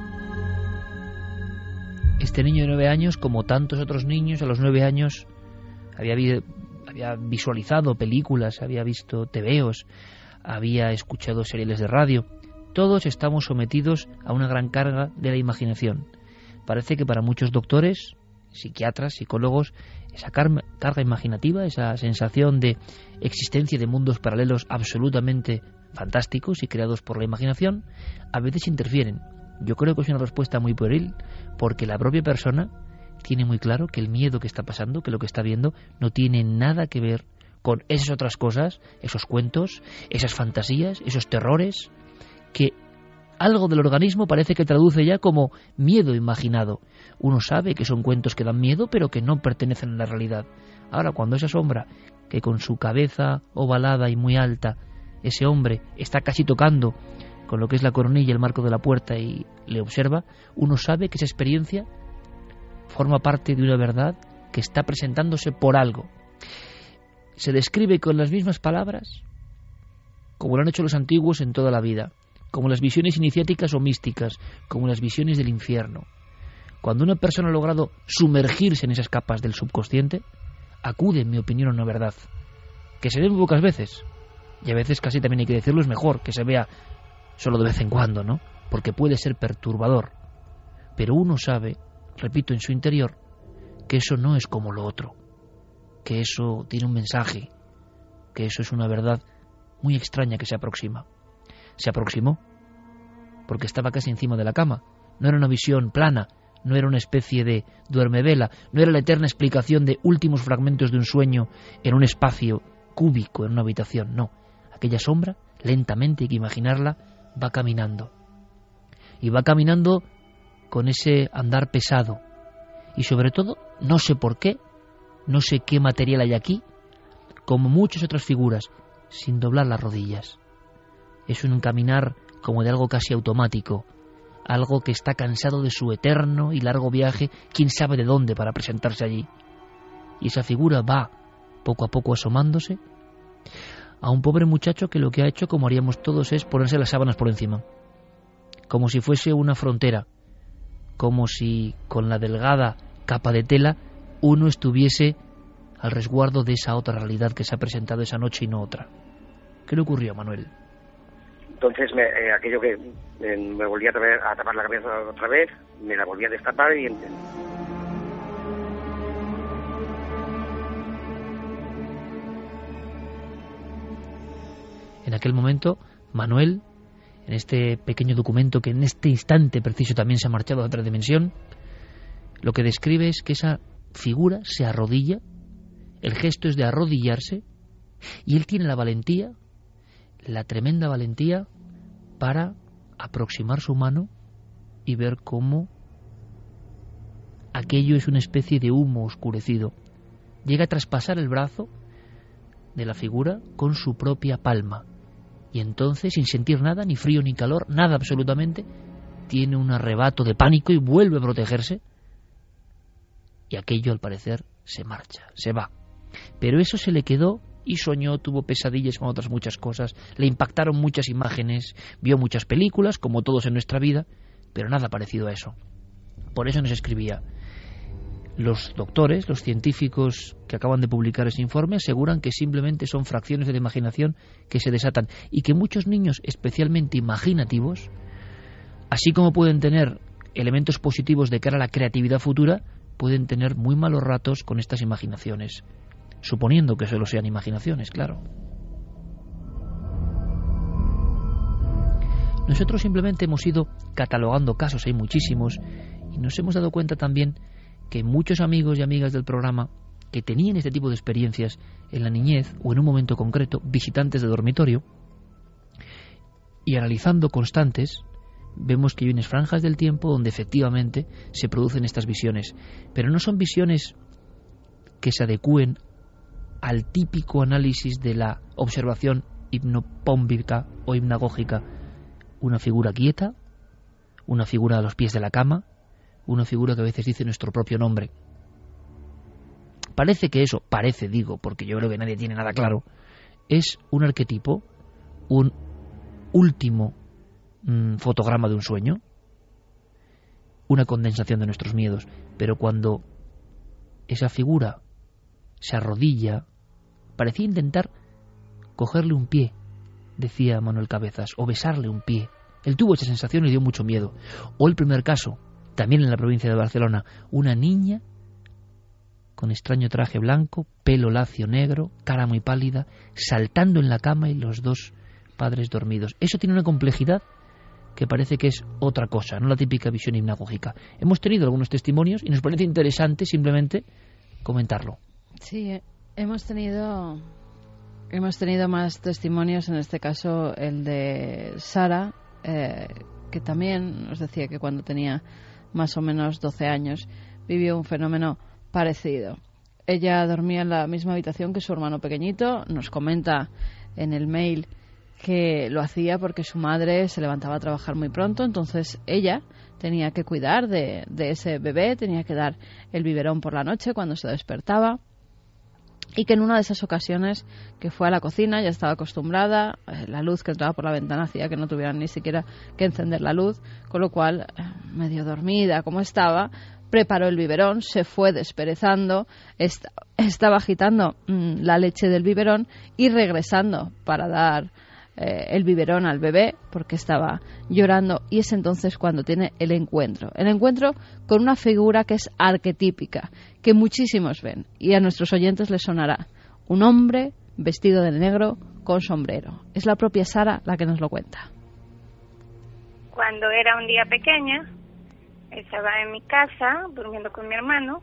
C: Este niño de nueve años, como tantos otros niños, a los nueve años había, había visualizado películas, había visto tebeos, había escuchado seriales de radio. Todos estamos sometidos a una gran carga de la imaginación. Parece que para muchos doctores, psiquiatras, psicólogos, esa carga imaginativa, esa sensación de existencia de mundos paralelos absolutamente fantásticos y creados por la imaginación, a veces interfieren. Yo creo que es una respuesta muy pueril, porque la propia persona tiene muy claro que el miedo que está pasando, que lo que está viendo, no tiene nada que ver con esas otras cosas, esos cuentos, esas fantasías, esos terrores, que algo del organismo parece que traduce ya como miedo imaginado. Uno sabe que son cuentos que dan miedo, pero que no pertenecen a la realidad. Ahora, cuando esa sombra, que con su cabeza ovalada y muy alta, ese hombre está casi tocando con lo que es la coronilla, el marco de la puerta, y le observa, uno sabe que esa experiencia forma parte de una verdad que está presentándose por algo. Se describe con las mismas palabras como lo han hecho los antiguos en toda la vida, como las visiones iniciáticas o místicas, como las visiones del infierno. Cuando una persona ha logrado sumergirse en esas capas del subconsciente, acude, en mi opinión, a una verdad, que se ve muy pocas veces, y a veces casi también hay que decirlo, es mejor que se vea solo de vez en cuando, ¿no? Porque puede ser perturbador. Pero uno sabe, repito, en su interior, que eso no es como lo otro, que eso tiene un mensaje, que eso es una verdad muy extraña que se aproxima. Se aproximó porque estaba casi encima de la cama. No era una visión plana, no era una especie de duermevela, no era la eterna explicación de últimos fragmentos de un sueño en un espacio cúbico, en una habitación, no. Aquella sombra, lentamente, hay que imaginarla, va caminando. Y va caminando con ese andar pesado. Y sobre todo, no sé por qué, no sé qué material hay aquí, como muchas otras figuras, sin doblar las rodillas. Es un caminar como de algo casi automático, algo que está cansado de su eterno y largo viaje, quién sabe de dónde, para presentarse allí. Y esa figura va, poco a poco asomándose, a un pobre muchacho que lo que ha hecho, como haríamos todos, es ponerse las sábanas por encima, como si fuese una frontera, como si con la delgada capa de tela uno estuviese al resguardo de esa otra realidad que se ha presentado esa noche y no otra. ¿Qué le ocurrió a Manuel?
J: Entonces, me, eh, aquello que eh, me volví a, traer, a tapar la cabeza otra vez, me la volví a destapar y...
C: En aquel momento, Manuel, en este pequeño documento que en este instante preciso también se ha marchado a otra dimensión, lo que describe es que esa figura se arrodilla, el gesto es de arrodillarse, y él tiene la valentía, la tremenda valentía, para aproximar su mano y ver cómo aquello es una especie de humo oscurecido. Llega a traspasar el brazo de la figura con su propia palma, y entonces, sin sentir nada, ni frío ni calor, nada absolutamente, tiene un arrebato de pánico y vuelve a protegerse, y aquello al parecer se marcha, se va. Pero eso se le quedó y soñó, tuvo pesadillas con otras muchas cosas, le impactaron muchas imágenes, vio muchas películas, como todos en nuestra vida, pero nada parecido a eso. Por eso nos escribía: Los doctores, los científicos que acaban de publicar ese informe, aseguran que simplemente son fracciones de la imaginación que se desatan y que muchos niños especialmente imaginativos, así como pueden tener elementos positivos de cara a la creatividad futura, pueden tener muy malos ratos con estas imaginaciones, suponiendo que solo sean imaginaciones, claro. Nosotros simplemente hemos ido catalogando casos, hay muchísimos, y nos hemos dado cuenta también que muchos amigos y amigas del programa que tenían este tipo de experiencias en la niñez o en un momento concreto, visitantes de dormitorio, y analizando constantes, vemos que hay unas franjas del tiempo donde efectivamente se producen estas visiones, pero no son visiones que se adecúen al típico análisis de la observación hipnopómbica o hipnagógica, una figura quieta, una figura a los pies de la cama, una figura que a veces dice nuestro propio nombre. Parece que eso, parece digo, porque yo creo que nadie tiene nada claro, es un arquetipo, un último mmm, fotograma de un sueño, una condensación de nuestros miedos. Pero cuando esa figura se arrodilla, parecía intentar cogerle un pie, decía Manuel Cabezas, o besarle un pie. Él tuvo esa sensación y le dio mucho miedo. O el primer caso, también en la provincia de Barcelona, una niña con extraño traje blanco, pelo lacio negro, cara muy pálida, saltando en la cama y los dos padres dormidos. Eso tiene una complejidad que parece que es otra cosa, no la típica visión hipnagógica. Hemos tenido algunos testimonios y nos parece interesante simplemente comentarlo.
F: Sí, hemos tenido hemos tenido más testimonios, en este caso el de Sara, eh, que también nos decía que cuando tenía más o menos doce años vivió un fenómeno parecido. Ella dormía en la misma habitación que su hermano pequeñito. Nos comenta en el mail que lo hacía porque su madre se levantaba a trabajar muy pronto, entonces ella tenía que cuidar de, de ese bebé, tenía que dar el biberón por la noche cuando se despertaba, y que en una de esas ocasiones que fue a la cocina, ya estaba acostumbrada, la luz que entraba por la ventana hacía que no tuvieran ni siquiera que encender la luz, con lo cual, medio dormida como estaba, preparó el biberón, se fue desperezando, est- estaba agitando mmm, la leche del biberón y regresando para dar eh, el biberón al bebé porque estaba llorando, y es entonces cuando tiene el encuentro. El encuentro con una figura que es arquetípica, que muchísimos ven, y a nuestros oyentes les sonará. Un hombre vestido de negro con sombrero. Es la propia Sara la que nos lo cuenta.
K: Cuando era un día pequeña, estaba en mi casa durmiendo con mi hermano,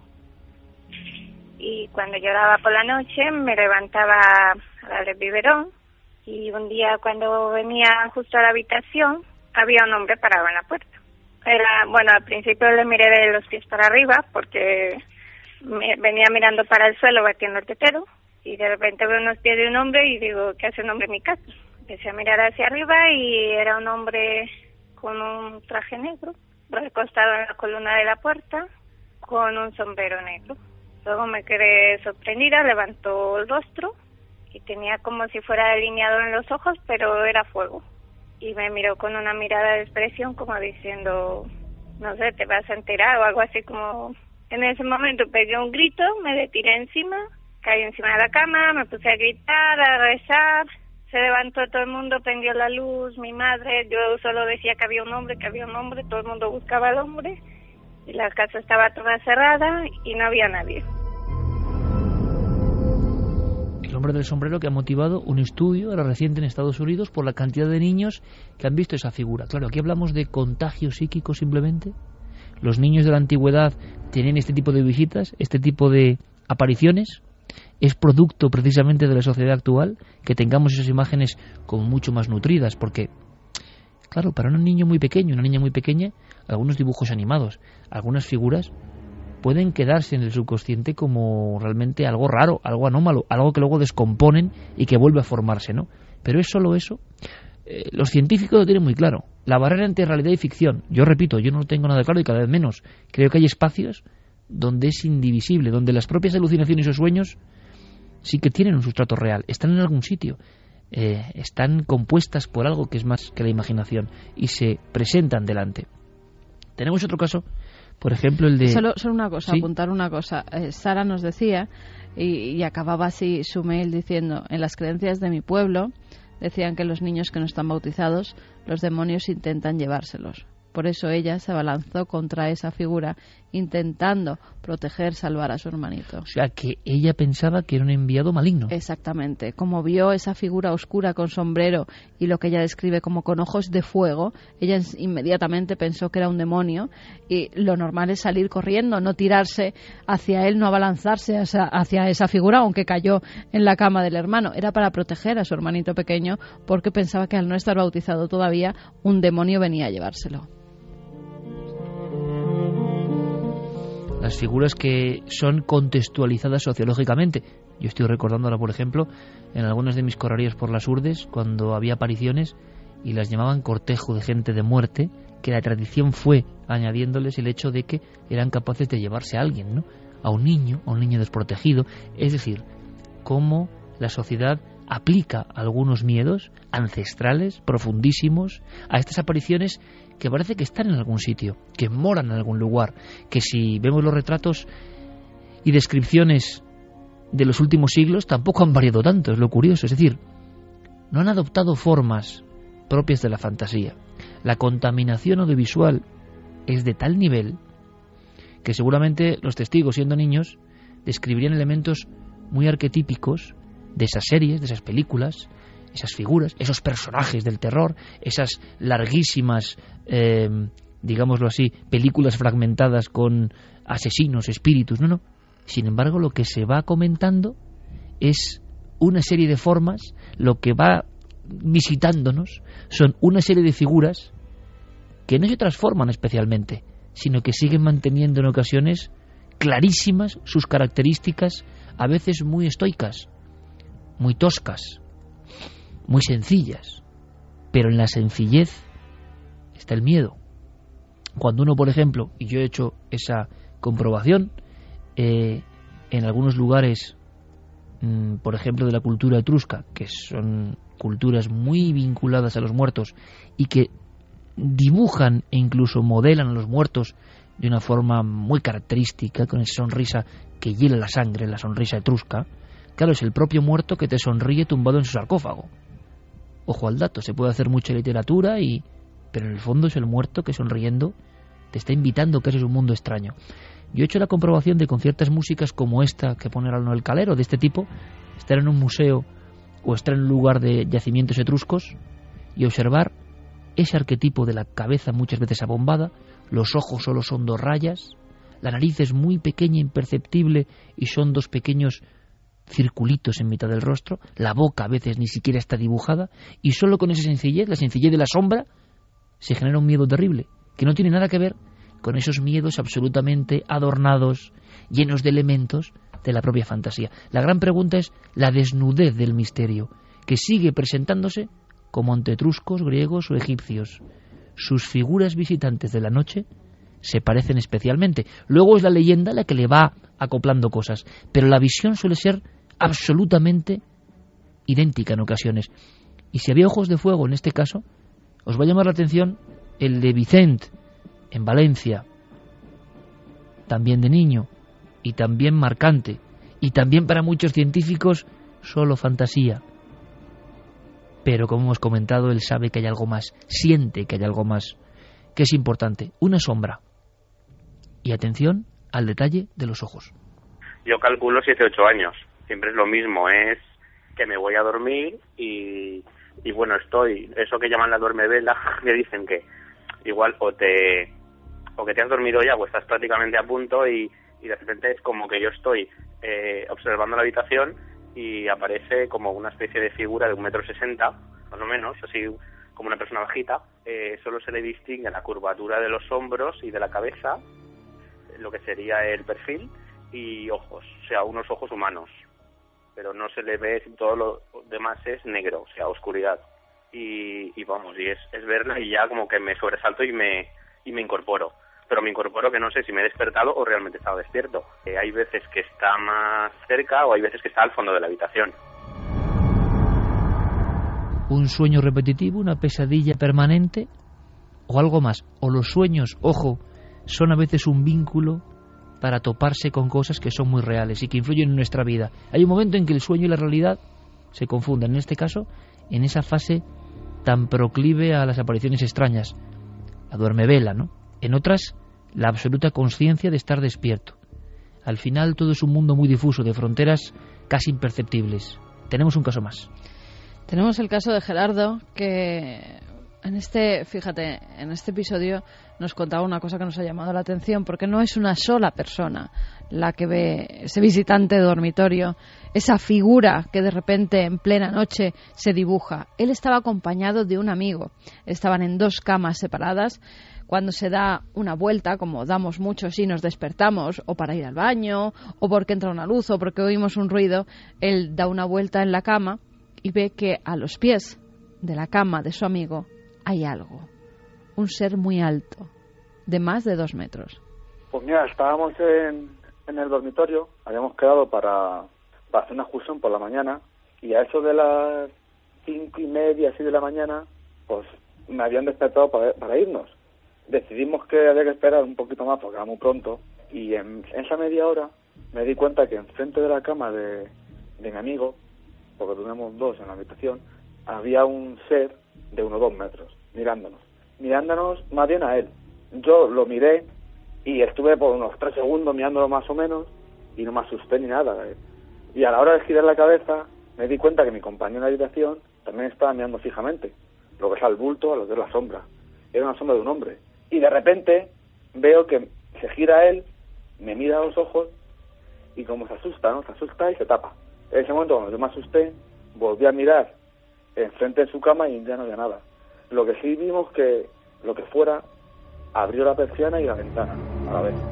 K: y cuando lloraba por la noche me levantaba a darle el biberón, y un día cuando venía justo a la habitación había un hombre parado en la puerta. Era, bueno, al principio le miré de los pies para arriba porque me, venía mirando para el suelo batiendo el tetero, y de repente veo unos pies de un hombre y digo, ¿qué hace un hombre en mi casa? Empecé a mirar hacia arriba y era un hombre con un traje negro, recostado en la columna de la puerta, con un sombrero negro. Luego me quedé sorprendida, levantó el rostro y tenía como si fuera delineado en los ojos, pero era fuego. Y me miró con una mirada de expresión como diciendo, no sé, te vas a enterar o algo así como... En ese momento pegué un grito, me le tiré encima, caí encima de la cama, me puse a gritar, a rezar. Se levantó todo el mundo, prendió la luz, mi madre, yo solo decía que había un hombre, que había un hombre, todo el mundo buscaba al hombre, y la casa estaba toda cerrada y no había nadie.
C: El hombre del sombrero que ha motivado un estudio ahora reciente en Estados Unidos por la cantidad de niños que han visto esa figura. Claro, aquí hablamos de contagio psíquico simplemente. Los niños de la antigüedad tienen este tipo de visitas, este tipo de apariciones. Es producto precisamente de la sociedad actual que tengamos esas imágenes como mucho más nutridas, porque, claro, para un niño muy pequeño, una niña muy pequeña, algunos dibujos animados, algunas figuras pueden quedarse en el subconsciente como realmente algo raro, algo anómalo, algo que luego descomponen y que vuelve a formarse, ¿no? Pero es solo eso. Eh, los científicos lo tienen muy claro. La barrera entre realidad y ficción, yo repito, yo no lo tengo nada claro y cada vez menos. Creo que hay espacios donde es indivisible, donde las propias alucinaciones o sueños sí que tienen un sustrato real, están en algún sitio, eh, están compuestas por algo que es más que la imaginación y se presentan delante. Tenemos otro caso Por ejemplo, el de...
F: Solo, solo una cosa,
C: ¿Sí?
F: apuntar una cosa. Eh, Sara nos decía, y, y acababa así su mail diciendo, en las creencias de mi pueblo decían que los niños que no están bautizados, los demonios intentan llevárselos. Por eso ella se abalanzó contra esa figura, intentando proteger, salvar a su hermanito.
C: O sea, que ella pensaba que era un enviado maligno.
F: Exactamente. Como vio esa figura oscura con sombrero y lo que ella describe como con ojos de fuego, ella inmediatamente pensó que era un demonio, y lo normal es salir corriendo, no tirarse hacia él, no abalanzarse hacia, hacia esa figura, aunque cayó en la cama del hermano. Era para proteger a su hermanito pequeño, porque pensaba que al no estar bautizado todavía, un demonio venía a llevárselo.
C: Las figuras que son contextualizadas sociológicamente. Yo estoy recordando ahora, por ejemplo, en algunas de mis correrías por las urdes, cuando había apariciones y las llamaban cortejo de gente de muerte, que la tradición fue añadiéndoles el hecho de que eran capaces de llevarse a alguien, ¿no? A un niño, a un niño desprotegido. Es decir, cómo la sociedad aplica algunos miedos ancestrales, profundísimos, a estas apariciones que parece que están en algún sitio, que moran en algún lugar, que si vemos los retratos y descripciones de los últimos siglos tampoco han variado tanto, es lo curioso. Es decir, no han adoptado formas propias de la fantasía. La contaminación audiovisual es de tal nivel que seguramente los testigos, siendo niños, describirían elementos muy arquetípicos de esas series, de esas películas, esas figuras, esos personajes del terror, esas larguísimas, eh, digámoslo así, películas fragmentadas con asesinos, espíritus. No, no. Sin embargo, lo que se va comentando es una serie de formas, lo que va visitándonos son una serie de figuras que no se transforman especialmente, sino que siguen manteniendo en ocasiones clarísimas sus características, a veces muy estoicas, muy toscas, muy sencillas, pero en la sencillez está el miedo. Cuando uno, por ejemplo, y yo he hecho esa comprobación, eh, en algunos lugares, mmm, por ejemplo, de la cultura etrusca, que son culturas muy vinculadas a los muertos y que dibujan e incluso modelan a los muertos de una forma muy característica, con esa sonrisa que hiela la sangre, la sonrisa etrusca. Claro, es el propio muerto que te sonríe tumbado en su sarcófago. Ojo al dato, se puede hacer mucha literatura, y pero en el fondo es el muerto que sonriendo te está invitando que eres un mundo extraño. Yo he hecho la comprobación de con ciertas músicas como esta que pone Arno el Calero, de este tipo, estar en un museo o estar en un lugar de yacimientos etruscos y observar ese arquetipo de la cabeza muchas veces abombada, los ojos solo son dos rayas, la nariz es muy pequeña, imperceptible, y son dos pequeños circulitos en mitad del rostro, la boca a veces ni siquiera está dibujada, y solo con esa sencillez, la sencillez de la sombra, se genera un miedo terrible, que no tiene nada que ver con esos miedos absolutamente adornados, llenos de elementos de la propia fantasía. La gran pregunta es la desnudez del misterio, que sigue presentándose como ante etruscos, griegos o egipcios. Sus figuras visitantes de la noche se parecen especialmente. Luego es la leyenda la que le va acoplando cosas, pero la visión suele ser absolutamente idéntica en ocasiones. Y si había ojos de fuego en este caso, os va a llamar la atención el de Vicent en Valencia, también de niño y también marcante, y también para muchos científicos solo fantasía. Pero como hemos comentado, él sabe que hay algo más, siente que hay algo más, que es importante, una sombra. Y atención al detalle de los ojos.
L: Yo calculo siete u ocho años, siempre es lo mismo, es que me voy a dormir y, y bueno, estoy, eso que llaman la duermevela, me dicen que igual o te o que te has dormido ya o estás prácticamente a punto y, y de repente es como que yo estoy eh, observando la habitación y aparece como una especie de figura de un metro sesenta, más o menos, así como una persona bajita, eh, solo se le distingue la curvatura de los hombros y de la cabeza, lo que sería el perfil, y ojos, o sea, unos ojos humanos, pero no se le ve, todo lo demás es negro, o sea, oscuridad, y, y vamos, y es, es verla y ya como que me sobresalto y me, y me incorporo. Pero me incorporo que no sé si me he despertado o realmente he estado despierto. Eh, hay veces que está más cerca o hay veces que está al fondo de la habitación.
C: Un sueño repetitivo, una pesadilla permanente o algo más. O los sueños, ojo, son a veces un vínculo para toparse con cosas que son muy reales y que influyen en nuestra vida. Hay un momento en que el sueño y la realidad se confunden, en este caso, en esa fase tan proclive a las apariciones extrañas, la duermevela, ¿no? En otras, la absoluta conciencia de estar despierto. Al final todo es un mundo muy difuso, de fronteras casi imperceptibles. Tenemos un caso más.
F: Tenemos el caso de Gerardo, que en este, fíjate, en este episodio nos contaba una cosa que nos ha llamado la atención, porque no es una sola persona la que ve ese visitante de dormitorio, esa figura que de repente en plena noche se dibuja. Él estaba acompañado de un amigo. Estaban en dos camas separadas. Cuando se da una vuelta, como damos muchos y nos despertamos, o para ir al baño, o porque entra una luz, o porque oímos un ruido, él da una vuelta en la cama y ve que a los pies de la cama de su amigo hay algo, un ser muy alto, de más de dos metros.
M: Pues mira, estábamos en, en el dormitorio, habíamos quedado para, para hacer una excursión por la mañana, y a eso de las cinco y media, así de la mañana, pues me habían despertado para, para irnos. Decidimos que había que esperar un poquito más porque era muy pronto, y en esa media hora me di cuenta que enfrente de la cama de, de mi amigo, porque tenemos dos en la habitación, había un ser de unos dos metros, mirándonos, mirándonos más bien a él. Yo lo miré y estuve por unos tres segundos mirándolo más o menos y no me asusté ni nada. Y a la hora de girar la cabeza me di cuenta que mi compañero de habitación también estaba mirando fijamente, lo que es al bulto, a lo que es la sombra. Era una sombra de un hombre. Y de repente veo que se gira él, me mira a los ojos y como se asusta, ¿no? Se asusta y se tapa. En ese momento, cuando yo me asusté, volví a mirar enfrente de su cama y ya no había nada. Lo que sí vimos que lo que fuera abrió la persiana y la ventana a la vez.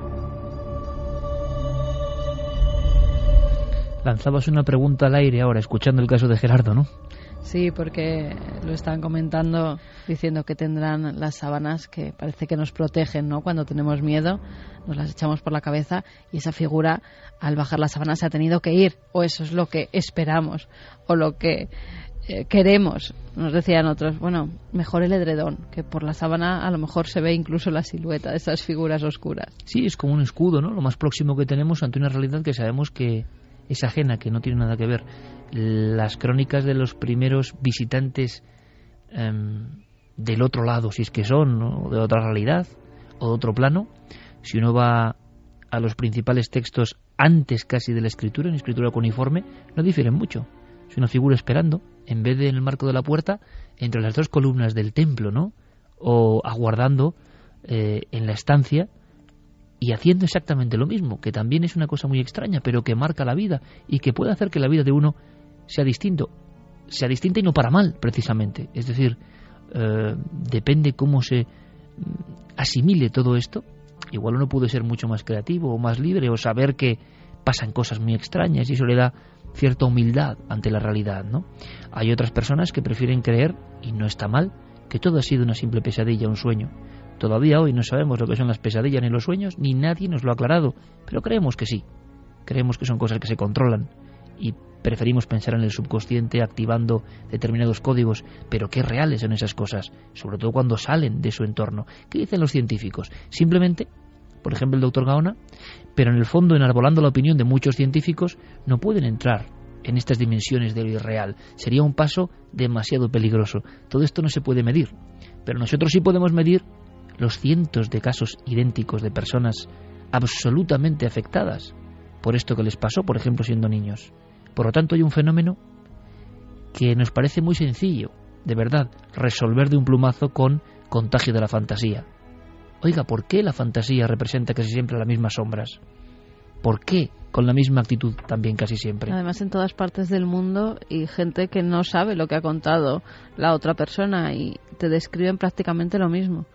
C: Lanzabas una pregunta al aire ahora, escuchando el caso de Gerardo, ¿no?
F: Sí, porque lo están comentando diciendo que tendrán las sábanas que parece que nos protegen, ¿no? Cuando tenemos miedo, nos las echamos por la cabeza y esa figura, al bajar la sábana, se ha tenido que ir. O eso es lo que esperamos, o lo que eh, queremos. Nos decían otros, bueno, mejor el edredón, que por la sábana a lo mejor se ve incluso la silueta de esas figuras oscuras.
C: Sí, es como un escudo, ¿no? Lo más próximo que tenemos ante una realidad que sabemos que es ajena, que no tiene nada que ver. Las crónicas de los primeros visitantes eh, del otro lado, si es que son, ¿no? De otra realidad o de otro plano, si uno va a los principales textos antes casi de la escritura, en escritura cuneiforme, no difieren mucho. Es una figura esperando, en vez de en el marco de la puerta, entre las dos columnas del templo, ¿no? O aguardando eh, en la estancia, y haciendo exactamente lo mismo, que también es una cosa muy extraña, pero que marca la vida y que puede hacer que la vida de uno sea distinto, sea distinta y no para mal, precisamente. Es decir, eh, depende cómo se asimile todo esto. Igual uno puede ser mucho más creativo o más libre, o saber que pasan cosas muy extrañas, y eso le da cierta humildad ante la realidad, ¿no? Hay otras personas que prefieren creer, y no está mal, que todo ha sido una simple pesadilla, un sueño. Todavía hoy no sabemos lo que son las pesadillas ni los sueños, ni nadie nos lo ha aclarado, pero creemos que sí. Creemos que son cosas que se controlan y preferimos pensar en el subconsciente activando determinados códigos, pero qué reales son esas cosas, sobre todo cuando salen de su entorno. ¿Qué dicen los científicos? Simplemente, por ejemplo el doctor Gaona, pero en el fondo, enarbolando la opinión de muchos científicos, no pueden entrar en estas dimensiones de lo irreal. Sería un paso demasiado peligroso. Todo esto no se puede medir, pero nosotros sí podemos medir los cientos de casos idénticos de personas absolutamente afectadas por esto que les pasó, por ejemplo, siendo niños. Por lo tanto, hay un fenómeno que nos parece muy sencillo, de verdad, resolver de un plumazo con contagio de la fantasía. Oiga, ¿por qué la fantasía representa casi siempre las mismas sombras? ¿Por qué con la misma actitud también casi siempre?
F: Además, en todas partes del mundo, y gente que no sabe lo que ha contado la otra persona y te describen prácticamente lo mismo.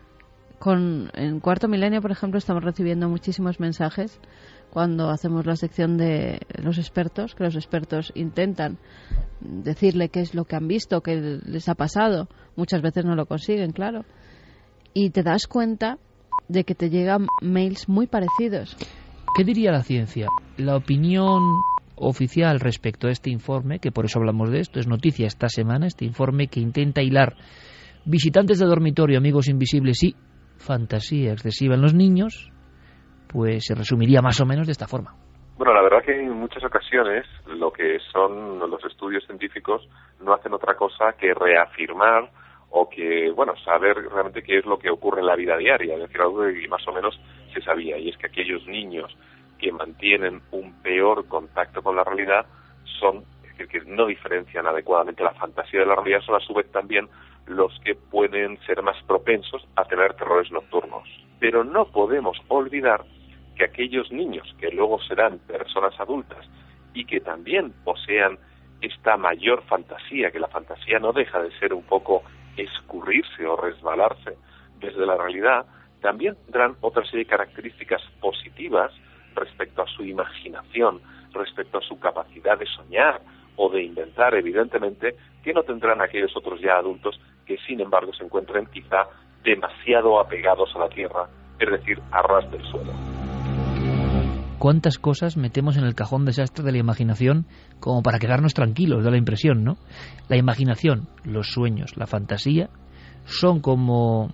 F: Con, en Cuarto Milenio, por ejemplo, estamos recibiendo muchísimos mensajes cuando hacemos la sección de los expertos, que los expertos intentan decirle qué es lo que han visto, qué les ha pasado. Muchas veces no lo consiguen, claro. Y te das cuenta de que te llegan mails muy parecidos.
C: ¿Qué diría la ciencia? La opinión oficial respecto a este informe, que por eso hablamos de esto, es noticia esta semana, este informe que intenta hilar visitantes de dormitorio, amigos invisibles, sí, fantasía excesiva en los niños, pues se resumiría más o menos de esta forma.
N: Bueno, la verdad que en muchas ocasiones lo que son los estudios científicos no hacen otra cosa que reafirmar o que, bueno, saber realmente qué es lo que ocurre en la vida diaria, es decir, algo que más o menos se sabía, y es que aquellos niños que mantienen un peor contacto con la realidad son, es decir, que no diferencian adecuadamente la fantasía de la realidad, son a su vez también los que pueden ser más propensos a tener terrores nocturnos. Pero no podemos olvidar que aquellos niños que luego serán personas adultas y que también posean esta mayor fantasía, que la fantasía no deja de ser un poco escurrirse o resbalarse desde la realidad, también tendrán otra serie de características positivas respecto a su imaginación, respecto a su capacidad de soñar o de inventar, evidentemente, que no tendrán aquellos otros ya adultos que, sin embargo, se encuentren quizá demasiado apegados a la tierra, es decir, a ras del suelo.
C: ¿Cuántas cosas metemos en el cajón desastre de la imaginación como para quedarnos tranquilos? Da la impresión, ¿no? La imaginación, los sueños, la fantasía, son como,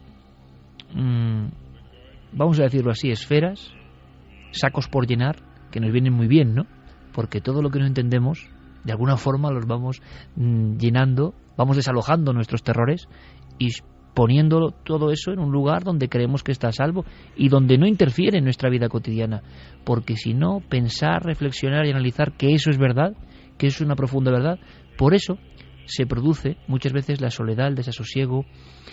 C: mmm, vamos a decirlo así, esferas, sacos por llenar, que nos vienen muy bien, ¿no? Porque todo lo que no entendemos, de alguna forma los vamos mmm, llenando, vamos desalojando nuestros terrores y poniendo todo eso en un lugar donde creemos que está a salvo y donde no interfiere en nuestra vida cotidiana, porque si no, pensar, reflexionar y analizar que eso es verdad, que eso es una profunda verdad, por eso se produce muchas veces la soledad, el desasosiego,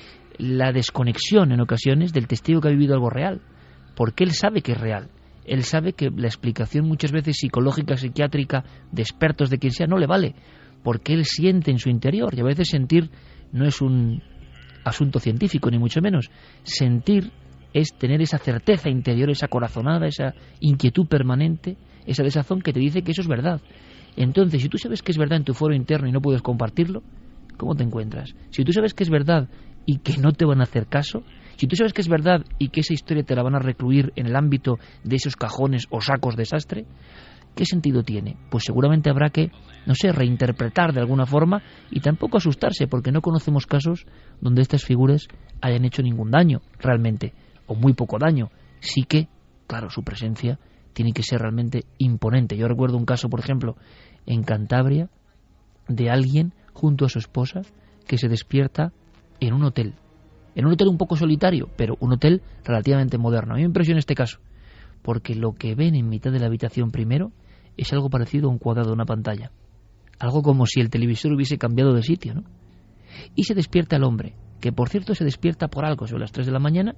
C: la desconexión en ocasiones del testigo que ha vivido algo real, porque él sabe que es real, él sabe que la explicación muchas veces psicológica, psiquiátrica, de expertos, de quien sea, no le vale, porque él siente en su interior, y a veces sentir no es un asunto científico, ni mucho menos. Sentir es tener esa certeza interior, esa corazonada, esa inquietud permanente, esa desazón que te dice que eso es verdad. Entonces, si tú sabes que es verdad en tu foro interno y no puedes compartirlo, ¿cómo te encuentras? Si tú sabes que es verdad y que no te van a hacer caso, si tú sabes que es verdad y que esa historia te la van a recluir en el ámbito de esos cajones o sacos de desastre, ¿qué sentido tiene? Pues seguramente habrá que, no sé, reinterpretar de alguna forma y tampoco asustarse, porque no conocemos casos donde estas figuras hayan hecho ningún daño, realmente, o muy poco daño. Sí que, claro, su presencia tiene que ser realmente imponente. Yo recuerdo un caso, por ejemplo, en Cantabria, de alguien junto a su esposa que se despierta en un hotel. En un hotel un poco solitario, pero un hotel relativamente moderno. A mí me impresiona este caso, porque lo que ven en mitad de la habitación primero es algo parecido a un cuadrado de una pantalla. Algo como si el televisor hubiese cambiado de sitio, ¿no? Y se despierta el hombre, que por cierto se despierta por algo sobre las tres de la mañana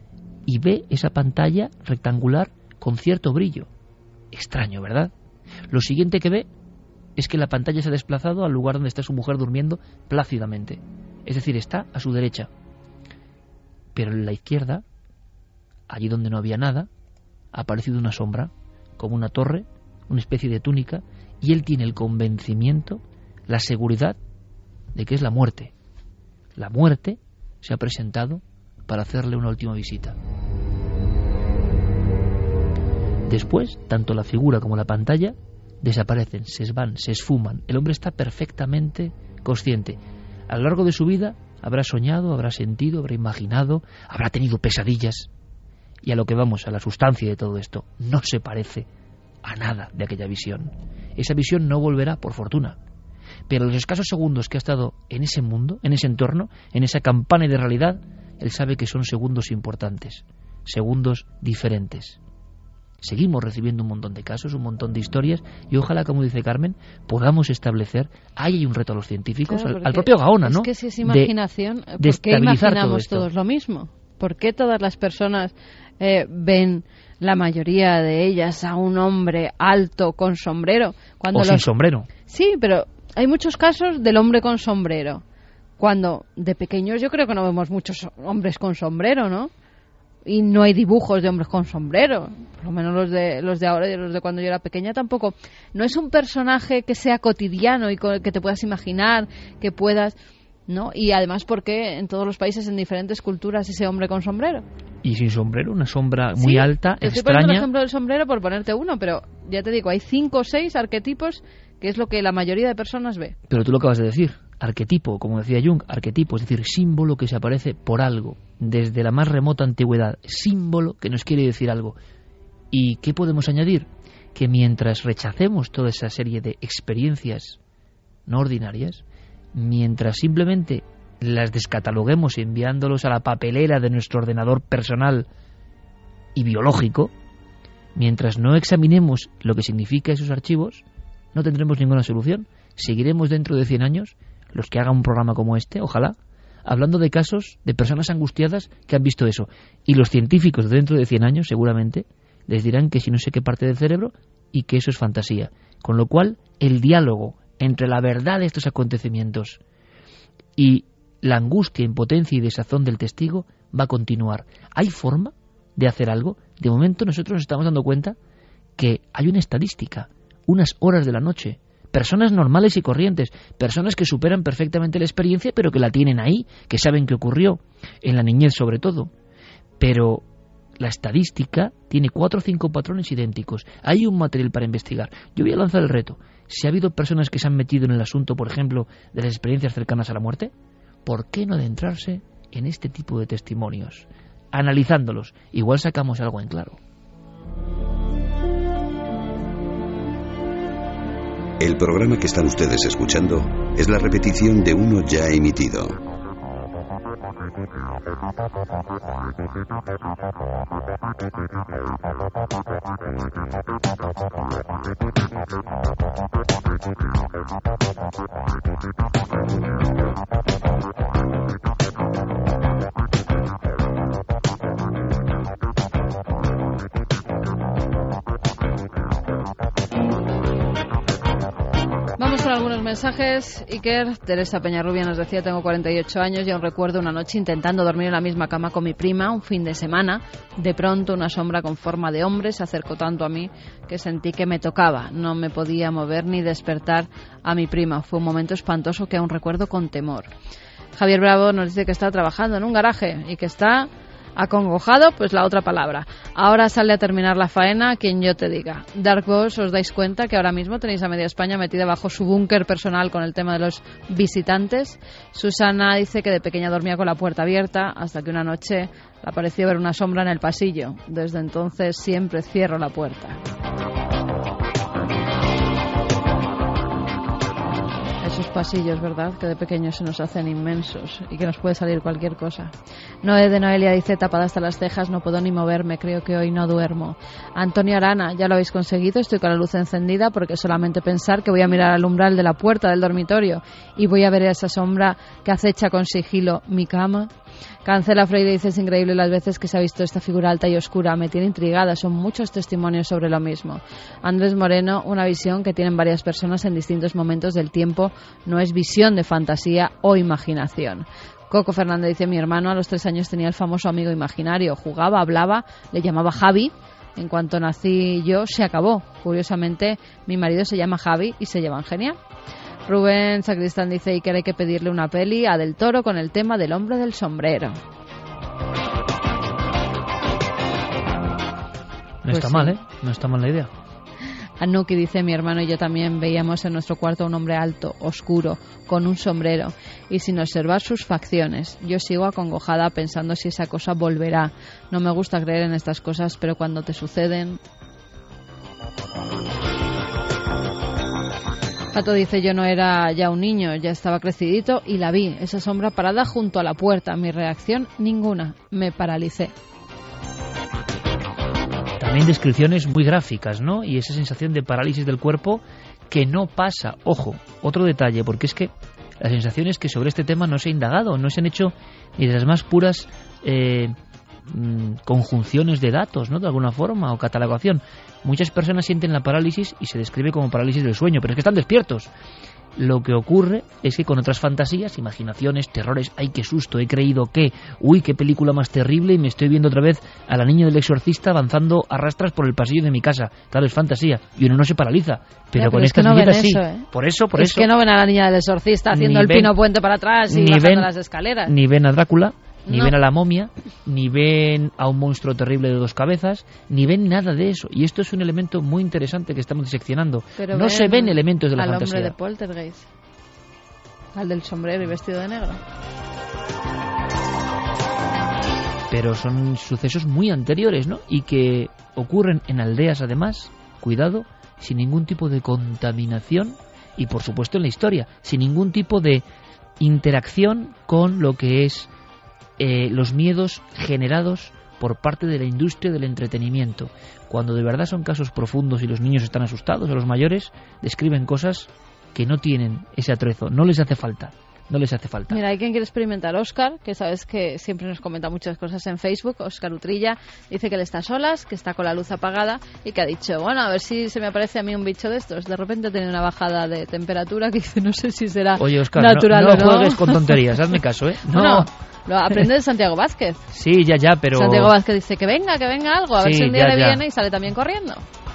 C: y ve esa pantalla rectangular con cierto brillo. Extraño, ¿verdad? Lo siguiente que ve es que la pantalla se ha desplazado al lugar donde está su mujer durmiendo plácidamente. Es decir, está a su derecha. Pero en la izquierda, allí donde no había nada, ha aparecido una sombra, como una torre, una especie de túnica, y él tiene el convencimiento, la seguridad de que es la muerte. La muerte se ha presentado para hacerle una última visita. Después, tanto la figura como la pantalla desaparecen, se van, se esfuman. El hombre está perfectamente consciente. A lo largo de su vida habrá soñado, habrá sentido, habrá imaginado, habrá tenido pesadillas. Y a lo que vamos, a la sustancia de todo esto, no se parece a nada de aquella visión. Esa visión no volverá, por fortuna. Pero en los escasos segundos que ha estado en ese mundo, en ese entorno, en esa campana de realidad, él sabe que son segundos importantes, segundos diferentes. Seguimos recibiendo un montón de casos, un montón de historias, y ojalá, como dice Carmen, podamos establecer, ahí hay un reto a los científicos,
F: claro,
C: al, al propio Gaona, ¿no?
F: Es que si es imaginación,
C: de,
F: ¿por
C: de
F: qué imaginamos
C: todo
F: todos lo mismo? ¿Por qué todas las personas eh, ven, la mayoría de ellas, a un hombre alto con sombrero? Cuando
C: o
F: los...
C: sin sombrero.
F: Sí, pero hay muchos casos del hombre con sombrero. Cuando de pequeños yo creo que no vemos muchos hombres con sombrero, ¿no? Y no hay dibujos de hombres con sombrero, por lo menos los de los de ahora y los de cuando yo era pequeña tampoco. No es un personaje que sea cotidiano y que te puedas imaginar, que puedas, ¿no? Y además porque en todos los países, en diferentes culturas, ese hombre con sombrero.
C: Y sin sombrero, una sombra muy
F: sí,
C: alta,
F: te estoy
C: extraña.
F: poniendo el ejemplo del sombrero por ponerte uno, pero ya te digo, hay cinco o seis arquetipos que es lo que la mayoría de personas ve.
C: Pero tú lo acabas de decir, arquetipo, como decía Jung, arquetipo, es decir, símbolo que se aparece por algo, desde la más remota antigüedad, símbolo que nos quiere decir algo. ¿Y qué podemos añadir? Que mientras rechacemos toda esa serie de experiencias no ordinarias, mientras simplemente las descataloguemos enviándolos a la papelera de nuestro ordenador personal y biológico, mientras no examinemos lo que significa esos archivos, no tendremos ninguna solución. Seguiremos dentro de cien años, los que hagan un programa como este, ojalá, hablando de casos de personas angustiadas que han visto eso. Y los científicos dentro de cien años, seguramente, les dirán que si no sé qué parte del cerebro y que eso es fantasía. Con lo cual, el diálogo entre la verdad de estos acontecimientos y la angustia, impotencia y desazón del testigo va a continuar. ¿Hay forma de hacer algo? De momento nosotros nos estamos dando cuenta que hay una estadística, unas horas de la noche, personas normales y corrientes, personas que superan perfectamente la experiencia, pero que la tienen ahí, que saben qué ocurrió, en la niñez sobre todo. Pero la estadística tiene cuatro o cinco patrones idénticos. Hay un material para investigar. Yo voy a lanzar el reto. Si ha habido personas que se han metido en el asunto, por ejemplo, de las experiencias cercanas a la muerte, ¿por qué no adentrarse en este tipo de testimonios? Analizándolos, igual sacamos algo en claro.
B: El programa que están ustedes escuchando es la repetición de uno ya emitido.
F: Vamos con algunos mensajes. Iker, Teresa Peñarrubia nos decía: tengo cuarenta y ocho años y aún recuerdo una noche intentando dormir en la misma cama con mi prima, un fin de semana. De pronto una sombra con forma de hombre se acercó tanto a mí que sentí que me tocaba. No me podía mover ni despertar a mi prima. Fue un momento espantoso que aún recuerdo con temor. Javier Bravo nos dice que está trabajando en un garaje y que está acongojado, pues la otra palabra. Ahora sale a terminar la faena quien yo te diga. Dark Boss, ¿os dais cuenta que ahora mismo tenéis a media España metida bajo su búnker personal con el tema de los visitantes? Susana dice que de pequeña dormía con la puerta abierta hasta que una noche le pareció ver una sombra en el pasillo. Desde entonces siempre cierro la puerta. Esos pasillos, ¿verdad?, que de pequeños se nos hacen inmensos y que nos puede salir cualquier cosa. Noé de Noelia dice: tapada hasta las cejas, no puedo ni moverme, creo que hoy no duermo. Antonio Arana: ya lo habéis conseguido, estoy con la luz encendida porque solamente pensar que voy a mirar al umbral de la puerta del dormitorio y voy a ver a esa sombra que acecha con sigilo mi cama. Cancela Freire dice: es increíble las veces que se ha visto esta figura alta y oscura, me tiene intrigada, son muchos testimonios sobre lo mismo. Andrés Moreno: una visión que tienen varias personas en distintos momentos del tiempo, no es visión de fantasía o imaginación. Coco Fernández dice: mi hermano a los tres años tenía el famoso amigo imaginario, jugaba, hablaba, le llamaba Javi. En cuanto nací yo se acabó. Curiosamente mi marido se llama Javi y se llevan genial. Rubén Sacristán dice: y que hay que pedirle una peli a Del Toro con el tema del hombre del sombrero.
C: No
F: Pues
C: está
F: sí.
C: mal, ¿eh? No está mal la idea.
F: Anuki dice: mi hermano y yo también veíamos en nuestro cuarto a un hombre alto, oscuro, con un sombrero y sin observar sus facciones. Yo sigo acongojada pensando si esa cosa volverá. No me gusta creer en estas cosas, pero cuando te suceden... Pato dice: yo no era ya un niño, ya estaba crecidito y la vi, esa sombra parada junto a la puerta. Mi reacción, ninguna. Me paralicé.
C: También descripciones muy gráficas, ¿no? Y esa sensación de parálisis del cuerpo que no pasa. Ojo, otro detalle, porque es que la sensación es que sobre este tema no se ha indagado, no se han hecho ni de las más puras eh, conjunciones de datos, ¿no?, de alguna forma, o catalogación. Muchas personas sienten la parálisis y se describe como parálisis del sueño, pero es que están despiertos. Lo que ocurre es que con otras fantasías, imaginaciones, terrores, ¡ay, qué susto! He creído que, uy, qué película más terrible, y me estoy viendo otra vez a la niña del exorcista avanzando a rastras por el pasillo de mi casa. Claro, es fantasía, y uno no se paraliza, pero
F: Ya,
C: con
F: pero es
C: estas
F: que no
C: viñetas
F: ven
C: sí.
F: eso, ¿eh?
C: Por eso, por
F: es
C: eso.
F: que no ven a la niña del exorcista haciendo
C: Ni
F: el
C: ven-
F: pino puente para atrás y
C: ni
F: bajando
C: ven-
F: las escaleras.
C: Ni ven a Drácula, ni
F: No.
C: ven a la momia, ni ven a un monstruo terrible de dos cabezas, ni ven nada de eso. Y esto es un elemento muy interesante que estamos diseccionando.
F: Pero
C: No se ven elementos de la
F: al
C: fantasía.
F: hombre de Poltergeist. Al del sombrero y vestido de negro.
C: Pero son sucesos muy anteriores, ¿no? Y que ocurren en aldeas, además, cuidado, sin ningún tipo de contaminación y, por supuesto, en la historia, sin ningún tipo de interacción con lo que es eh, los miedos generados por parte de la industria del entretenimiento. Cuando de verdad son casos profundos y los niños están asustados, o los mayores describen cosas que no tienen ese atrezo, no les hace falta. No les hace falta.
F: Mira, hay quien quiere experimentar. Óscar, que sabes que siempre nos comenta muchas cosas en Facebook. Óscar Utrilla dice que él está a solas, que está con la luz apagada y que ha dicho, bueno, a ver si se me aparece a mí un bicho de estos. De repente ha tenido una bajada de temperatura que dice, no sé si será
C: Oye, Óscar,
F: natural
C: no, no
F: o no.
C: juegues con tonterías, hazme caso, ¿eh? No.
F: No, lo aprende de Santiago Vázquez.
C: Sí, ya, ya, pero...
F: Santiago Vázquez dice que venga, que venga algo, a ver
C: sí,
F: si un día
C: ya,
F: le
C: ya.
F: viene y sale también corriendo.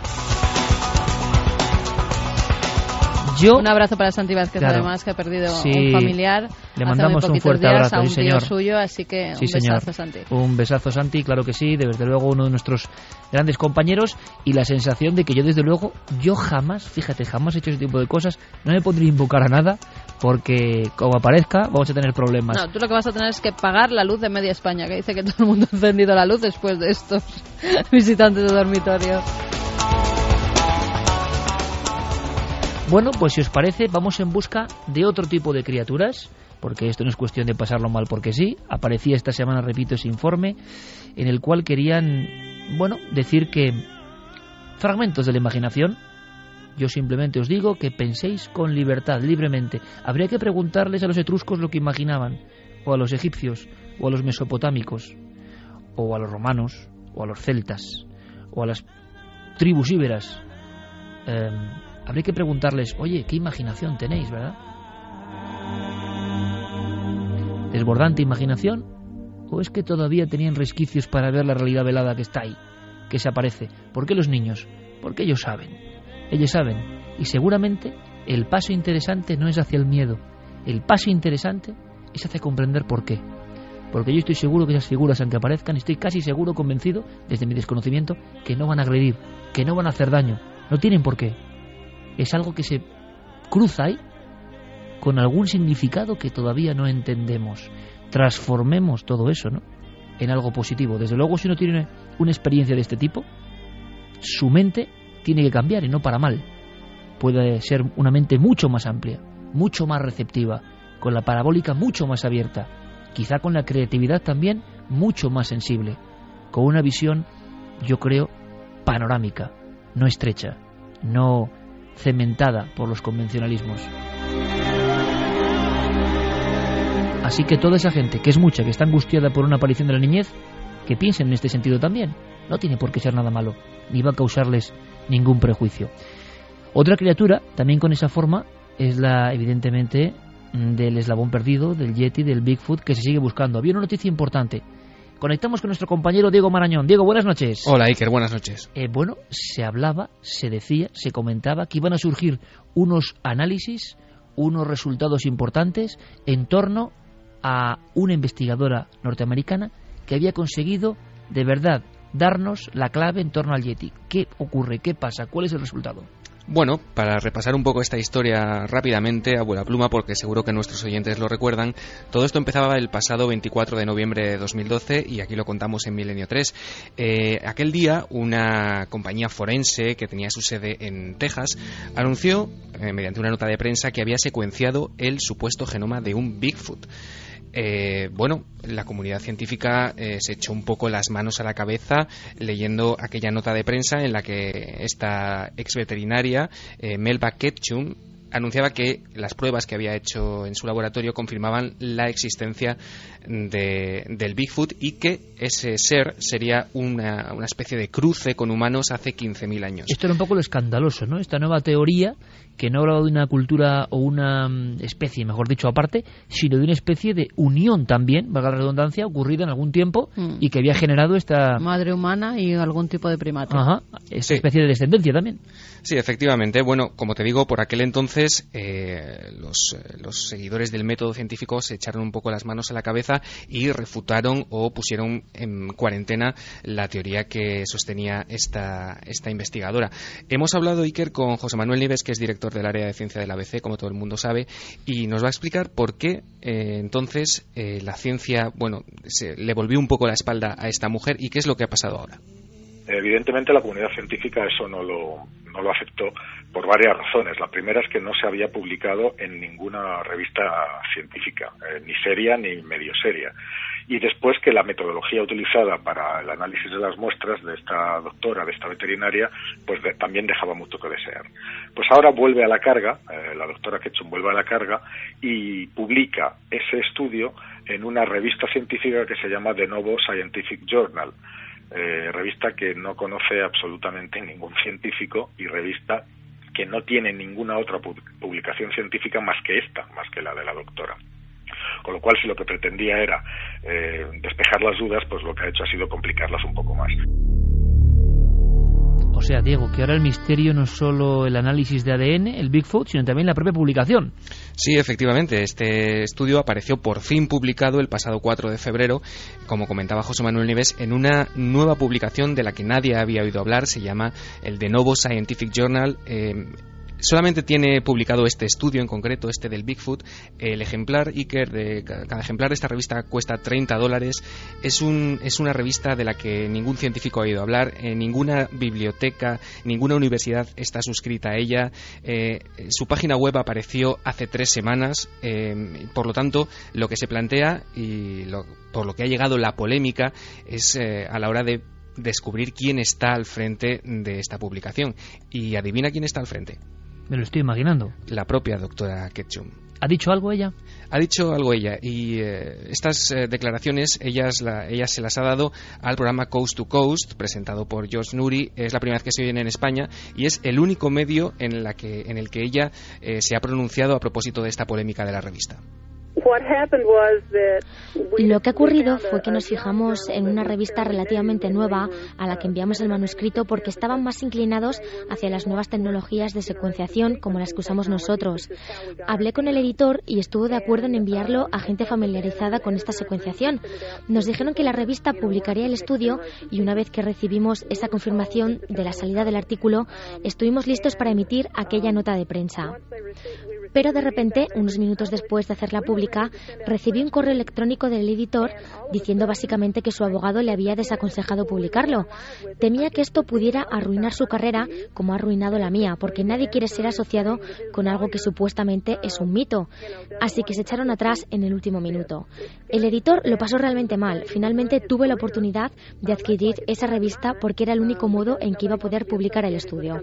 C: Yo,
F: un abrazo para Santi Vázquez,
C: claro,
F: además, que ha perdido
C: sí,
F: un familiar.
C: Le mandamos un fuerte
F: días,
C: abrazo,
F: a un
C: sí,
F: tío
C: señor.
F: suyo, así que
C: sí,
F: un
C: señor.
F: besazo, Santi.
C: Un besazo, Santi, claro que sí, desde luego uno de nuestros grandes compañeros, y la sensación de que yo, desde luego, yo jamás, fíjate, jamás he hecho ese tipo de cosas, no me podría invocar a nada, porque como aparezca, vamos a tener problemas.
F: No, tú lo que vas a tener es que pagar la luz de media España, que dice que todo el mundo ha encendido la luz después de estos visitantes de dormitorio.
C: Bueno, pues si os parece, vamos en busca de otro tipo de criaturas, porque esto no es cuestión de pasarlo mal porque sí. Aparecía esta semana, repito, ese informe en el cual querían, bueno, decir que fragmentos de la imaginación. Yo simplemente os digo que penséis con libertad, libremente. Habría que preguntarles a los etruscos lo que imaginaban, o a los egipcios, o a los mesopotámicos, o a los romanos, o a los celtas, o a las tribus íberas. Eh, habría que preguntarles, oye, ¿qué imaginación tenéis, verdad? ¿Desbordante imaginación? ¿O es que todavía tenían resquicios para ver la realidad velada que está ahí, que se aparece? ¿Por qué los niños? Porque ellos saben. Ellos saben. Y seguramente el paso interesante no es hacia el miedo. El paso interesante es hacia comprender por qué. Porque yo estoy seguro que esas figuras, aunque aparezcan, estoy casi seguro, convencido, desde mi desconocimiento, que no van a agredir, que no van a hacer daño. No tienen por qué. Es algo que se cruza ahí con algún significado que todavía no entendemos. Transformemos todo eso, ¿no?, en algo positivo. Desde luego, si uno tiene una experiencia de este tipo, su mente tiene que cambiar, y no para mal. Puede ser una mente mucho más amplia, mucho más receptiva, con la parabólica mucho más abierta, quizá con la creatividad también mucho más sensible, con una visión, yo creo, panorámica, no estrecha, no cementada por los convencionalismos. Así que toda esa gente, que es mucha, que está angustiada por una aparición de la niñez, que piensen en este sentido también. No tiene por qué ser nada malo, ni va a causarles ningún prejuicio. Otra criatura, también con esa forma, es la, evidentemente, del eslabón perdido, del Yeti, del Bigfoot, que se sigue buscando. Había una noticia importante. Conectamos con nuestro compañero Diego Marañón. Diego, buenas noches.
O: Hola, Iker, buenas noches.
C: Eh, bueno, se hablaba, se decía, se comentaba que iban a surgir unos análisis, unos resultados importantes en torno a una investigadora norteamericana que había conseguido, de verdad, darnos la clave en torno al Yeti. ¿Qué ocurre? ¿Qué pasa? ¿Cuál es el resultado?
O: Bueno, para repasar un poco esta historia rápidamente, a vuela pluma, porque seguro que nuestros oyentes lo recuerdan, todo esto empezaba el pasado veinticuatro de noviembre de dos mil doce, y aquí lo contamos en Milenio tres. Eh, aquel día, una compañía forense que tenía su sede en Texas anunció, eh, mediante una nota de prensa, que había secuenciado el supuesto genoma de un Bigfoot. Eh, bueno, la comunidad científica eh, se echó un poco las manos a la cabeza leyendo aquella nota de prensa en la que esta ex veterinaria, eh, Melba Ketchum, anunciaba que las pruebas que había hecho en su laboratorio confirmaban la existencia de, del Bigfoot, y que ese ser sería una, una especie de cruce con humanos hace quince mil años.
C: Esto era un poco lo escandaloso, ¿no? Esta nueva teoría, que no hablaba de una cultura o una especie, mejor dicho, aparte, sino de una especie de unión también, valga la redundancia, ocurrida en algún tiempo, mm. y que había generado esta...
F: madre humana y algún tipo de primate.
C: Ajá, esa sí. especie de descendencia también.
O: Sí, efectivamente. Bueno, como te digo, por aquel entonces entonces eh, los, los seguidores del método científico se echaron un poco las manos a la cabeza y refutaron o pusieron en cuarentena la teoría que sostenía esta, esta investigadora. Hemos hablado, Iker, con José Manuel Nieves, que es director del área de ciencia del A B C, como todo el mundo sabe, y nos va a explicar por qué eh, entonces eh, la ciencia, bueno, se, le volvió un poco la espalda a esta mujer y qué es lo que ha pasado ahora.
P: Evidentemente la comunidad científica eso no lo, no lo aceptó por varias razones. La primera es que no se había publicado en ninguna revista científica, eh, ni seria ni medio seria. Y después que la metodología utilizada para el análisis de las muestras de esta doctora, de esta veterinaria, pues de, también dejaba mucho que desear. Pues ahora vuelve a la carga, eh, la doctora Ketchum vuelve a la carga y publica ese estudio en una revista científica que se llama The Novo Scientific Journal. Eh, revista que no conoce absolutamente ningún científico y revista que no tiene ninguna otra publicación científica más que esta, más que la de la doctora. Con lo cual, si lo que pretendía era eh, despejar las dudas, pues lo que ha hecho ha sido complicarlas un poco más.
C: O sea, Diego, que ahora el misterio no es solo el análisis de A D N, el Bigfoot, sino también la propia publicación.
O: Sí, efectivamente, este estudio apareció por fin publicado el pasado cuatro de febrero, como comentaba José Manuel Nieves, en una nueva publicación de la que nadie había oído hablar, se llama el The Novo Scientific Journal. Eh, Solamente tiene publicado este estudio en concreto, este del Bigfoot. El ejemplar, Iker, de cada ejemplar de esta revista cuesta treinta dólares. Es, un, es una revista de la que ningún científico ha oído hablar. En ninguna biblioteca, ninguna universidad está suscrita a ella. Eh, su página web apareció hace tres semanas. Eh, por lo tanto, lo que se plantea y lo, por lo que ha llegado la polémica es eh, a la hora de descubrir quién está al frente de esta publicación. Y adivina quién está al frente.
C: Me lo estoy imaginando.
O: La propia doctora Ketchum.
C: ¿Ha dicho algo ella?
O: Ha dicho algo ella y eh, estas eh, declaraciones ellas la, ella se las ha dado al programa Coast to Coast, presentado por George Noory. Es la primera vez que se oyen en España y es el único medio en, la que, en el que ella eh, se ha pronunciado a propósito de esta polémica de la revista.
Q: Lo que ha ocurrido fue que nos fijamos en una revista relativamente nueva a la que enviamos el manuscrito porque estaban más inclinados hacia las nuevas tecnologías de secuenciación como las que usamos nosotros. Hablé con el editor y estuvo de acuerdo en enviarlo a gente familiarizada con esta secuenciación. Nos dijeron que la revista publicaría el estudio y una vez que recibimos esa confirmación de la salida del artículo, estuvimos listos para emitir aquella nota de prensa. Pero de repente, unos minutos después de hacerla pública, recibí un correo electrónico del editor diciendo básicamente que su abogado le había desaconsejado publicarlo. Temía que esto pudiera arruinar su carrera como ha arruinado la mía, porque nadie quiere ser asociado con algo que supuestamente es un mito. Así que se echaron atrás en el último minuto. El editor lo pasó realmente mal. Finalmente tuve la oportunidad de adquirir esa revista porque era el único modo en que iba a poder publicar el estudio.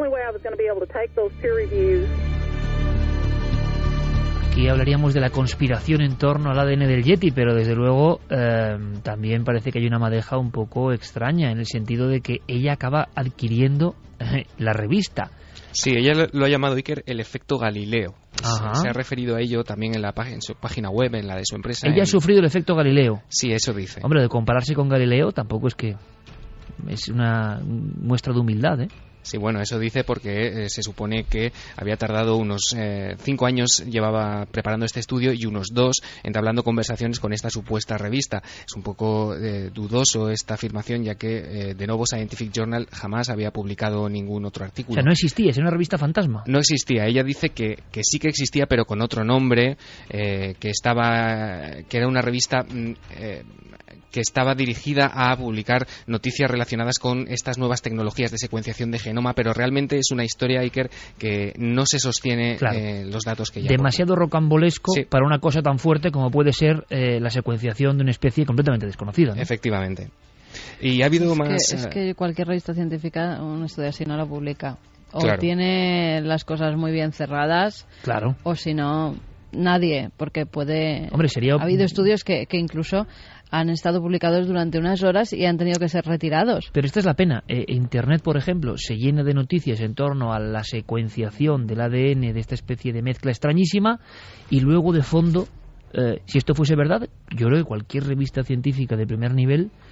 C: Aquí hablaríamos de la conspiración en torno al A D N del Yeti, pero desde luego eh, también parece que hay una madeja un poco extraña, en el sentido de que ella acaba adquiriendo eh, la revista.
O: Sí, ella lo ha llamado, Iker, el efecto Galileo.
C: Ajá.
O: Se ha referido a ello también en, la página, en su página web, en la de su empresa.
C: Ella
O: en...
C: ha sufrido el efecto Galileo.
O: Sí, eso dice.
C: Hombre, de compararse con Galileo tampoco es que... Es una muestra de humildad, ¿eh?
O: Sí, bueno, eso dice porque eh, se supone que había tardado unos eh, cinco años, llevaba preparando este estudio y unos dos entablando conversaciones con esta supuesta revista. Es un poco eh, dudoso esta afirmación, ya que eh, The Novo Scientific Journal jamás había publicado ningún otro artículo.
C: O sea, no existía, es una revista fantasma.
O: No existía. Ella dice que, que sí que existía, pero con otro nombre, eh, que estaba, que era una revista eh, que estaba dirigida a publicar noticias relacionadas con estas nuevas tecnologías de secuenciación de genoma, pero realmente es una historia, Iker, que no se sostiene claro. eh, los datos que ya
C: demasiado aporta. Rocambolesco sí. para una cosa tan fuerte como puede ser eh, la secuenciación de una especie completamente desconocida, ¿no?
O: Efectivamente. Y ha habido
F: es
O: más...
F: Que, es que cualquier revista científica, un estudio así no lo publica. O
O: claro.
F: tiene las cosas muy bien cerradas,
C: claro.
F: o si no, nadie, porque puede...
C: Hombre, sería...
F: Ha habido estudios que, que incluso han estado publicados durante unas horas y han tenido que ser retirados.
C: Pero esta es la pena. Eh, Internet, por ejemplo, se llena de noticias en torno a la secuenciación del A D N de esta especie de mezcla extrañísima y luego de fondo, eh, si esto fuese verdad, yo creo que cualquier revista científica de primer nivel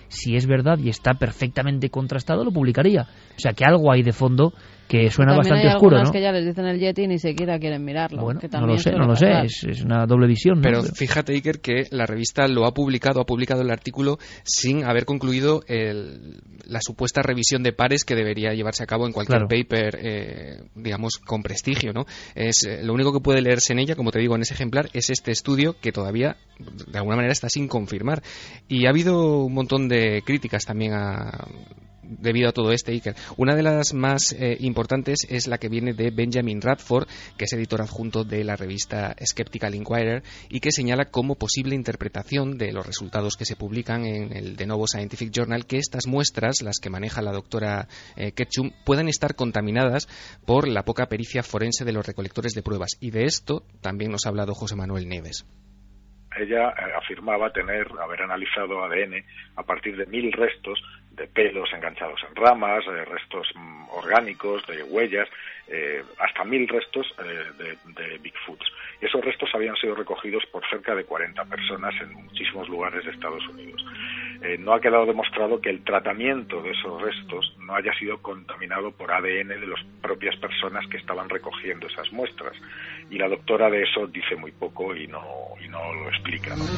C: si es verdad y está perfectamente contrastado, lo publicaría. O sea, que algo hay de fondo que suena
F: también
C: bastante
F: hay
C: oscuro,
F: algunas
C: ¿no?
F: que ya les dicen el Yeti y ni siquiera quieren mirarlo.
C: Bueno,
F: que
C: no lo sé, no lo sé, es, es una doble visión, ¿no?
O: Pero fíjate, Iker, que la revista lo ha publicado, ha publicado el artículo sin haber concluido el, la supuesta revisión de pares que debería llevarse a cabo en cualquier
C: Claro.
O: paper, eh, digamos, con prestigio, ¿no? Es eh, lo único que puede leerse en ella, como te digo, en ese ejemplar, es este estudio que todavía, de alguna manera, está sin confirmar. Y ha habido un montón de críticas también a... debido a todo este, Iker. Una de las más eh, importantes es la que viene de Benjamin Radford, que es editor adjunto de la revista Skeptical Inquirer, y que señala como posible interpretación de los resultados que se publican en el The Novo Scientific Journal que estas muestras, las que maneja la doctora eh, Ketchum, puedan estar contaminadas por la poca pericia forense de los recolectores de pruebas. Y de esto también nos ha hablado José Manuel Neves.
P: Ella eh, afirmaba tener, haber analizado A D N a partir de mil restos de pelos enganchados en ramas, eh, restos mm, orgánicos, de huellas, eh, hasta mil restos eh, de, de Bigfoots. Y esos restos habían sido recogidos por cerca de cuarenta personas en muchísimos lugares de Estados Unidos. Eh, no ha quedado demostrado que el tratamiento de esos restos no haya sido contaminado por A D N de las propias personas que estaban recogiendo esas muestras. Y la doctora de eso dice muy poco y no, y no lo explica, ¿no?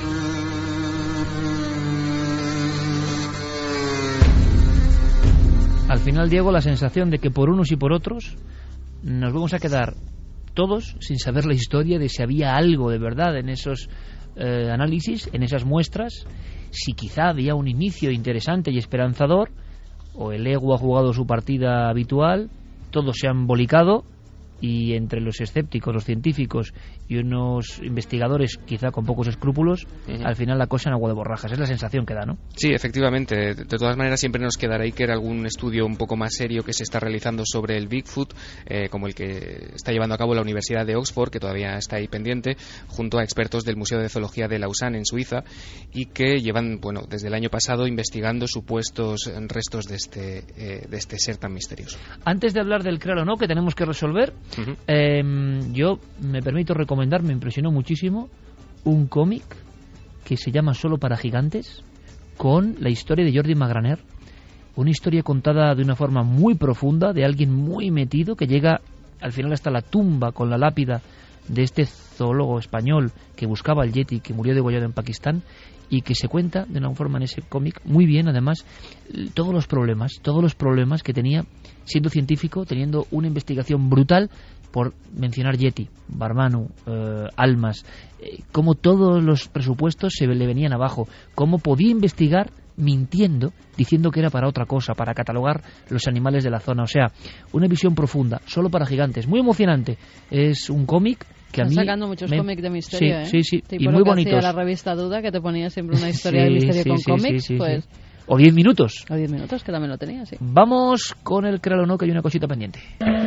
C: Al final, Diego, la sensación de que por unos y por otros nos vamos a quedar todos sin saber la historia de si había algo de verdad en esos eh, análisis, en esas muestras, si quizá había un inicio interesante y esperanzador, o el ego ha jugado su partida habitual, todos se han bolicado, y entre los escépticos, los científicos y unos investigadores quizá con pocos escrúpulos, uh-huh. al final la cosa en agua de borrajas. Es la sensación que da, ¿no?
O: Sí, efectivamente. De todas maneras siempre nos quedará ahí que era algún estudio un poco más serio que se está realizando sobre el Bigfoot, eh, como el que está llevando a cabo la Universidad de Oxford, que todavía está ahí pendiente, junto a expertos del Museo de Zoología de Lausanne en Suiza, y que llevan, bueno, desde el año pasado investigando supuestos restos de este, eh, de este ser tan misterioso.
C: Antes de hablar del crear o no, que tenemos que resolver, Uh-huh. Eh, yo me permito recomendar, me impresionó muchísimo, un cómic que se llama Solo para Gigantes, con la historia de Jordi Magraner, una historia contada de una forma muy profunda, de alguien muy metido, que llega al final hasta la tumba con la lápida de este zoólogo español que buscaba al Yeti, que murió degollado en Pakistán, y que se cuenta de una forma en ese cómic muy bien, además, todos los problemas, todos los problemas que tenía siendo científico, teniendo una investigación brutal, por mencionar Yeti, Barmanu, eh, Almas, eh, cómo todos los presupuestos se le venían abajo, cómo podía investigar mintiendo, diciendo que era para otra cosa, para catalogar los animales de la zona. O sea, una visión profunda, solo para gigantes, muy emocionante. Es un cómic que a mí...
F: Están sacando muchos
C: me...
F: cómics de misterio,
C: sí,
F: ¿eh?
C: Sí, sí,
F: tipo
C: y muy
F: lo que
C: bonitos.
F: hacía la revista Duda, que te ponía siempre una historia
C: sí,
F: de misterio
C: sí,
F: con
C: sí,
F: cómics,
C: sí, sí,
F: pues...
C: Sí. O diez minutos.
F: O diez minutos, que también lo tenía, sí.
C: Vamos con el créalo o no, que hay una cosita pendiente.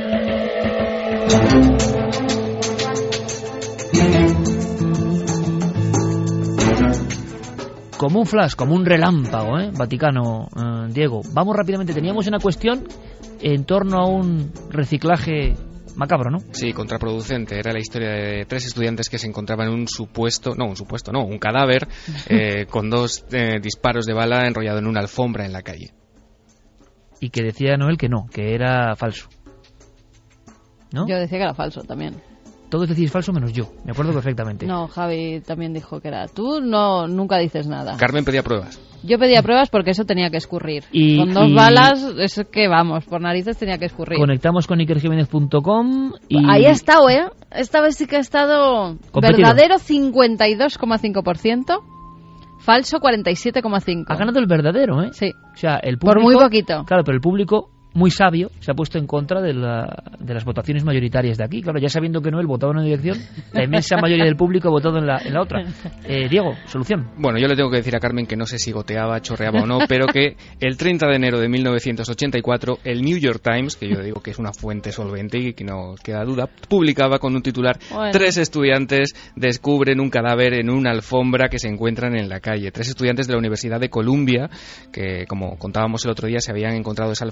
C: Como un flash, como un relámpago, ¿eh? Vaticano, eh, Diego. Vamos rápidamente. Teníamos una cuestión en torno a un reciclaje macabro, ¿no?
O: Sí, contraproducente. Era la historia de tres estudiantes que se encontraban en un supuesto, no, un supuesto, no, un cadáver eh, con dos eh, disparos de bala enrollado en una alfombra en la calle.
C: Y que decía Noel que no, que era falso, ¿no?
F: Yo decía que era falso también.
C: Todos decís falso menos yo, me acuerdo perfectamente.
F: No, Javi también dijo que era. Tú no nunca dices nada.
O: Carmen pedía pruebas.
F: Yo pedía pruebas porque eso tenía que escurrir. Y, con dos y... balas, es que vamos, por narices tenía que escurrir.
C: Conectamos con iker jiménez punto com y...
F: Ahí ha estado, ¿eh? Esta vez sí que ha estado competido. Verdadero cincuenta y dos coma cinco por ciento, falso cuarenta y siete coma cinco por ciento.
C: Ha ganado el verdadero, ¿eh?
F: Sí.
C: O sea, el público...
F: Por muy poquito.
C: Claro, pero el público... muy sabio, se ha puesto en contra de, la, de las votaciones mayoritarias de aquí. Claro, ya sabiendo que Noel votaba en una dirección, la inmensa mayoría del público ha votado en la, en la otra. Eh, Diego, solución.
O: Bueno, yo le tengo que decir a Carmen que no sé si goteaba, chorreaba o no, pero que el treinta de enero de mil novecientos ochenta y cuatro, el New York Times, que yo digo que es una fuente solvente y que no queda duda, publicaba con un titular: bueno. Tres estudiantes descubren un cadáver en una alfombra que se encuentran en la calle. Tres estudiantes de la Universidad de Columbia, que como contábamos el otro día, se habían encontrado esa alfombra, que ellos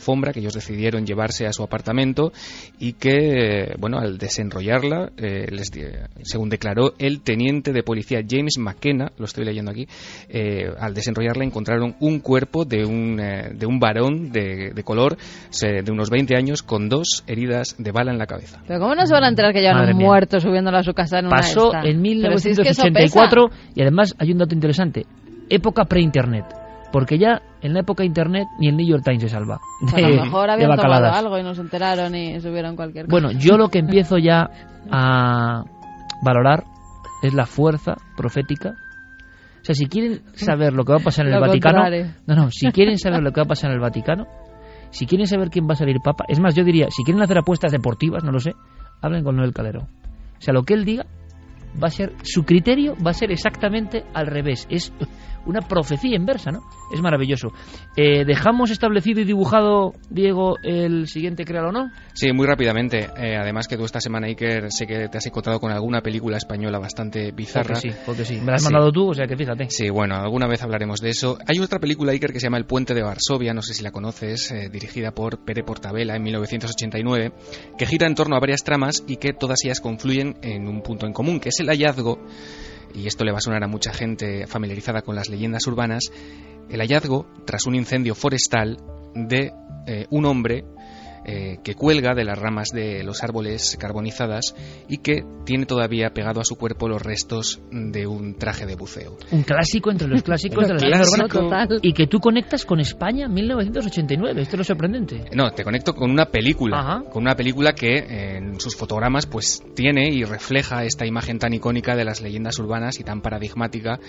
O: ellos decidieron llevarse a su apartamento y que, bueno, al desenrollarla, eh, les, según declaró el teniente de policía James McKenna, lo estoy leyendo aquí, eh, al desenrollarla encontraron un cuerpo de un, eh, de un varón de, de color de unos veinte años con dos heridas de bala en la cabeza.
F: Pero ¿cómo no se van a enterar que llevan un
C: mía.
F: muerto subiéndolo a su casa en una
C: Pasó
F: esta?
C: en mil novecientos ochenta y cuatro
F: Si es
C: y además hay un dato interesante, época pre-internet, porque ya en la época de internet ni el New York Times se salva de,
F: a lo mejor habían
C: de
F: tomado
C: bacaladas.
F: algo y no se enteraron y subieron cualquier cosa.
C: Bueno, yo lo que empiezo ya a valorar es la fuerza profética. O sea, si quieren saber lo que va a pasar en el
F: Lo
C: Vaticano,
F: contrario.
C: no, no, si quieren saber lo que va a pasar en el Vaticano, si quieren saber quién va a salir papa, es más, yo diría, si quieren hacer apuestas deportivas, no lo sé, hablen con Noel Calero. O sea, lo que él diga va a ser, su criterio va a ser exactamente al revés. Es una profecía inversa, ¿no? Es maravilloso. Eh, ¿Dejamos establecido y dibujado, Diego, el siguiente Créalo o no?
O: Sí, muy rápidamente. Eh, además que tú esta semana, Iker, sé que te has encontrado con alguna película española bastante bizarra.
C: Porque sí, porque sí. Me la has
O: Sí.
C: mandado tú, o sea que fíjate.
O: Sí, bueno, alguna vez hablaremos de eso. Hay otra película, Iker, que se llama El puente de Varsovia, no sé si la conoces, eh, dirigida por Pere Portabella en mil novecientos ochenta y nueve, que gira en torno a varias tramas y que todas ellas confluyen en un punto en común, que es el hallazgo, y esto le va a sonar a mucha gente familiarizada con las leyendas urbanas, el hallazgo, tras un incendio forestal, de eh, un hombre eh, que cuelga de las ramas de los árboles carbonizadas y que tiene todavía pegado a su cuerpo los restos de un traje de buceo.
C: Un clásico entre los clásicos de la leyenda urbana y que tú conectas con España en mil novecientos ochenta y nueve. Esto es lo sorprendente.
O: No, te conecto con una película,
C: Ajá.
O: con una película que eh, en sus fotogramas pues tiene y refleja esta imagen tan icónica de las leyendas urbanas y tan paradigmática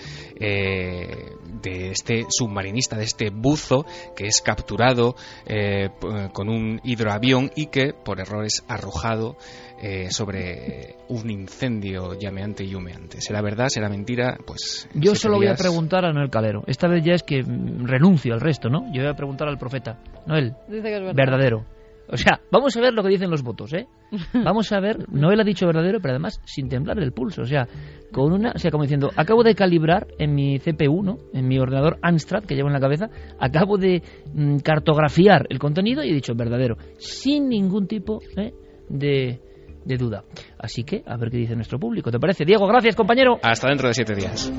O: eh, de este submarinista, de este buzo que es capturado eh, con un hidroavión y que por error es arrojado eh, sobre un incendio llameante y humeante. ¿Será verdad? ¿Será mentira? Pues
C: yo solo voy a
O: días...
C: preguntar a Noel Calero. Esta vez ya es que renuncio al resto, ¿no? Yo voy a preguntar al profeta. Noel,
F: Dice que es verdad.
C: verdadero. O sea, vamos a ver lo que dicen los votos, ¿eh? Vamos a ver, Noel ha dicho verdadero, pero además sin temblar el pulso, o sea, con una, o sea, como diciendo, acabo de calibrar en mi C P U, ¿no? En mi ordenador Amstrad que llevo en la cabeza, acabo de mm, cartografiar el contenido y he dicho verdadero, sin ningún tipo ¿eh? de, de duda. Así que, a ver qué dice nuestro público. ¿Te parece? Diego, gracias, compañero.
O: Hasta dentro de siete días.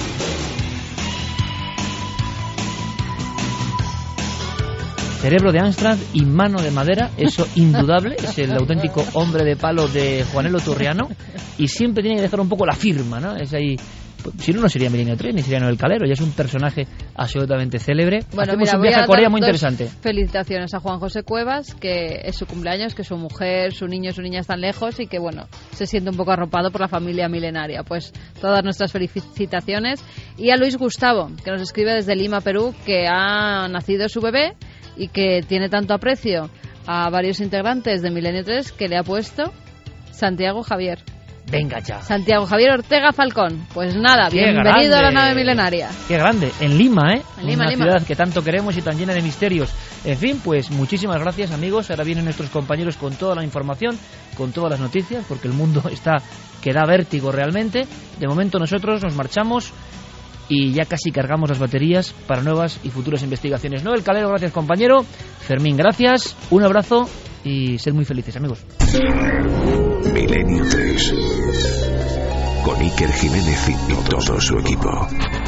C: Cerebro de Amstrad y mano de madera, eso indudable, es el auténtico hombre de palo de Juanelo Turriano y siempre tiene que dejar un poco la firma, ¿no? Es ahí, si no, no sería Milenio tres ni sería Noel Calero, ya es un personaje absolutamente célebre.
F: Bueno,
C: Hacemos
F: mira,
C: un
F: voy
C: viaje
F: a
C: a Corea
F: dar
C: muy
F: dos
C: interesante.
F: Felicitaciones a Juan José Cuevas, que es su cumpleaños, que su mujer, su niño, su niña están lejos y que, bueno, se siente un poco arropado por la familia milenaria. Pues todas nuestras felicitaciones. Y a Luis Gustavo, que nos escribe desde Lima, Perú, que ha nacido su bebé y que tiene tanto aprecio a varios integrantes de Milenio tres que le ha puesto Santiago Javier.
C: Venga ya.
F: Santiago Javier Ortega Falcón. Pues nada,
C: Qué
F: bienvenido
C: grande.
F: a la nave milenaria.
C: Qué grande, en Lima, ¿eh?
F: En Lima,
C: Una
F: Lima.
C: ciudad que tanto queremos y tan llena de misterios. En fin, pues muchísimas gracias, amigos. Ahora vienen nuestros compañeros con toda la información, con todas las noticias, porque el mundo está que da vértigo realmente. De momento nosotros nos marchamos y ya casi cargamos las baterías para nuevas y futuras investigaciones. Noel Calero, gracias, compañero. Fermín, gracias. Un abrazo y sed muy felices, amigos.
B: Milenio tres. Con Iker Jiménez y todo su equipo.